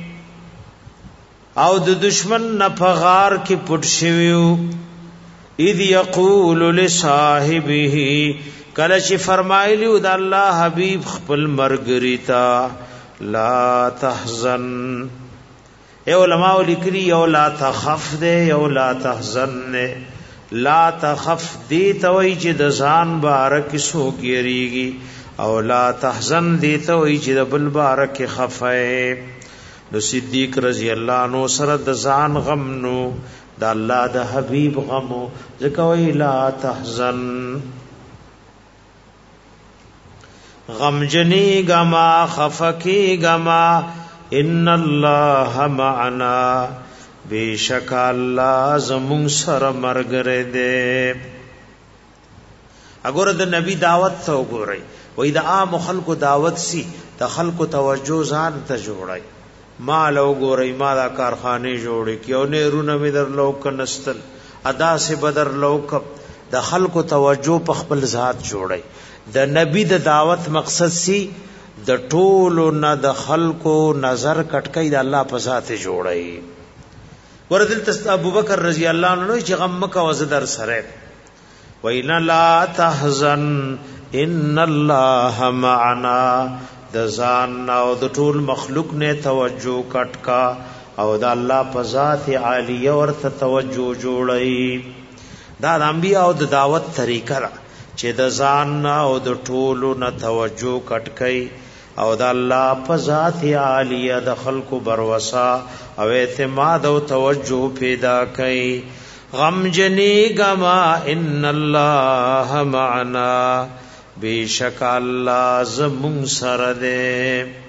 او د دشمن نه په غار کې پټ شویو. اذ یقول لصاحبه، کله چې فرمایلیو د الله حبیب خپل مرګری تا لا تحزن. اے علماء لیکلی یو لا تخف دے یو لا تحزن نے. لا تخف دی توئی چې د ځان بارک سو کیریږي، او لا تحزن دی توئی چې د بل بارک خفه. نو صدیق رضی الله عنه سره د ځان غم نو د الله د حبیب غمو، ځکه وی لا تحزن. غمجنی غما خفکی غما، ان الله معنا، بیشک الله زمون سره مرګره دے. اگر د نبی دعوت ته وګورئ، وای د عام خلکو دعوت سی د خلکو توجه ځان ته جوړای. ما لو ګورئ ما دا کارخانه جوړې کیو نه رونه می در لوک نستل ادا سے بدر لوک، د خلکو توجه په خپل ذات جوړای. د نبی د دعوت مقصد سی د ټولو نه د خلکو نظر کټکې د الله په ذات جوړای. ورته ابو بکر رضی الله عنه چې غم مکه وزدر سره، وینا لا تحزن ان الله معنا، د ځان او د ټول مخلوق نه توجه کټکا او د الله په ذات عالیه ورته توجه جوړای. دا د انبیاء او د دعوت طریقه ده چې د ځان او د ټولو نه توجه کټکای او د الله په ذات عالیه د خلقو بروسا او اعتماد او توجه پیدا کړي. غم جنی غما ان الله معنا، بیشک الله زمون سره ده.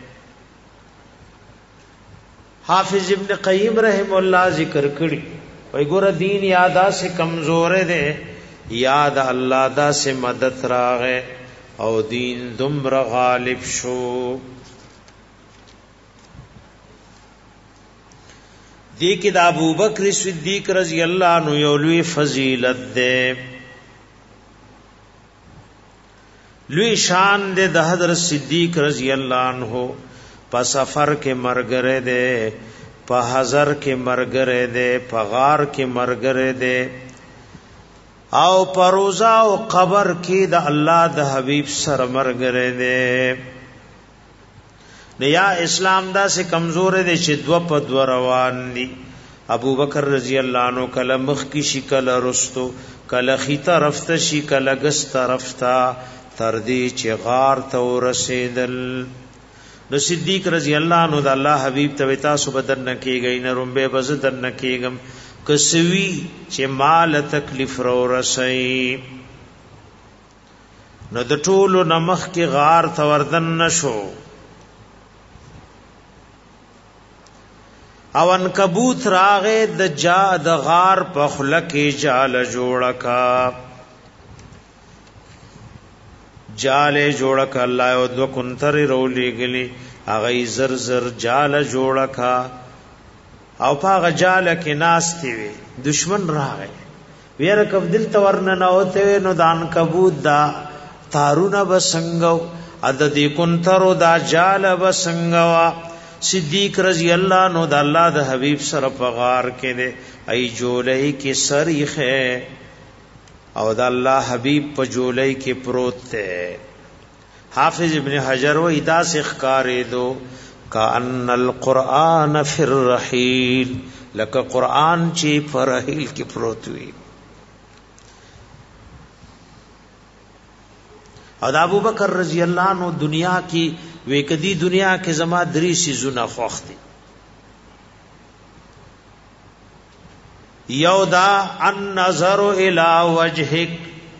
حافظ ابن قیم رحم الله ذکر کړي، وای ګور دین یادا سے کمزور ده، یاد الله دا سے مدد راغه او دین دمر غالب شو. دی کې د ابو بکر صدیق رضی الله عنه یو لوی فضیلت ده، لوی شان ده د حضرت صدیق رضی الله عنه. په سفر کې مرګره ده، په حضر کې مرګره ده، په غار کې مرګره ده، او پروزا او قبر کې د الله د حبیب سره مرګره ده. نیا اسلام دا سے کمزور دے چې دو په دو روان دي. ابو بکر رضی اللہ عنہ کله مخ کی شي کله رستو، کله خي طرف ته شي کله ګس طرف ته، تر دې چې غار ته ورسېدل. نو صدیق رضی اللہ عنہ د الله حبیب ته تاسو بدن نه کیږي نه رومبه بزدن نه کیږم، کسوی چې مال تکلیف رو رسي. نو د ټولو نمخ کې غار ته وردن نشو. او عنکبوت راغه د غار په خلک جال جوړکا الله او دو کنتر رولې غلي هغه زر زر جال جوړکا او پاغه جال کې ناشتي وي دشمن راغی ویره کف دل تورن نه ہوتے نو دان کبوت دا تارونه بسنګو عدد کنترو دا جال بسنګوا صدیق رضی الله نو د الله د حبیب سره پغار کې دے ای جولای کې سریخه او د الله حبیب په جولای کې پروت ته حافظ ابن حجر و ادا سخکارې دو کأن القرآن فی الرحیل لکه قرآن چې پر رحیل کې پروت وي او د ابو بکر رضی الله عنه دنیا کې وکدي دنیا کې زما درې سيزونه خوښتي یو دا النظر الى وجهك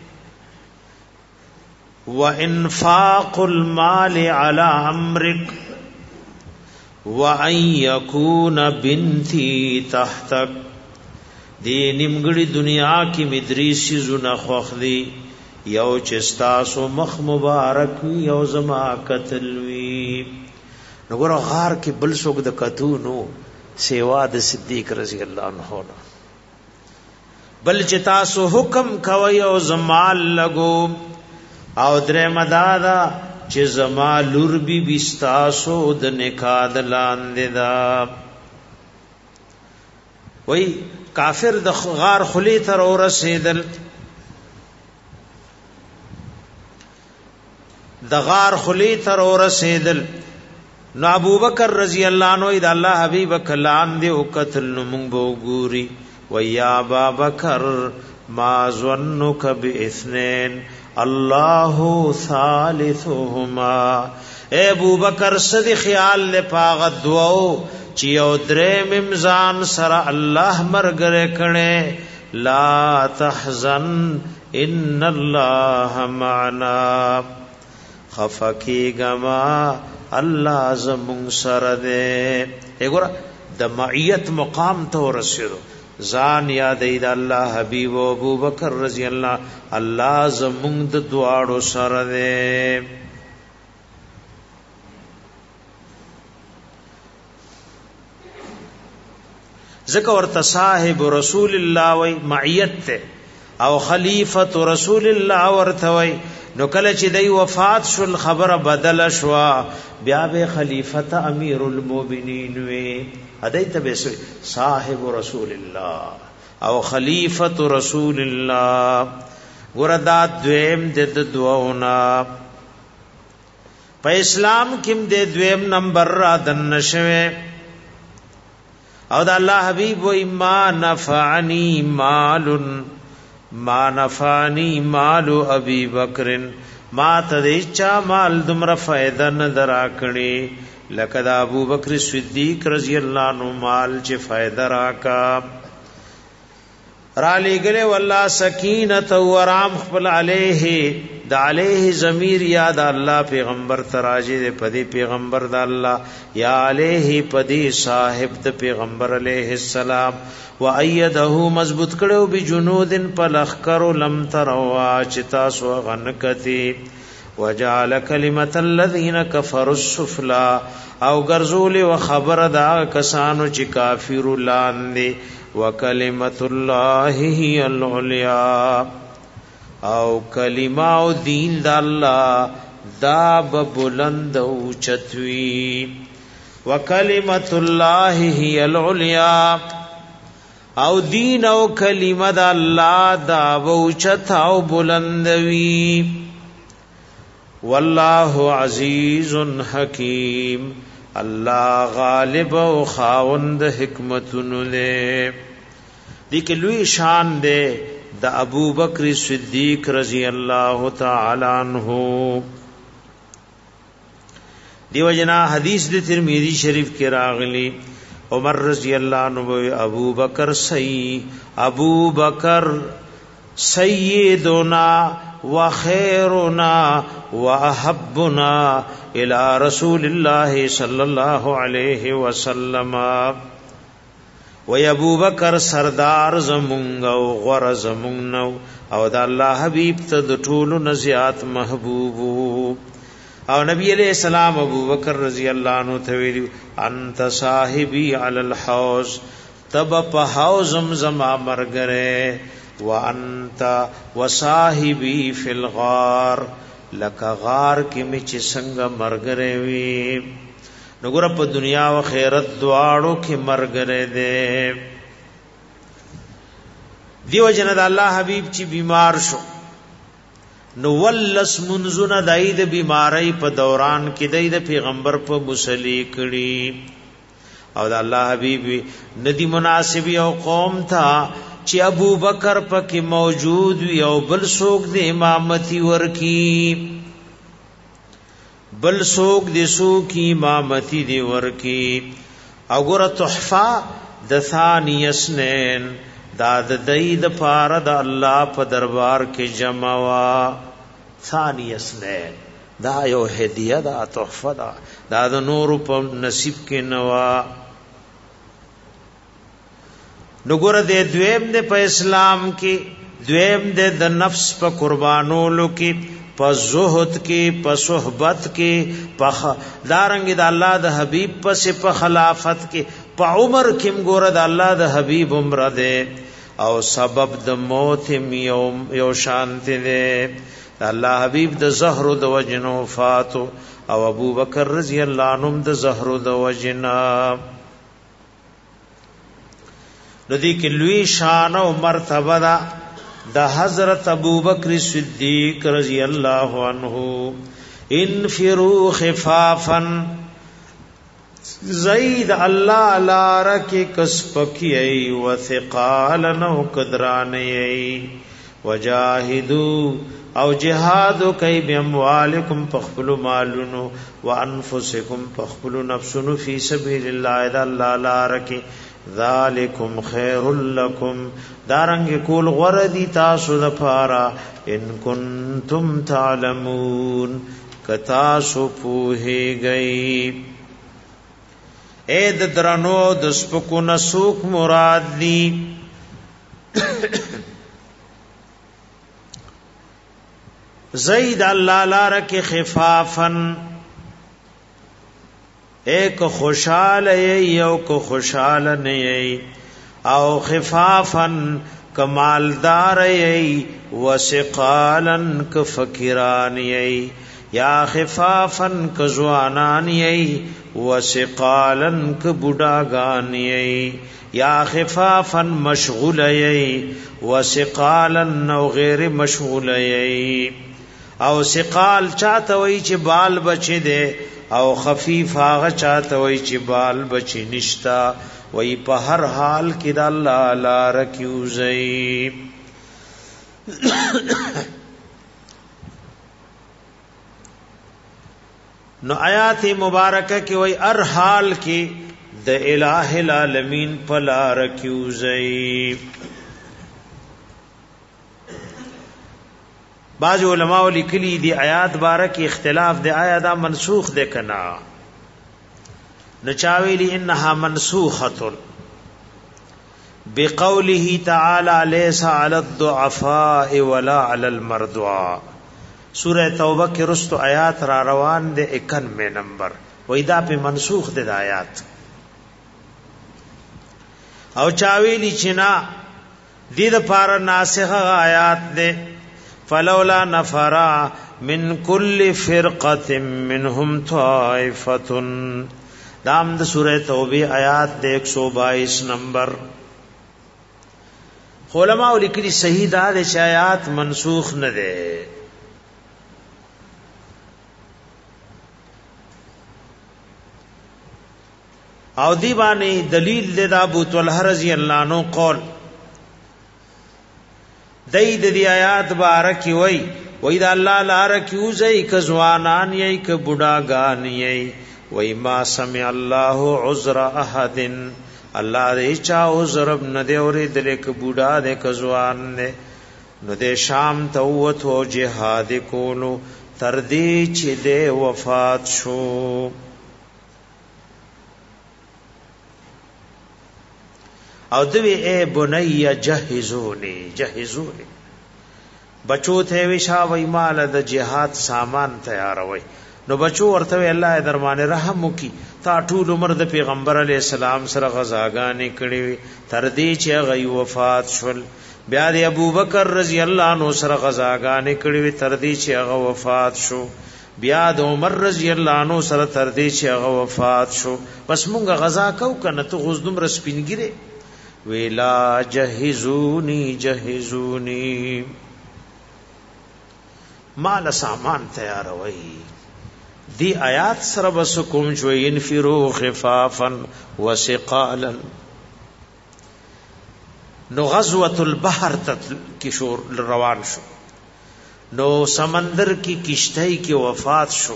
وانفاق المال على امرك وان يكون بنتي تحتك دې نیمګړي دنیا کې مدري سيزونه خوښلي یو چستاسو مخ مبارک یو زما قتل وی نګور غار کې بل څوک د کتو نو سیوا د صدیق رضی الله عنه بل چتاسو حکم کوي او زمال لګو او درې مدادا چې زما لور بي بستاسو د نکاح د لاندې دا وای کافر د غار خلی تر ورسېدل د غار خلی تر ورسېدل نو ابوبکر رضی الله عنه د الله حبیب کلام دی او قتل نو مونږ وګوري ویا ابوبکر ما ظنک باثنين الله ثالثهما اے ابوبکر صد خیال له پاغ دعو چې یو درې ممزان سره الله مرګره کړي لا تحزن ان الله معنا خفقی گما الله زمون سره دې وګوره د معیت مقام ته ورسېدو ځان یاد اید الله حبیب او ابو بکر رضی الله زمون د دعاړو سره دې ذکر ورته صاحب رسول الله وای معیت ته او خلیفۃ رسول الله ورته وای نو کله چې دی وفات شول خبره بدل شوا بیا به خلیفۃ امیر المؤمنین وی ادیت به صاحب رسول الله او خلیفۃ رسول الله وردا دویم د دعونا په اسلام کې د دویم نمبر را دن شوه او د الله حبیب و ما نفعنی مال ابي بکر ما تدیچا مال دمر فائدہ نه دراکړي لکه د ابو بکر صدیق رضی الله عنه مال چې فائدہ راکا را لګله والله سکینه و آرام خپل علیه د علیه ضمیر یاد الله پیغمبر تراجه د پدی پیغمبر د الله یا علیه پدی صاحب د پیغمبر علیه السلام وَأَيَّدَهُ مضبوط کړو بجنودن پلخکر لم تروا چتا سو غنکتی وجعل كلمه الذين كفروا السفلى او غرزول و خبر دا کسانو چې کافر لاندې وکلمت الله هي العليا او کلمه او دین د الله دا بلند او چتوي وکلمت الله هي العليا او دین او کلمه د الله دا وچت او بلندوي والله عزیز حکیم الله غالب او خاوند حکمتونو له دې کې لوی شان ده د ابو بکر صدیق رضی الله تعالی عنہ دیو جنا حدیث د ترمذی شریف کې راغلی عمر رضی اللہ عنہ ابو بکر سیدنا وخیرنا واحبنا الى رسول اللہ صلی اللہ علیہ وسلم وی ابو بکر سردار زمونږ او غوره زمونږ نو او د الله حبیب ته د ټولو نه زیات محبوب او نبی علیہ السلام ابو بکر رضی اللہ عنہ ته ویلو انت صاحبی علی الحوض تب په حوض زما مرګره وانت وصاحبی فی الغار لک غار کې می چې څنګه مرګره وی نګور په دنیا او خیرت دواړو کې مرګره ده دیو جن د الله حبیب چې بیمار شو نو ولس منزونه دای د بیماری په دوران کې دای د پیغمبر په مصلی کړي او د الله حبیب ندی مناسب او قوم تھا چې ابو بکر پکې موجود وي او بل څوک د امامتی ورکی بل څوک د څوک امامتی دی ورکی او ګره تحفه د ثانی اسنین دا د دید پار د الله په دربار کې جمع وا ثانی اسنین دا یو هدیه دا تحفه دا د نور په نصیب کې نوا نګور د دویم د په اسلام کې دویم د نفس په قربانولو کې په زهد کې په صحبت کې په دارنګ د الله د حبیب په خلافت کې په عمر کې ګور د الله د حبیب عمر ده او سبب د موت یو شانت ده الله حبیب د زهر د وجنو فاتو او ابو بکر رضی الله عنهم د زهر د وجنا ندی کې لوی شان او مرتبه ده د حضرت ابو بکر صدیق رضی الله عنه انفروا خفافا زید الله لارک کسپکی ای وثقالا نو قدرانی ای وجاهدوا او جهاد کوي باموالکم فخلوا مالونو وانفسکم فخلوا نفسونو فی سبیل الله اذا الله لارک ذالکم خیر لکم دارنګ کول غردی تاسو د پارا ان کنتم تعلمون کتا سو پوهی گئی اے د درنو د سپکو نسوک مراد دی زید اللہ لارک خفافن ایک خوشحال یو کو خوشحال نہیں او خفافن کمالدار یی وسقالن ک فقیران یی یا خفافن ک زوانان یی وسقالن ک بوډاګان یی یا خفافن مشغول یی وسقالن نو غیر مشغول یی او سقال چاته وی چې بال بچی دے او خفیف هغه چاته وی چې بال بچی نشتا وی په هر حال کې د الله لار کیوزئی نو آیات مبارکه کې وی هر حال کې د الٰه العالمین په لار کیوزئی بعض علماء لیکلی دی آیات بارک اختلاف دی آیا دا منسوخ دی کنا نچاویلی انها منسوخه بقوله تعالی ليس على الضعفاء ولا على المرضى سورہ توبہ کی رست آیات را روان دے 91 نمبر وېدا په منسوخ دي د آیات او چاویلی چنا دې د پار ناسخه آیات دے فلولا نفرا من كل فرقه منهم طائفه دام د سورہ توبہ آیات دے 122 نمبر علماء لیکلي صحیح دا د آیات منسوخ نه ده او دی باندې دلیل د ابو طلحه رضی الله عنه قول دید دی آیات بارکی وی دا اللہ لارکی وزئی کزوانان یئی که بڑاگان یئی وی ما سمع اللہ عذر احد اللہ دے چا عذر اب ندے اوری دلے که بڑا دے کزوان دے ندے شام توتو جہاد کولو تردی چی دے وفات شو او دوی اے بنی جهزونی جهزونی بچو ته وشا وای مال د جهاد سامان تیاروي نو بچو ورته الله درمانه رحم وکي تا ټول عمر د پیغمبر علی السلام سره غزاګانې کړې تر دې چې غي وفات شول بیا د ابوبکر رضی الله عنه سره غزاګانې کړې تر دې چې هغه وفات شو بیا د عمر رضی الله عنه سره تر دې چې هغه وفات شو بس مونږه غزا کو کنه ته غزدم رسپینګره ویلا جهزونی جهزونی مال سامان تیاروي دی آیات سره بس کوم جو ينفروا خفافا وثقالا نو غزوه البحر کی شور روان شو نو سمندر کی کشتۍ کی وفات شو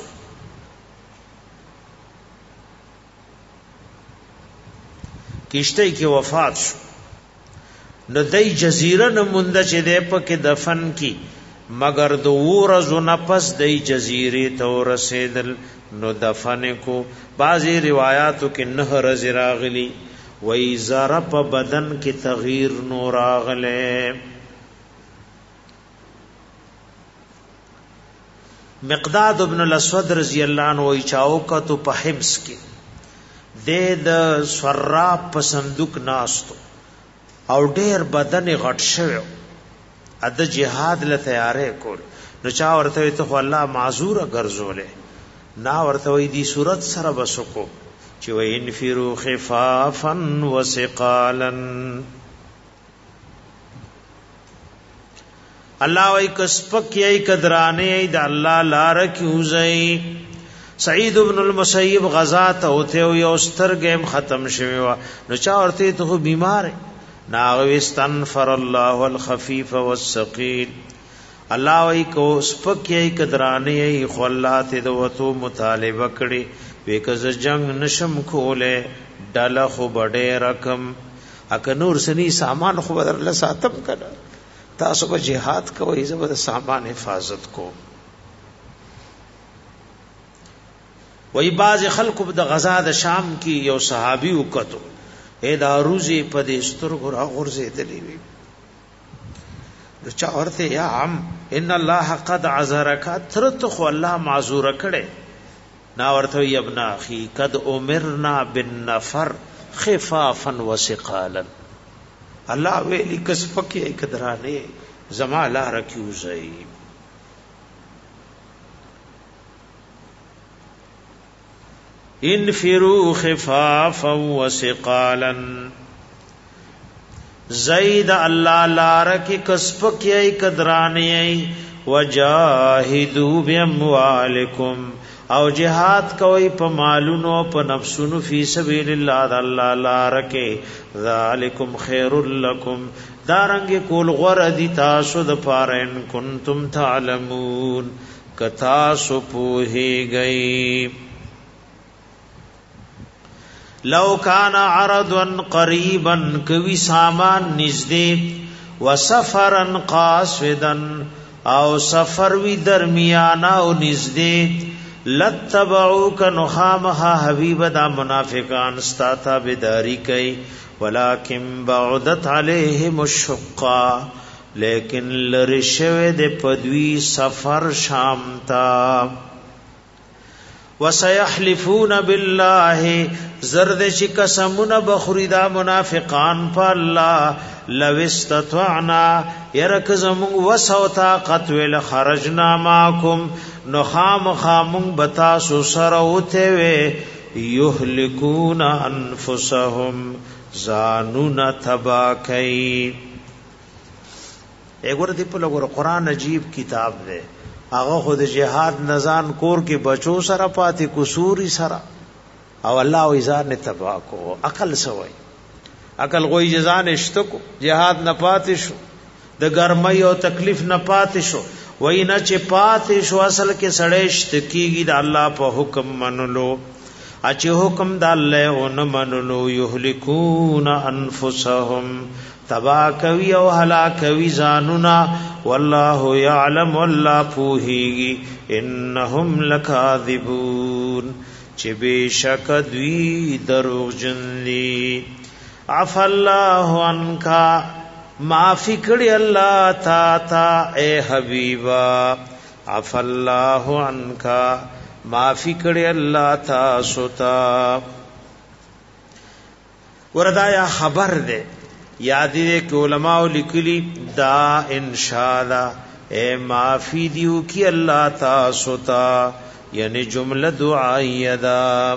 کشتۍ کی وفات شو نو دای جزیره نمونده چې د پکې دفن کی مگر دو ورځو نفس د جزیره ته رسیدل نو دفن کو بعضی روایتو کې 9 ورځې راغلي وای زره په بدن کې تغییر نو راغله مقداد ابن الاسود رضی الله عنه وای چاو کا تو په حبس کې د سراب په صندوق ناستو او ډیر بدن غټ شوی اد جهاد له تیارې کول نو چا ورته ته الله معذور ګرځولې نا ورته وې دي صورت سره بسکو چې وې انفروا خفافا وثقالا الله وې کسپک یې قدرانه د الله لار کیوزي سعید ابن المسیب غزا ته اوته یو سترګم ختم شوی و نو چا ورته ته بیمار ناغو استنفر الله الخفيف والثقيل الله وای کو سپکې قدرانې خلات د وته مطالبه کړي وکز جنگ نشم کوله ډاله خو بډې رقم اک نور سني سامان خو بدل ساتم کړه تاسو په jihad کوي زبر سامان حفاظت کو وای باز خلق د غزا د شام کی یو صحابي وکړو اے دا روزی په دې سترګو را غورځې دلی وی چا ورته یا عم ان الله قد عذرک ترت خو الله معذور کړي نا ورته ی ابن اخي قد امرنا بالنفر خفافا وثقالا الله ویلی کس پکې قدرانه زما لا رکیوزي انفروا خفافا وثقالا زید الله لارک کسبک ای قدرانی وجاهدوا باموالکم او جهاد کوي په مالونو په نفسونو فی سبیل الله الله لارک ذالکم خیر لکم دارنګ کول غردی تاسو د پارن کنتم تعلمون کتا سو پوهی گئی لو کان عرضا قریبا کوي سامان نږدې وسفرا قاصدا او سفر وی درمیانا او نږدې لتبعوک نخامها حبیب دا منافقان استاتا بداری کوي ولکن بعدت علیهم الشقا لیکن لرشوه د پدوی سفر شامتا وسيحلفون بالله زرد چې قسمونه بخریدا منافقان په الله لو استطعنا يرکزم وسو طاقت ول خرجنا معكم نخام خامون بتا سو سروته وي يهلكون انفسهم زانون تباكي اګور دی په لګور قران عجیب کتاب دی هغه خود جهاد نزان کور کې بچو سره پاتې قصوري سره او الله وزار نه تبا کو عقل سوي عقل غوي جزان اشتکو جهاد نه پاتې شو د ګرمۍ او تکلیف نه پاتې شو وای نه چې پاتې شو اصل کې سړېشت کیږي د الله په حکم منلو اچ حکم د الله او نه منلو یهلکون انفسهم تبا کوي او هلاکوي ځانونا والله يعلم والله پوهیږي انهم لکاذبون چې بشک دوی دروغجن دي عف الله عنك معافی کړي الله تا اے حبیبا عف الله عنك معافی کړي الله تا سوتا وردا یا خبر دے یاد دې کې علماء لیکلي دا انشاء اے معافی دیو کی اللہ تاسو تا یعنی جملہ دعائیہ دا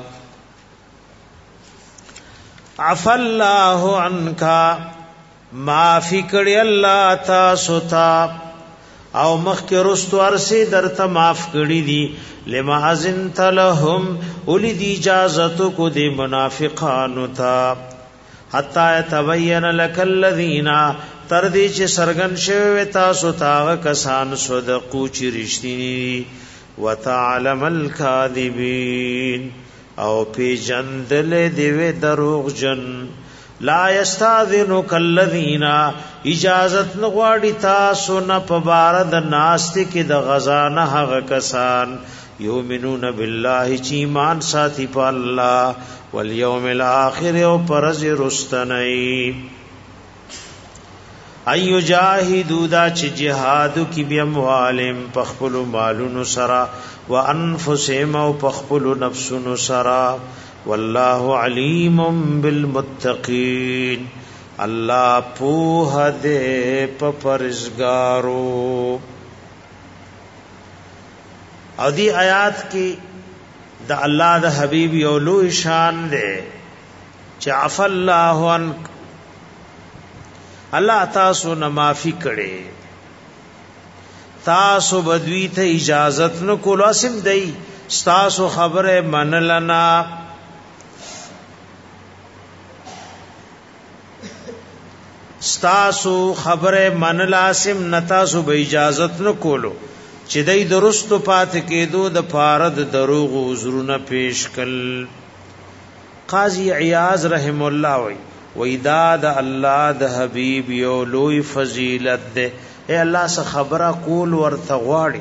عف اللہ عنکا معافی کړي اللہ تاسو تا او مخکې رستو ارسی درته معاف کړي دي لما اذنت لهم ولید اجازت کو دی منافقانو تا حتا يتبين لك الذين تر دې چې سرغن شوی تاسو تاغه کسان صدقو چې رښتینی وتعلم الكاذبين او پی جندل دیوی دروغ جن لا یستاذنک الذین اجازت نغواړي تاسو نه په بارد ناست کې د غزانه هغه کسان یؤمنون بالله چې ایمان ساتي په الله والیوم الاخر او پرز رستنی ایو جاهدو دا چې جهاد کی باموالهم پخپل مالونو سرا وانفسهم او پخپل نفسونو سرا والله علیم بالمتقین الله په دې په پرزګارو او دی آیات کې د الله د حبیب یو لوی شان دی چې عف الله عنک الله تاسو نه معافي کړي تاسو بدوی ته اجازت نو کولو سم دی تاسو خبره منلنا تاسو خبره منلا سم نتاسو به اجازت نو کولو چې دای درستو پات کېدو د فارد دروغ عذرونه پیش کل قاضی عیاض رحم الله وی دا الله د حبیب یو لوی فضیلت ده اے الله څخه خبره کول ورته غواړي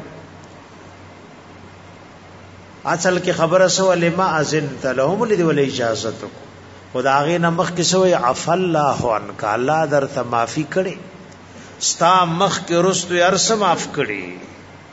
اصل کې خبره سو لما اذنت لهم لدی ول اجازه کو خدای نه مخ کې سو عف الله عنک الله درته معافي کړي ستا مخ کې رستو ارس معاف کړي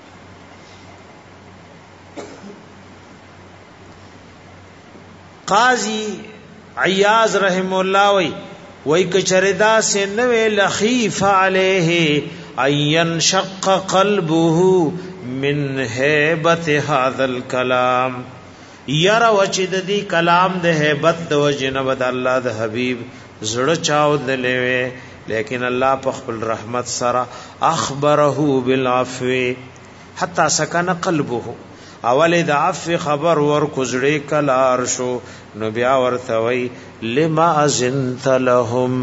قاضی عیاض رحم الله وی کچردا سے نوے لخیف علیہ این شق قلبه من هیبت هذا الكلام یرا وچد دی کلام د هیبت د وجنه بد الله د حبیب زړه چاو دلوي لیکن الله په خپل رحمت سره اخبره بالعفو حتا سکن قلبه اول د عفو خبر ور کوزړې کلار شو نو بیا ورته وی لما اذنت لهم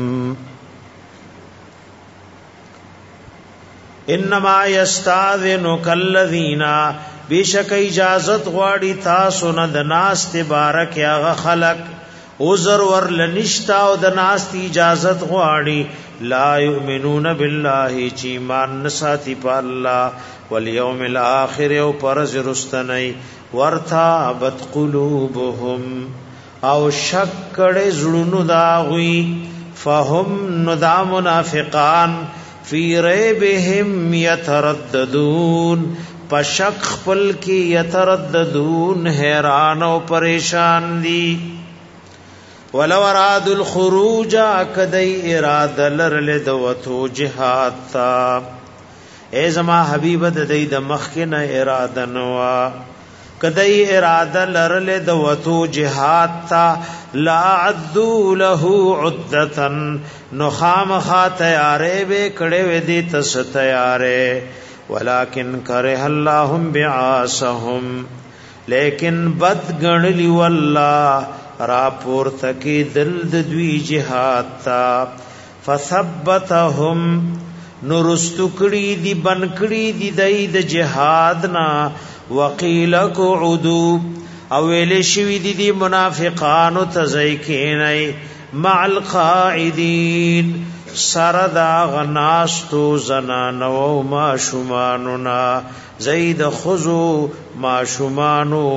انما یستاذنک الذین بیشک اجازت غواړي تاسو نه د ناس تبارک هغه خلق عذر ور لنشتا او د ناس اجازت غواړي لا یؤمنون بالله چې ایمان نساتی په الله والیوم الاخر او پرز رستنی ورتابت قلوبهم او شک کړه زړونو داوی فهم ندا منافقان فی ریبهم یترددون پشک خپل کی یترددون حیران او پریشان دی ولو اراد الخروج کدی اراده لرل دوتو جهاد تا اے زما حبیب د دې د مخکنه اراده نوا کدی اراده لرل د وتو جهاد تا لا عدو له عدتن نو خامخا تیارې به کړه و دې تس تیارې ولکن کرہ اللهم بعاسهم لیکن بد گنلی والله را پور تکی دل د دوی جهاد تا فثبتهم نورستکڑی دی بنکڑی دی دای د جهاد نا وقیل قعدوا او ویل شوی دی منافقانو تزیکینای مع القاعدین سردا غناستو زنانو ما شمانونا زید خذو ما شمانو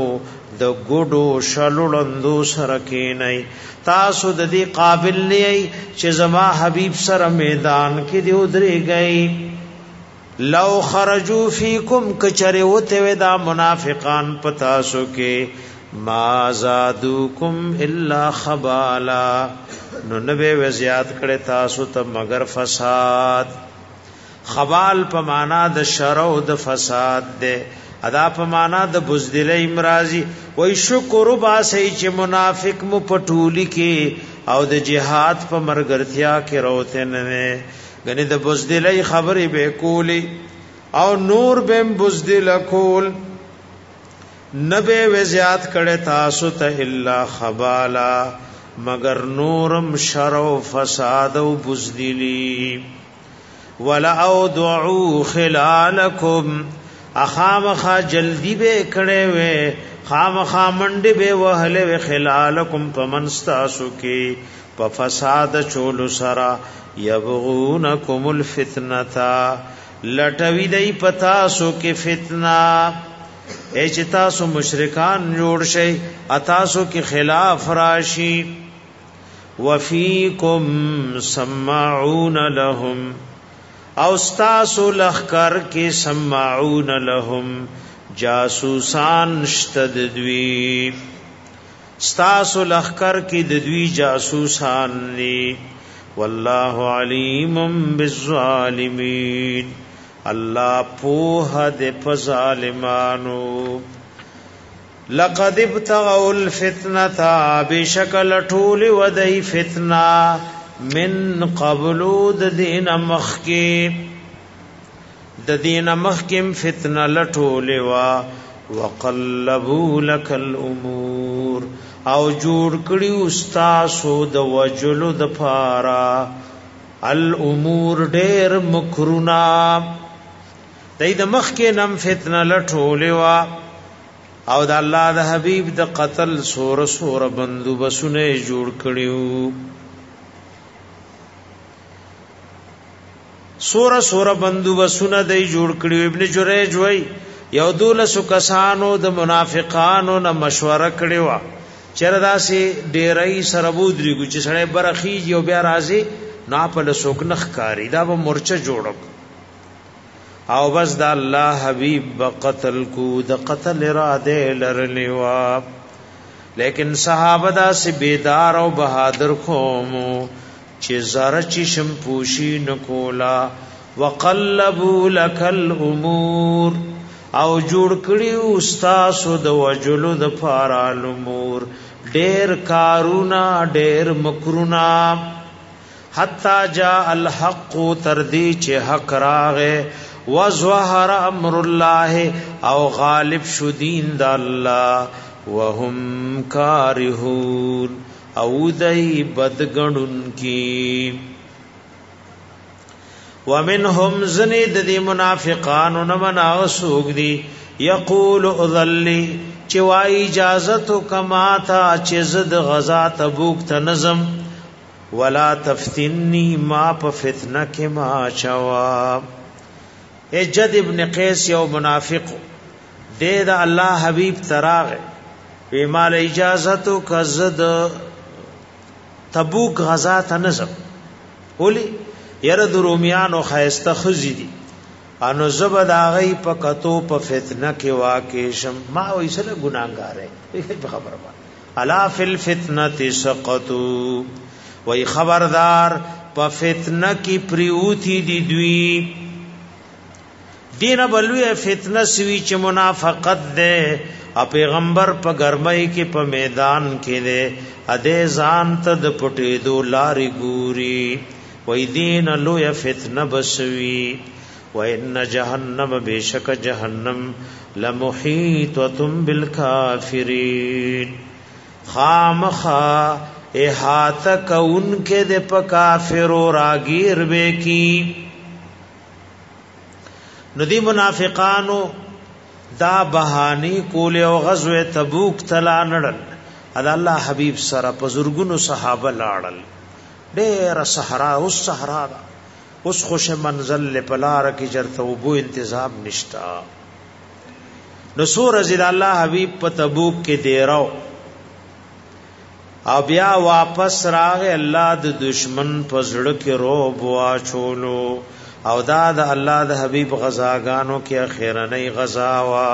د ګډو شلوندو سره کینای تاسو د دې قابل نه چې زما حبیب سره میدان کې دی ودرېږئ لو خرجوا فیکم کچره وته ودا منافقان پتاسو کې ما زادوکم الا خبالا نو نبه وزیات کړه تاسو ته مگر فساد خبال په معنا د شر او د فساد ده ادا په معنا د بزدل امراضی وای شکر با سي چې منافق مو پټولی کې او د جهاد په مرګرتیا کې روته نه غني د بزدلې خبرې به کولی او نور بهم بزدل کول نبه وزیات کړه تاسو ته الا خبالا مگر نورم شر او فساد او بزدلی ولا اودعوا خلالکم اخامخا جلدی به کړه وې خامخا منډه به وهله خلالکم پمنستاسو کې په فساد چول سرا یبغونکم الفتنه لټوی دی پتا سو کې فتنه اچتا سو مشرکان جوړ شي اتاسو کې خلاف راشي وفیکم سماعون لهم او استاسو لخر کې سماعون لهم جاسوسان شتدوی استاسو لخر کې د دوی جاسوسان ني والله علیم بالظالمین الله پوه د ظالمانو لقد ابتغوا الفتنه بشکل طول ودی فتنه من قبل د دین مخکم فتنه لټول وا وقلبوا لك الامور او جوړ کړي استاسو د وجلو د فارا الامور ډېر مکرونا دای د مخکې نم فتنه لټول وا او د الله د حبیب د قتل سور بندوبسونه جوړ کړیو سور بندوبسونه دای جوړ کړیو ابن جریج وای یو دولسو کسانو د منافقانو نه مشوره کړیو چردا سي ډیرای سربودري ګچ سړی برخي یو بیا راځي ناپل سوک نخ کاری دا به مرچه جوړک او بس د الله حبیب بقتل کو د قتل اراده لرلیوا لیکن صحابه دا سی بیدار او بہادر قوم چې زره چې شمپوشي نکولا وقلبوا لك الامور او جوړ کړي استاسو د وجلو د فارال امور ډېر کارونا ډېر مکرونا حتا جاء الحق تردی چې حق راغه وظهر امر الله او غالب شو دین د الله وهم کارهون او دای بدګړون کی ومنهم زنید دی منافقان نمنا سوق دی یقول اذلی چوای اجازت کما تا چزد غزا تبوک تنظم ولا تفتنی ما په فتنه کې ما چوا اجد ابن قیس یو منافق دې دا الله حبیب تراغه په مال اجازت کزد تبوک غزا تنظم ولی یره د رومیانو خایسته خزی دي انو زبد اغی په کتو په فتنه کې واقع شم ما وېسله ګناګار په خبره ما الا فی الفتنه سقطوا وای خبردار په فتنه کې پریوتی دي دوی دینه بلوی فتنه سوي چې منافقت ده ا پیغمبر په ګرمۍ کې په میدان کې ده ا دې ځان ته د پټې دو لارې ګوري وای دین لوی فتنه بسوي وان جهنم بشک جهنم لمحیطه بالکافرین خامخا احاطه کون کې د په کافر او راگیر به کی ندی منافقانو دا بهانی کول او غزوه تبوک تلا نړل ادا الله حبیب سره بزرګونو صحابه لاړل ډېر صحرا اوس صحرا اوس خوش منزل لپلار کی چرته وبو انتظام نشتا نو سور رضی الله حبیب په تبوک کې دیراو او بیا واپس راغی الله د دشمن په زړه کې روب واچولو او دا د الله د حبیب غزاګانو کې اخیرنۍ غزا وا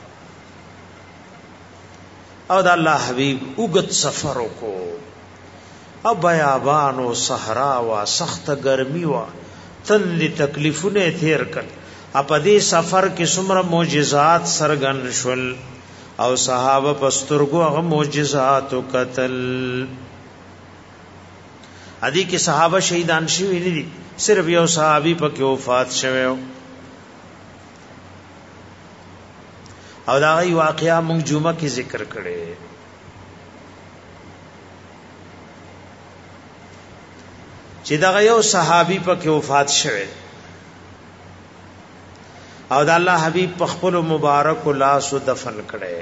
او د الله حبیب وګت سفر وکړو او بیابان او صحرا وا سخت ګرمي وا تل تکلیفونه تیر کړ په دې سفر کې څومره معجزات سرګن شول او صحابه پسترګو هغه معجزات وکتل ادي کې صحابه شهیدان شوي نه دي صرف یو صحابي پکې وفات شوی او دا غي واقعیا موږ جمعه کې ذکر کړي چې دا یو صحابي پکې وفات شوی او دا الله حبیب په خپل مبارک لاس دفن کړي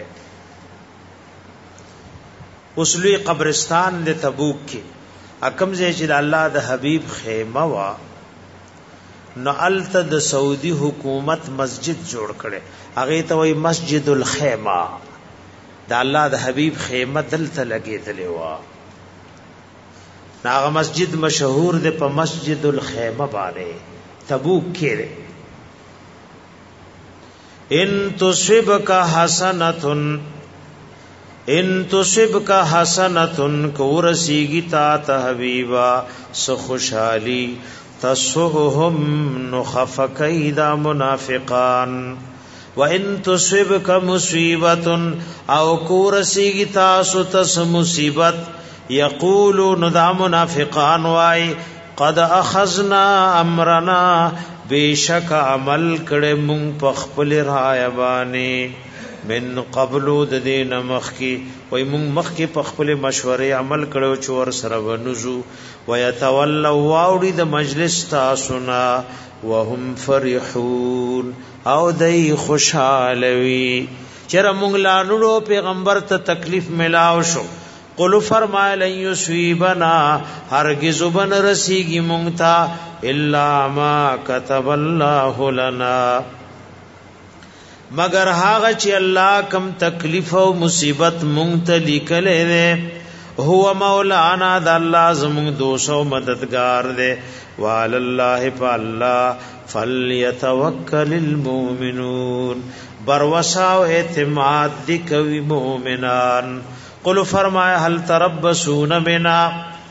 اوسلوی قبرستان د تبوک کې اکم زه چې الله د حبیب خیمه وا نو الته د سعودي حکومت مسجد جوړ کړي هغه ته وای مسجد الخیمه د الله د حبیب خیمه دلته لګېدلې وا هغه مسجد مشهور ده په مسجد الخیمه باندې تبوک کې ان تصبک حسنتن کورسیگی تا حبیبا سو خوشحالی تسوهم نخفکی دا منافقان و ان تصبک مصیبتن او کورسیگی تاسو تس مصیبت یقولو ندا منافقان وائی قد اخذنا امرنا بیشک عمل کړه مونږ په خپل رایبانی من قبلو د دین مخکی وای مونږ مخکی په خپل مشورې عمل کړو چې ور سره ونزو ويتولوا واوړي د مجلس تاسو نا وهم فرحون او دای خوشالوي چر مونږ لانو پیغمبر ته تکلیف ملاو شو قل فرمایل یصيبنا هرگز بن رسیږي مونږ ته الا ما كتب الله لنا مگر هغه چې الله کم تکلیف او مصیبت مونږ ته لیکلې ده هو مولانا د الله زموږ دوست او مددگار ده وعلى الله فالله فليتوکل المؤمنون بروسا او اعتماد دي کوي مؤمنان قل فرمایا هل تربصون بنا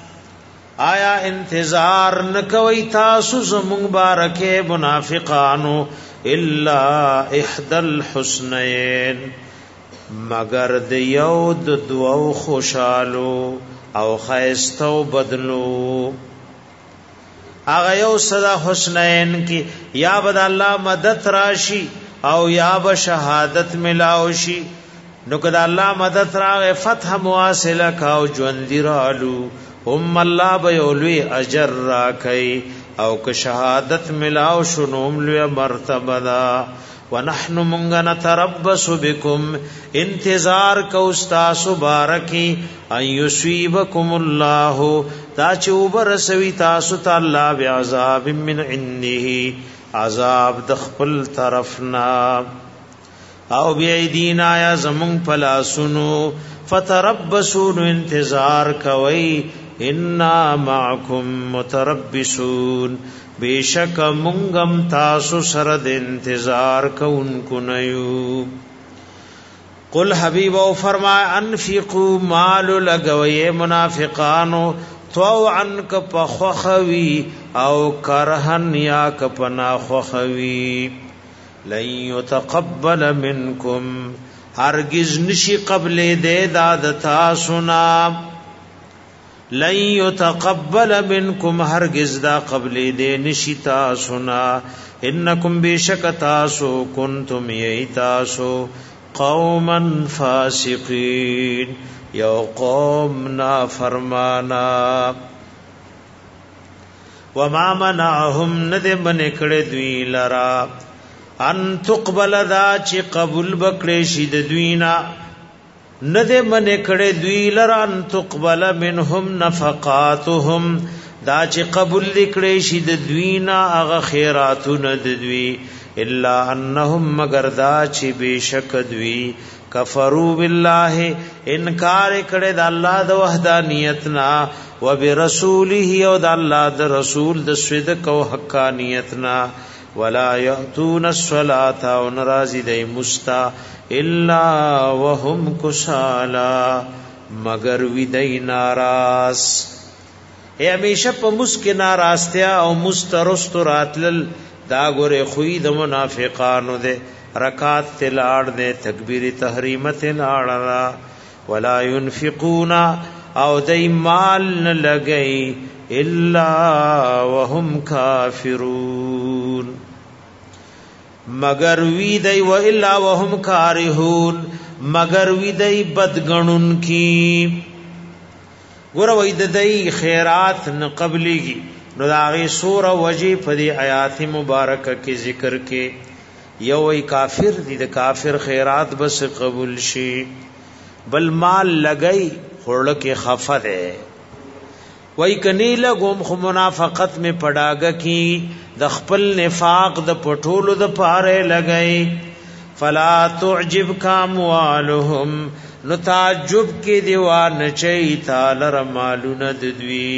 آیا انتظار نکوي تاسو زمون بارکه منافقانو الا احد الحسنین مگر د یو د دوو خوشالو او خیستو بدلو هغه یو صدا حسنین کی یا بد الله مدد راشي او یا به شهادت ملاوشي نو کدا الله مدد راغه فتح مواصله کاو ژوند رالو هم الله به اولوی اجر راکي او که شهادت ملاو شنوم لوی مرتبه دا ونحن منغ نتربص بكم انتظار کو استاس مبارکی ان یصيبکم الله تا چوبر سوی تاسو تعالی بعذاب من عنده عذاب د خپل طرفنا او بیدینا یا زمون پلا سنو فتربصوا انتظار کوي انا معکم متربصون بیشک منغم تاسو سره د انتظار کوونکو نیو قل حبیب او فرمایا انفقوا مال لګوي منافقانو طوعا کپخوخوي او کرهن یا کپنا خوخوي لن يتقبل منکم هرگز نشي قبل دې داد تاسو نا لن يتقبل منکم هرگز دا قبل دې نشي تاسو نا انکم بشک تاسو کنتم ییتاسو قوما فاسقین یو قوم نافرمانا وما منعهم ندمن کړه دوی لرا ان تقبل دا چې قبول بکړې شي د دوینا ندمن کړه دوی لرا ان تقبل منهم نفقاتهم دا چې قبول لیکړي شي د دوینا هغه خیراتونه د دوی الا انهم مگر دا چې بشک دوی کفروا بالله انکار کړي د الله د وحدانیتنا وبرسوله او د الله د رسول د صدق او حقانیتنا ولا يأتون الصلاة ونرازي دي مستا الا وهم كسالا مگر وی دای ناراض همیشه په مسکه ناراضتیا او مسترست راتل دا ګوره خوې د منافقانو ده رکعات تلاړ ده تکبیر تحریم تلاړ ولا ينفقون او دای مال نه لګي الا وهم کافرون مگر وی دای و الا وهم کارهون مگر وی دای بدګنون کی ګور وای د دای خیرات نه قبليږي نو داغه سوره وجی په دې آیات مبارکه کې ذکر کې یو وی کافر دي د کافر خیرات بس قبول شي بل مال لګئی خړل کې خفه ده وای کني لګوم خو منافقت میں پډاګه کی د خپل نفاق د پټولو د پاره لګئی فلا تعجبك اموالهم نو تعجب کې دیوان چي تعالی رمالون ددوی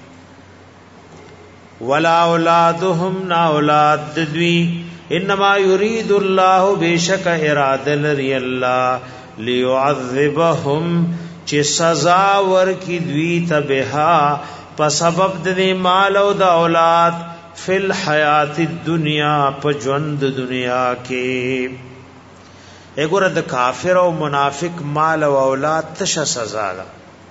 ولا اولادهم نا اولاد ددوی انما يريد الله بشك اراده لري الله ليعذبهم چې سزا ورکی دوی تبها په سبب د مال او د اولاد فل حیات الدنیا په ژوند دنیا کې اګوره د کافر او منافق مال او اولاد تشه سزا ده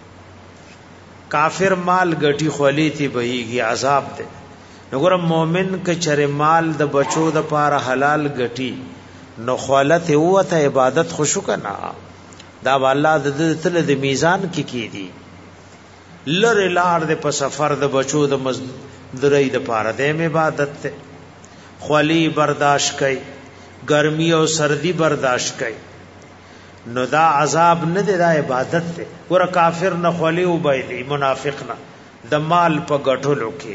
کافر مال غټي خوليتي بهيږي عذاب ده وګوره مؤمن ک چر مال د بچو د پاره حلال غټي نو خولت هوته عبادت خوشو کنا دا والله د تل د میزان کې کی دي لره لار د په سفر د بچو د مزدوري د پاره د عبادت ته خولي برداشت کئ گرمی او سردی برداشت کئ نو دا عذاب نه دی دا عبادت ته ور کافر نه خولي او بيدي منافق نه د مال په غټلو کې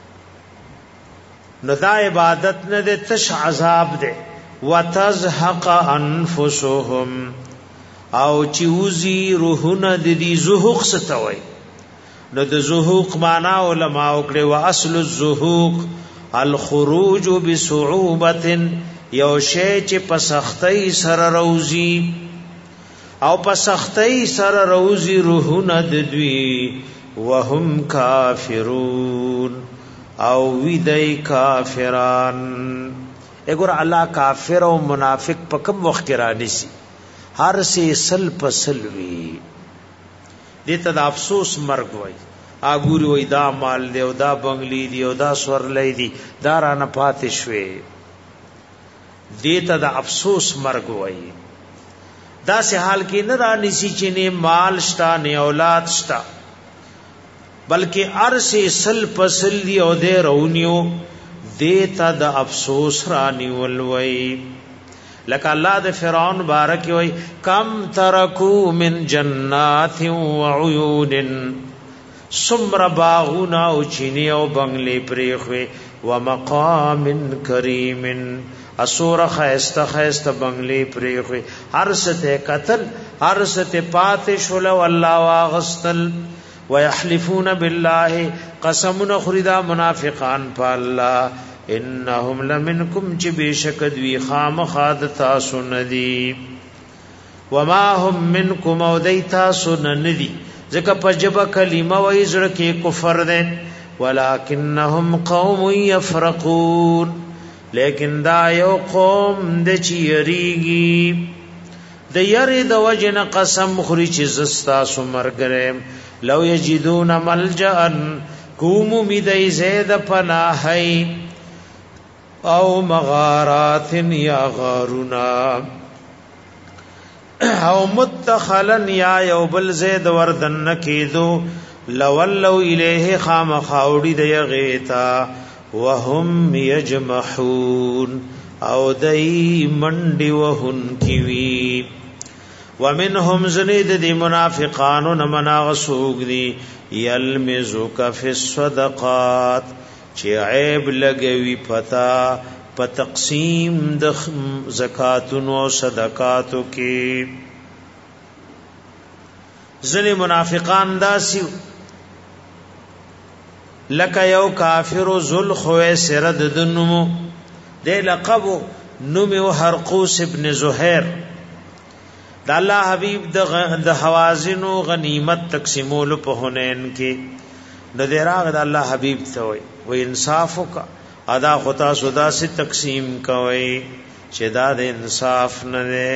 نو دا عبادت نه دی تش عذاب دی وتزهق انفسهم او چوزی روحونه د دې زهوق ستوي نو د زهوق معنا علماء وکړي وا اصل الزهوق الخروج بصعوبه یو شی چې په سختۍ سره روزي او په سختۍ سره روزي روحونه د دوی وهم کافرون او ویدای کافران اګور الله کافر او منافق په کوم وخت کې را نشي هر سي سل پسل وی دته د افسوس مرګ وای اګوري وای دا مال دی او دا بنگلی دی او دا سورلې دی دا را نه پاتې شوي دته د افسوس مرګ وای دا سه حال کې نه را نشي چې نه مال شتا نه اولاد شتا بلکې ارسه سل پسل دی او دې رونیو دیتا د افسوس رانی ولوي لك الله د فرعون بارک وي کم ترکو من جنات وعيون سمر باغنا او چینی او بنگلې پریخوي ومقام کریم اسور خيست بنگلې پریخوي ارسته قتل ارسته پاتې شول والله واغستل ويحلفون بالله قسمنا خردا منافقان بالله انهم لمنكم جبشك دوی خامخاد تاسو ندی وما هم منكم ودیتا سنندی ځکه په جبه کلمه وای زړه کې کفر ده ولکنهم قوم يفرقون لیکن دا یو قوم د چیریږي د یری د وجن قسم خوري چې زستا سمرګرم لو یجدون ملجأ کوم میدای زید پناهی او مغارات یا غارونا او متخلن یا یوبل زید وردن کیدو لولو الیه خام خاوڑی دی غیتا وهم یجمحون او دی منڈی وهن کیوی ومنهم زنید دی منافقانو نمنا غسوگ دی یلمزک فی الصدقات چې عیب لګوي پتا په تقسیم د زکاتونو او صدقاتو کې. ځنې منافقان داسي لکه یو کافر ذل خویسر د نومو د لقب نوم هرقوس ابن زهیر د الله حبیب د حوازن غنیمت تقسیمول په حنین کې د دراغ د الله حبیب ته وي انصاف کا ادا خطا سودا سے تقسیم کوي چې دا د انصاف نه ده.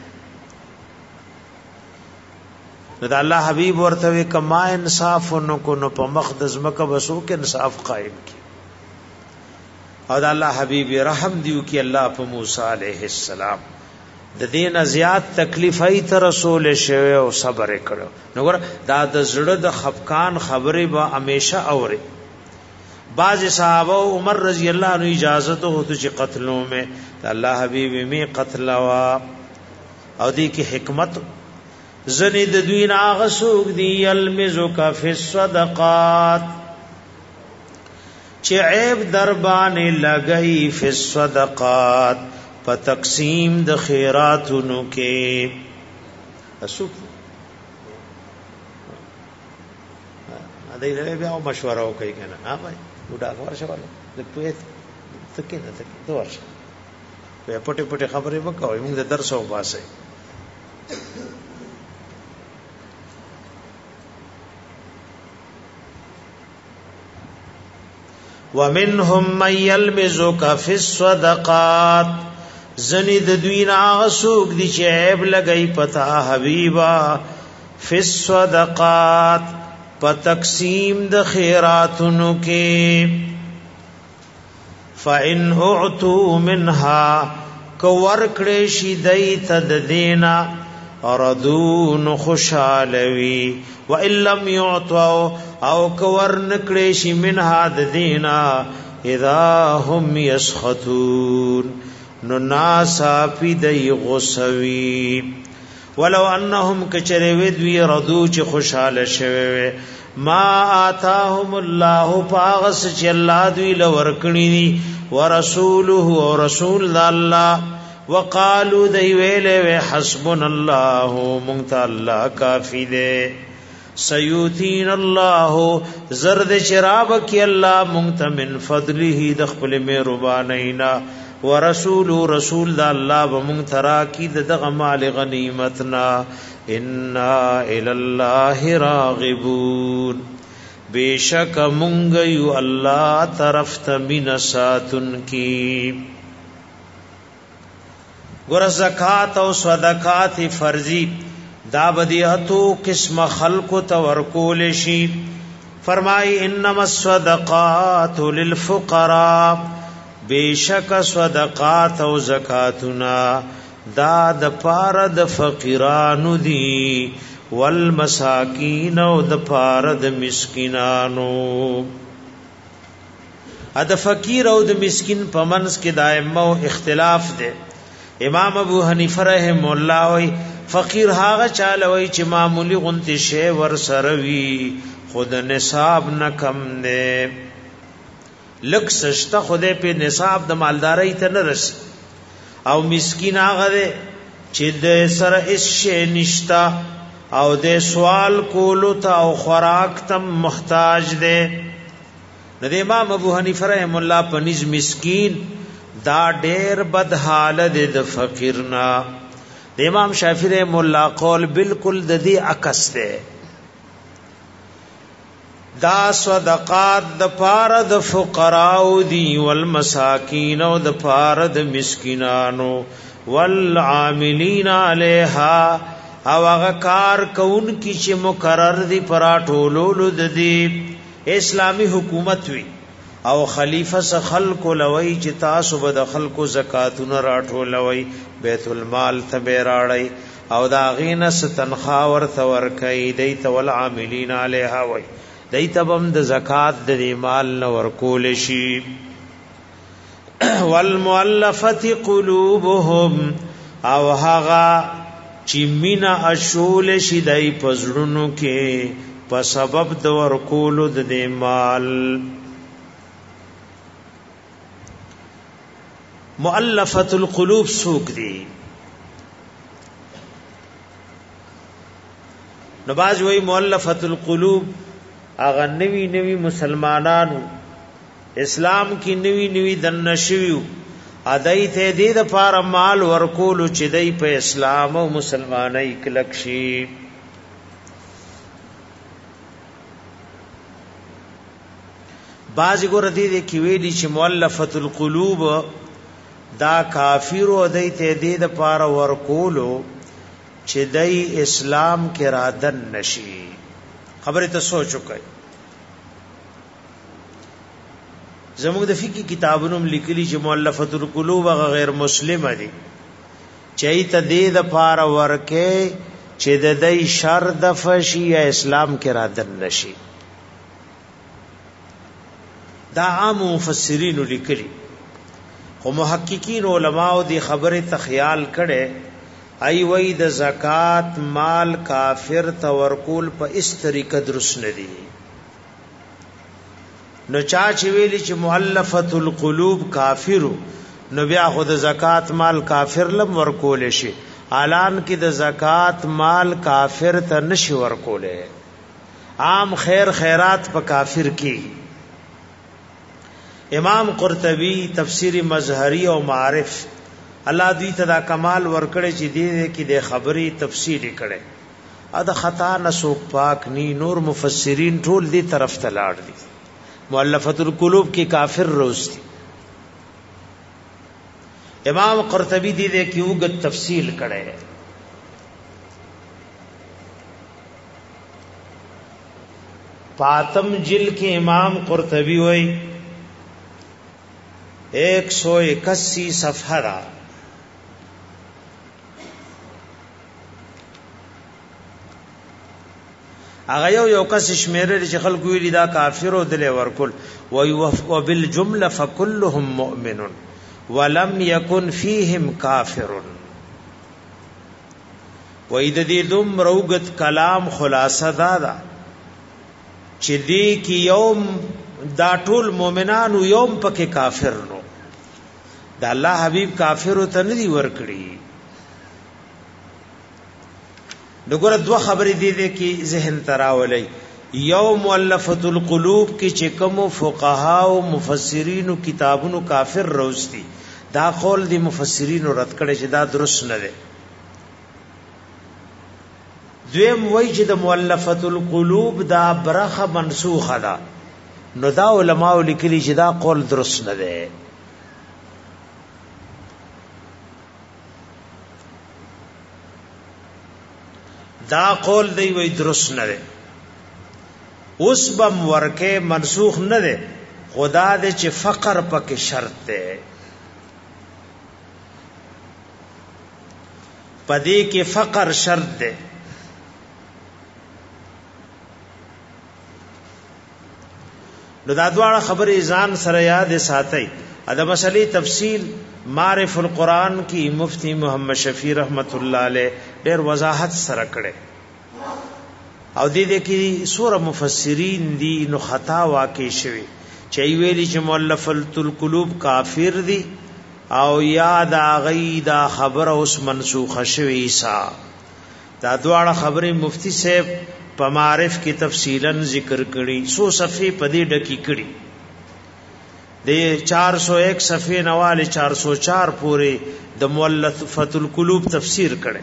د الله حبیب ورته کما انصاف نو کو نو په مقدس مکه وسو کې انصاف قائم کی او د الله حبیب رحم دیو کی الله په موسی علیہ السلام د دین زیات تکلیف ایت رسول شوی او صبر کړو. نو ګور دا د زړه د خفقان خبره به همیشه اوري. بعض صحابه عمر رضی اللہ عنہ اجازت ہوتو چې قتلوں میں اللہ حبیب میں قتل وا او دی کی حکمت زنید دوین آغسوک دی یلمزک فی الصدقات چې عیب دربان لگئی فی الصدقات پا تقسیم د خیراتونو کے اسوک ادائی لگئی بیا مشورہ ہو کئی کہنا ہاں بھائی وډا ورشه ولا د پوهه تکې نه تکې دوه ورشه په پټه پټه خبرې وکوي موږ د درس او باسه. ومنهم من يلمزك في الصدقات زنی د دوین آسوک دی چې عیب لګئی پتا حبیبا فی الصدقات په تقسیم د خیراتونو کې. فإن اعطوا منها کور کړي شي دیت د دینا اردون خوشالوي وان لم يعطوا او کور نکړي شي منها د دینا اذا هم يسخطون نو ناسا پی دی غسوی ولو انهم کچریوید وی ردو چی خوشحال شوی ما آتاهم الله پاغس چی اللہ دوی لورکنی دی ورسوله و رسول اللہ وقالو دی ویلے وی حسبنا اللہ منگتا اللہ کافی دے سیوتین اللہ زرد شراب کی اللہ منگتا من فضله دخپل میربانینا ورسول رسول دا الله بمون ترا کی دغه مال غنیمتنا انا الی الله راغبون بیشک مونږ یو الله طرف ته من ساتن کی. ګور زکات او صدقات فرضی دا بدیاتو قسم خلق تورکول شی. فرمای انما الصدقات للفقراء بیشک صدقات او زکاتنا دا د پار د فقیرانو دی والمساکین او د پار د مسکینانو. د فقیر او د مسکین پمنس کې دائمه او اختلاف ده. امام ابو حنیفه رحم الله وی فقیر هاغه چاله وی چې معمولی غنتی شی ور سره وی خود نصاب نه کم ده لک سشتا خوده په نصاب د مالداري ته نه رس او مسکین هغه چې د سره هیڅ شی نشتا او د سوال کولو ته او خوراک ته محتاج ده. د امام ابو حنیفه رحم الله په نس مسکین دا ډېر بد حالت د فقیرنا. د امام شافعی رحم الله قول بالکل د دې عکس ده. دا صدقات د پاره د فقراء دی والمساکین او د پاره د مسکینانو والعاملین علیها او هغه کار کون کی چې مقرر دی پراټولولو د دې اسلامی حکومت وی او خلیفہ س خلق لوی چې تاسو به د خلقو زکاتونه راټولوي بیت المال ته بیراړی او دا غینه س تنخوا ورته ورکای دی تول عاملین علیها وی دیتبم د زکات د مال نور کول شي. والمؤلفه قلوبهم او هغه چې مینا اشول شي دای پزړونو کې په سبب د ورکولو د مال. مؤلفه القلوب سوق دي؟ نو باز وی مؤلفه القلوب اغه نوی نوی مسلمانانو اسلام کی نوی نوی دنشویو ادای ته دې د پاره مال ورکول چې دای په اسلام او مسلمانای کلک شي. باز ګور دې کې ویلي چې مؤلفه القلوب دا کافر او دای ته دې د پاره ورکول چې دای اسلام کې رادن نشي. خبره ته سوچو کوي. زموږ د فقہی کتابونو لیکلي چې مؤلفه القلوب غیر مسلم دي چې ته دې د پاره ورکه چې د دې شر د فشي یا اسلام کې رادن نشي. دا عام مفسرین لیکلي، خو محققین علماء دې خبره ته خیال کړي ای وای د زکات مال کافر تورکول په اس طریقه درست نه دي. نو چا چې ویلی چې مؤلفه القلوب کافرو نو بیا خود زکات مال کافر لم ورکول شي. اعلان کې د زکات مال کافر ته نشي ورکوله. عام خیر خیرات په کافر کې. امام قرطبی تفسیر مظهری او معارف الله دوی ته دا کمال ورکړي چې دې کې د خبري تفصیل کړي. ادا خطا نسوک پاک نی. نور مفسرین ټول دې طرف ته لاړ دي. مؤلفه القلوب کی کافر روستی. امام قرطبی دې کې وګت تفصیل کړي. پاتم جل کې امام قرطبی وای 181 صفحه دا. هغه یو کس شمیره چې خلکو ویل دا کافر او دل ورکول و بالجمله فكلهم مؤمن ولم يكن فيهم كافر. و اذا دې دوم روغت کلام خلاصه دا چې دې کې یوم دا ټول مؤمنانو یوم پکې کافر نو. دا الله حبیب کافر ته نه دی ورکړي. دغه دوه خبرې دي کې ذهن تراولي. یو مؤلفه القلوب کې چې کوم فقها او مفسرین او کتابونو کافر روستي دا قول دي مفسرین رد کړي چې دا درست نه دي. دویم وایي چې د مؤلفه القلوب دا برخه منسوخه ده. نو دا علماء لیکلي چې دا قول درست نه دی. دا قول دی وی درست نه دی. اوس بم ورکه منسوخ نه دی. خدا دې چې فقر پکې شرط دی. پدې کې فقر شرط دی. نو دا دواړه خبرې ځان سره یاد ساتي. دا مسلې تفصیل معرف القرآن کی مفتی محمد شفیع رحمت الله علیه ډېر وضاحت سره کړي. او دې کې سوره مفسرین دي نو خطا واقع شوی چې ویلي چې مؤلفه القلوب کافر دي او یاد غیدا خبر اوس منسوخه شوی. عیسی دا دواړه خبرې مفتی صاحب په معرف کې تفصیلا ذکر کړي. 100 صفحې په دې ډکی کړي. د 401 صفحې نواله 404 پورې د مؤلفه القلوب تفسیر کړي.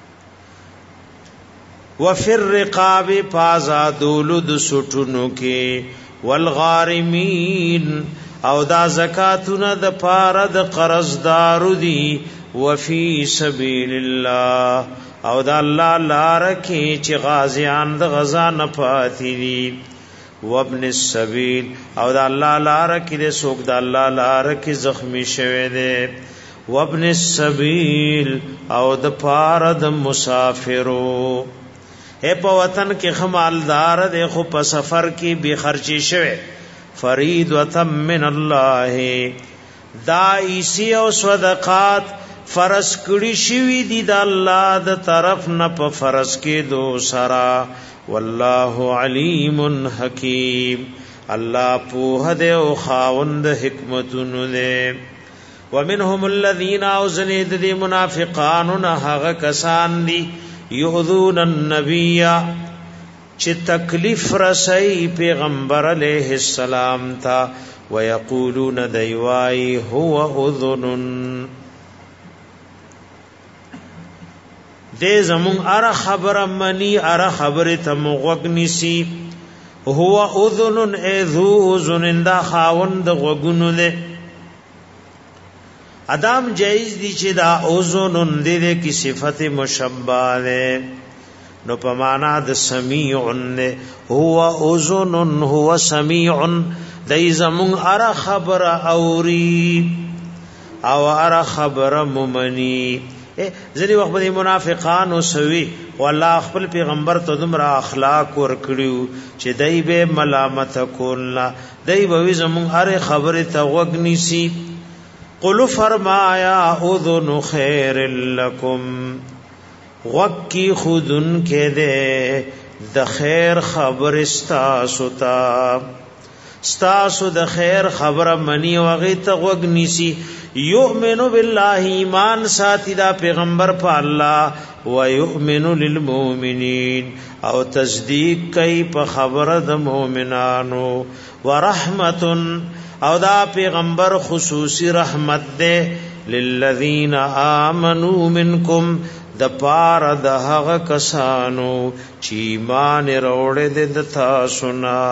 وفر رقاب فازادول د سټونو کې والغارمین او دا زکاتونه د پاره د قرضدارو دي. وفي سبيل الله او دا الله لار کې چې غازیان د غزا نه پاتې دي. وابن السبيل او دا الله لار کې د سوق د الله لار کې زخمی شوه دي. وابن السبيل او د پاره د مسافرو اے په وطن کې خمالدار دے خو په سفر کې به خرچي شوه. فریضه من الله دا ایسی او صدقات فرض کړي شوی دي د الله د طرف نه په فرض کې دو سرا والله علیم حکیم الله په دې او خاوند حکمتونو دې. ومنهم الذين اوزنید دي منافقان هغه کسان دي یؤذون النبي چې تکلیف رسي پیغمبر علیہ السلام تا ويقولون دیوای هو اذن دې زمون اره خبر منی اره خبر ته مغنسی هو اذن اذو اذن دا خاوند غوګونو له ادم جایز دي چې دا اذن دې کی صفت مشبہ ده نو پمانا د سمیع هو اذن هو سمیع دای زمون اره خبر اوری او اره خبر ممنی. ځنی وخت د منافقان او سوي والله خپل پیغمبر ته دمر اخلاق ور کړیو چې دای به ملامت کول دای به زمون اره خبر ته وګنی سي. قل فرمایا اذن خیر لکم وکی خودن کے دے د خیر خبر استاسو تا استاسو د خیر خبر منی وغی تغوگ نیسی یؤمنو باللہ ایمان ساتی دا پیغمبر پا اللہ و یؤمنو للمومنین او تصدیق کئی پا خبر د مومنانو و رحمتن او دا پیغمبر خصوصی رحمت دے للذین آمنو منکم د پار د هغه کسانو چې ایمان وروړي د تاسو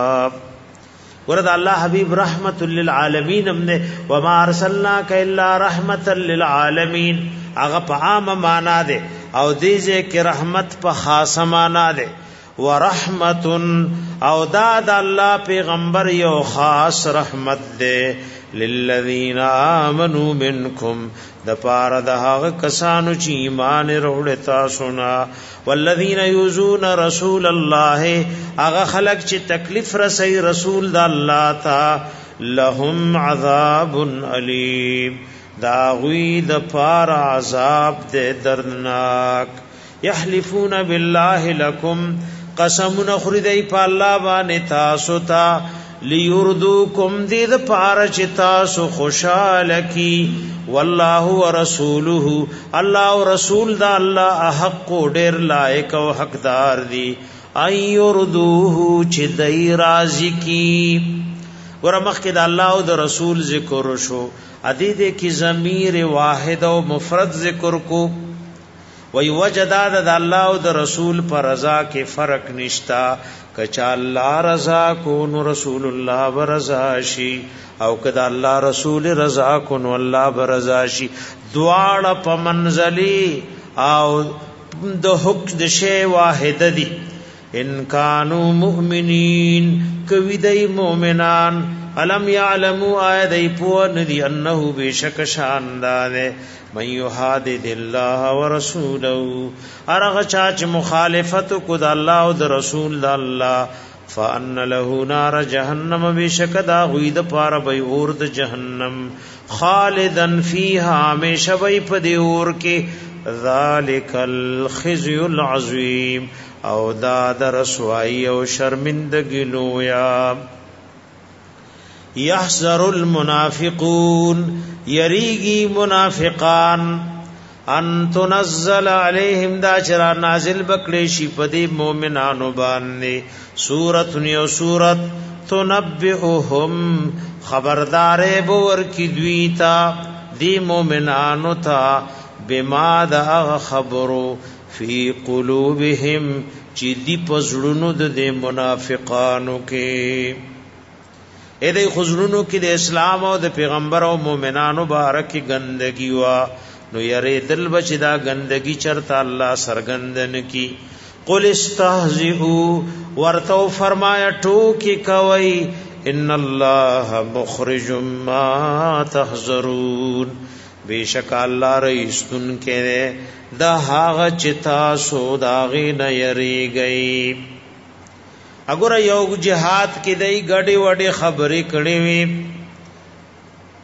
نه ورته الله حبیب رحمت للعالمین امنه وما ارسلناک الا رحمت للعالمین هغه په عام معنا ده او دې کې رحمت په خاص معنا ده ورحمت او د الله پیغمبر یو خاص رحمت ده للذین آمنوا منکم د پاره د هغه کسانو چې ایمان وروړي تاسو نه والذین یؤذون رسول الله هغه خلق چې تکلیف رسي رسول د الله تا لهم عذاب الیم دا غوی د پاره عذاب د دردناک. یحلفون بالله لكم قسمون خریدای په الله باندې تاسو ته لیردوکم دید پارا چی تاسو خوشحال کی والله ورسوله اللہ و رسول دا اللہ احق و دیر لائق و حقدار دی این یردوه چی دی رازی کی ورمخ کی دا اللہ و دا رسول ذکر شو عدیدے کی ضمیر واحد و مفرد ذکر کو وی وجداد دا اللہ و دا رسول پر رضا کے فرق نشتا کچا اللہ رضا کو نو رسول اللہ برضا شی او کدا اللہ رسول رضا کو نو اللہ برضا شی دواړه په منزلی او د حکم د شی واحد دی. ان کانوا مؤمنین کوي دای مؤمنان علم یعلموا آیدای پو ندی انه بشک شاندار من یحادد الله ورسوله ارغ چاچ مخالفت کو د الله او د رسول د الله فان له نار جهنم بشک دا غید پار بی اور د جهنم خالدن فیها ہمیشہ بی پدی اور کې ذالک الخزي العظیم او دا د رسوائی او شرمندگی لویا. یحذر المنافقون یریگی منافقان ان تنزل علیہم دا چرا نازل بکڑی شی پدی مومنانو باندے سورت نیو سورت تنبئهم خبردار بور کی دویتا دی مومنانو تا بما دا خبرو فی قلوبهم چی دی پزړونو د منافقانو کې اې د خزرونو کې د اسلام او د پیغمبر او مؤمنانو بارک گندگی وا نو یری دل بچ دا گندگی چرتا الله سرګندن کی. قل استهزئوا ورتو فرمایا ټوکی کوي ان الله مخرج ما تحذرون بیشک الله رئیسن کې دا هاغه چتا سو داغه نه یری گئی. اگر یو جهاد کې دای غړي وړي خبرې کړې وي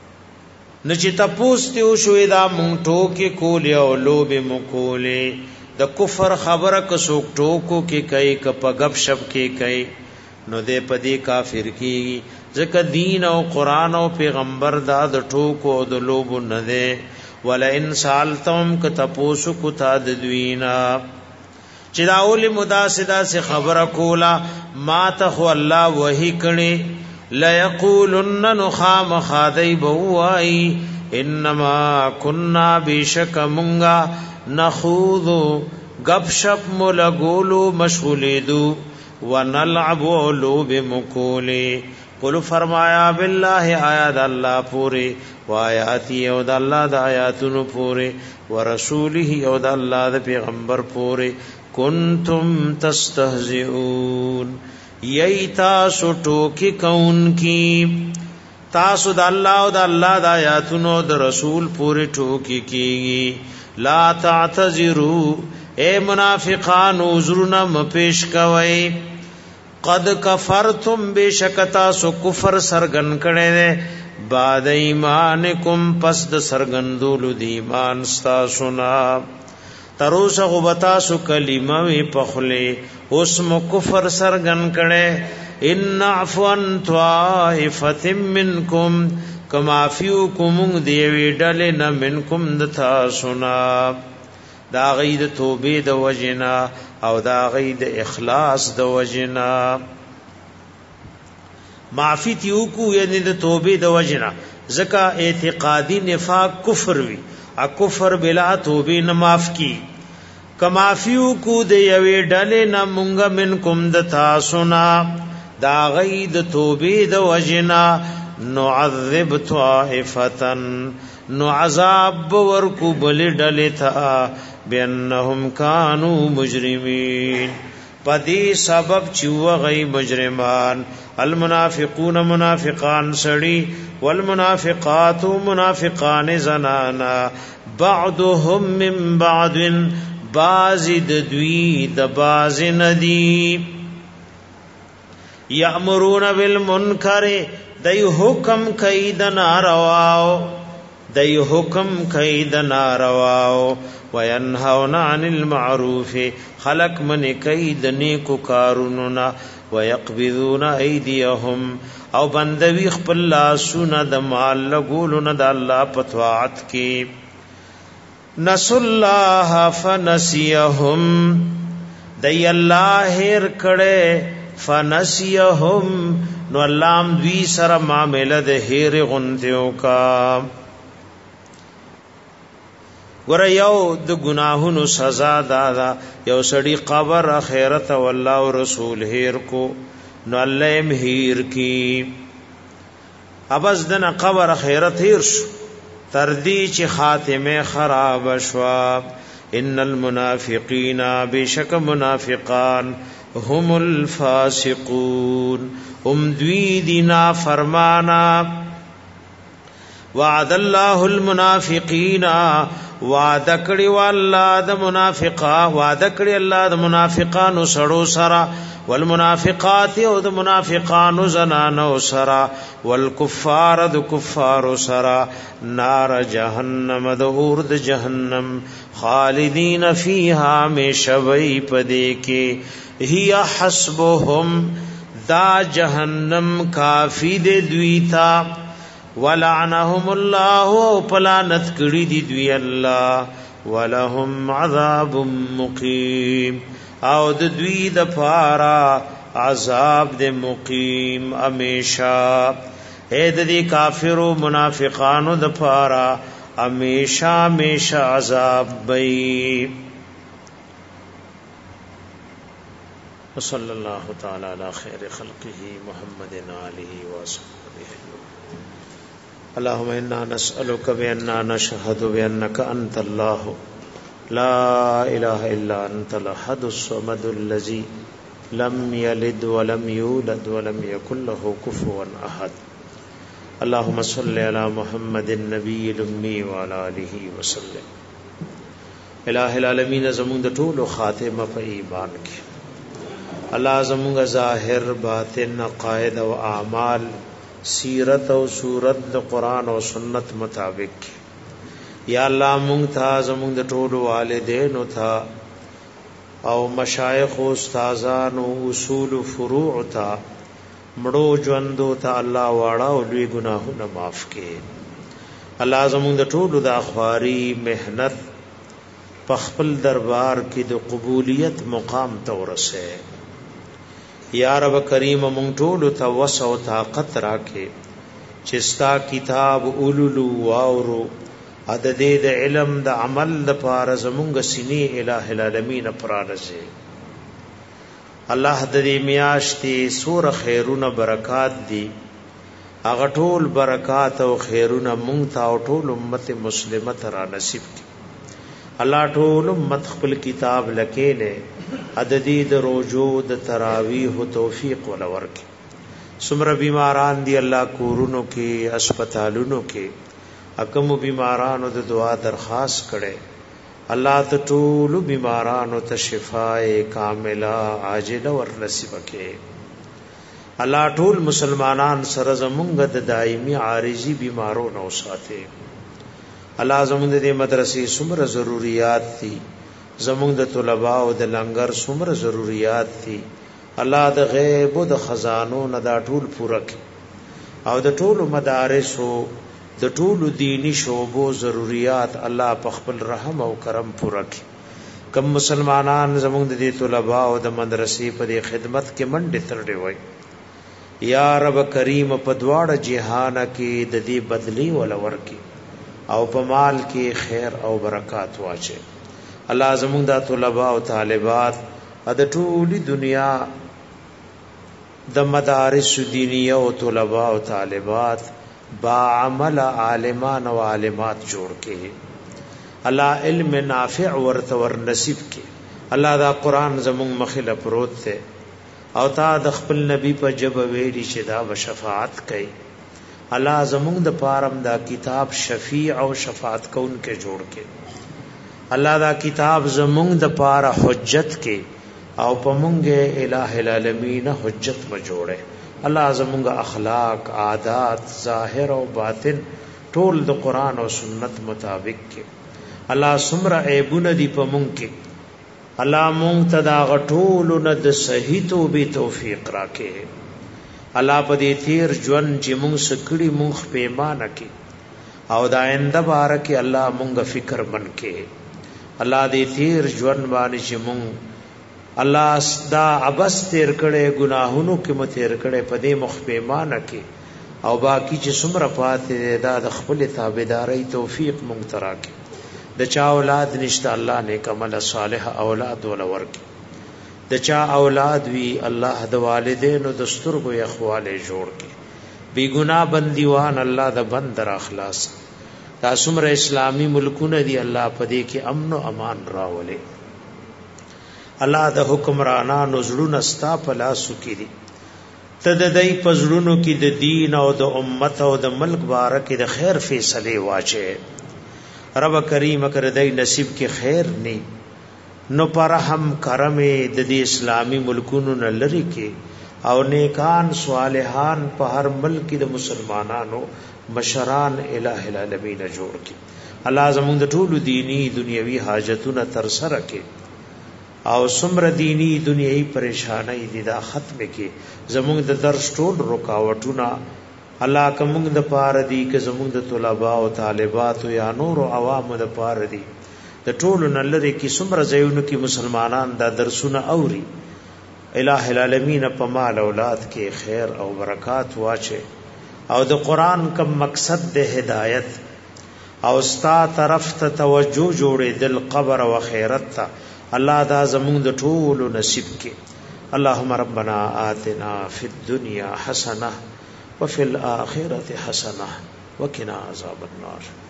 نو چې تاسو ته شوې دا مونږ ټوکې کولې او لوبې مو کولې د کفر خبره ک سوک ټوکو کې کوي ک په غب شپ کې کوي نو دې پدې کافر کیږي ځکه دین او قران او پیغمبر دا د ټوکو او د لوب نه ده ولا ان سالتم ک تپوسو کو تا د دوینا چې دا اول مداسدا سے خبره کولا ما ته الله وਹੀ کړي لا یقولن نخام خادی بوای انما كنا بشک منغا نخوض غب شپ ملغولو مشغولیدو ونلعب لوب مکولی قل فرمایا بالله آیات الله پوری و آیاتی او د الله د آیاتونو پوری ورسوله او د الله د پیغمبر پوری کنتم تستهزئون ییتا سټو کی کون کی تاسو د الله او د الله د آیاتونو د رسول پوری ټوکی کی لا تعتذروا اے منافقان عذرنا مپیش کوي قد کفرتم بشکتا سو کفر سرغن کړي بعد ایمانکم پس د سرغندول دی ایمان ستا سنا تروس غبتا سو کلمه وی پخله اوس مو کفر سرغن کړي ان عفوا طائفه منکم کما فیکم دیوی ډل نه منکم دتا سنا دا غید توبه د وجنا او دا غید اخلاص د وجنا معافی تیو کو یعنی د توبه د وجنا زکا اعتقادی نفاق کفر وی ا کفر بلا توبه نه معاف کی کمافیو کو د یوی ډلې نه مونږه منکم د تاسونا دا غید توبه د وجنا نعذب طائفتن نو عذاب ورکو بل ډلې تا بانهم كانوا مجرمين پدی سبب چو غی مجرمان المنافقون منافقان سڑی والمنافقات منافقان زنانا بعضهم من بعض بازد دوی د باز ندی یامرون بالمنکر دای حکم کید نارواو دای حکم کید نارواو وینهون عن المعروف خلق من کید نیکو کاروننا ويقبضون ایدیهم او بندوی خپل لاسونه د مال لګولونه د الله پتوات کی نس الله فنسیهم دی الله هر کړه فنسیهم نو الله دوی سره معاملې د هیر غنتیو کا ور یو د گناهونو سزا دادا یو سړی قبر اخرت والله رسول هیر کو نو الله مهیر کی ابز دنا قبر اخرت هیر شو تردی چې خاتمه خراب شوا ان المنافقین بشک منافقان هم الفاسقون هم دوی دینا فرمانا وعد الله المنافقین وعد کړي والله د منافقا وعد کړي الله د منافقانو سړو سرا والمنافقات او د منافقانو زنانو سرا والکفار د کفار سرا نار جهنم د اور د جهنم خالدین فیها مشوی پدې کې هي حسبهم دا جهنم کافی د دوی تا ولعنهم الله پلانت کړي دي دوی الله ولهم عذاب مقیم او د دوی د پارا عذاب د مقیم امیشا اے د دې کافرو منافقانو د پارا امیشا امیشا عذاب بئی وصلی اللہ تعالی علی خیر خلقه محمد آلہ وصحبہ اللهم انا نسألك بأننا نشهد بأنك أنت الله لا إله إلا أنت الأحد الصمد الذي لم يلد ولم يولد ولم يكن له كفوا أحد اللهم صل على محمد النبي الأمي وعلى آله وسلم الہ العالمین زمون د ټولو خاتمه په ایمان کې الله زمون ظاهر باطن عقاید او اعمال سیرت او صورت د قران او سنت مطابق یا الله مونږ ته زمونږ د ټولو والدینو ته او مشایخ او استادان او اصول فروع تا مړو ژوندو ته الله واړه او لوی ګناهونه معاف کړي. الله زموږ د ټولو د اخواري مهنت په خپل دربار کې د قبولیت مقام ته ورسه. یا رب کریم مونږ ټولو ته وسع او طاقت راکې چې ستا کتاب اولولو واورو عدد د علم د عمل د پاره زمونږ سینې الٰه العالمین پرانځي. الله د دې میاشتې سور خیرونه برکات دي، هغه ټول برکات او خیرونه مونږ ته او ټول امت مسلمه ته را نصیب کړي. الله ټول امت خپل کتاب لکېله عددی د روزو د تراویح توفیق ولور کړي. څومره بیماران دي الله کورونو کې هسپتالونو کې حکم بیمارانو د دعا درخواست کړي. الله ته ټول بیمارانو ته شفای کامله عاجله ور نصیب کړي. الله ټول مسلمانان سره زمونږ د دایمي عارضی بیمارونو ساتي. الله زمونږ د مدرسې څومره ضرورت دي، زمونږ د طلباء او د لنګر څومره ضرورت دي، الله د غیب او د خزانو نه دا ټول پوره کړي او د ټول مدارس او د ټول دینی شعبو ضرورت الله په خپل رحم او کرم پوره کړي. کم مسلمانان زمونږ د طلباء او د مدرسې په خدمت کې منډه ترډه وای، یا رب کریم په دواړه جهان کې د دې بدلی ولور کړي او په مال کې خیر او برکات واچي. الله زموږ د طلباء او طالبات د ټولي دنیا د مدارس دینیه او طلباء او طالبات با عمل عالمان او عالمات جوړ کړي. الله علم نافع ورته ور نصیب کړي. الله دا قران زموږ مخله پروت ته او تا د خپل نبی په جبه ویلي چې دا شفاعت کوي. الله زموږ د پارم دا کتاب شفیع او شفاعت کون کې جوړ کړي. الله دا کتاب زمونږ د پاره حجت کې او پمونږه الٰه العالمین حجت ما جوړه. الله زمونږ اخلاق عادات ظاهر او باطن ټول د قران او سنت مطابق کې. الله سمره عیبونه دی پمونږ کې. الله مونږ ته دا غټول نه د صحیح توبې توفیق راکې. الله په دې تیر ژوند چې مونږ سکړي مونږ پیمانه کې او دا آینده باره کې الله مونږ فکر من کې. الله دې تیر ژوند باندې چې مونږ الله دا ابس تیر کړي ګناهونو کې مو تیر کړي په دې مخ پیمانه کې او باقی چې څومره پاتې دا د خپل تابعداري توفیق مونږ تراکې. د چا اولاد نشته الله نیک عمل صالح اولاد ولور کې. د چا اولاد وی الله د والدینو د سترګو اخواله جوړ کې. بی ګناه بندیوان الله د بندر اخلاص. دا څومره اسلامی ملکونه دی الله په دې کې امن او امان راولي. الله د حکمرانانو زړونه ستا په لاسو کې دي. ته د دې پزړونو کې د دین او د امت او د ملک باره کې د خیر فیصله واچي. رب کریم کر دې نصیب کې خیر ني نو پر هم کرم د دې اسلامی ملکونو نه لري کې او نیکان صالحان په هر ملک د مسلمانانو مشران الٰه العالمین جوړ کې. الله زموږ د ټولو دینی دنیوي حاجتونه تر سره کې او سمره دینی دنیوي پریشانای دي دا ختم کې. زموږ د درس ټول رکاوټونه الله کوم د پاره دي که زموږ د طلباء او طالبات یا نور او عوام د پاره دي د ټولو نلری کې سمره زيونو کې مسلمانان دا درسونه اوري. الٰه العالمین په مال اولاد کې خیر او برکات واچي او د قران کوم مقصد د هدایت او ستا طرف ته توجه جوړې دل قبر او خیرت ته الله دا زموږ د ټولو نصیب کې. اللهم ربنا آتنا فی الدنيا حسنه وفي الاخره حسنه وقنا عذاب النار.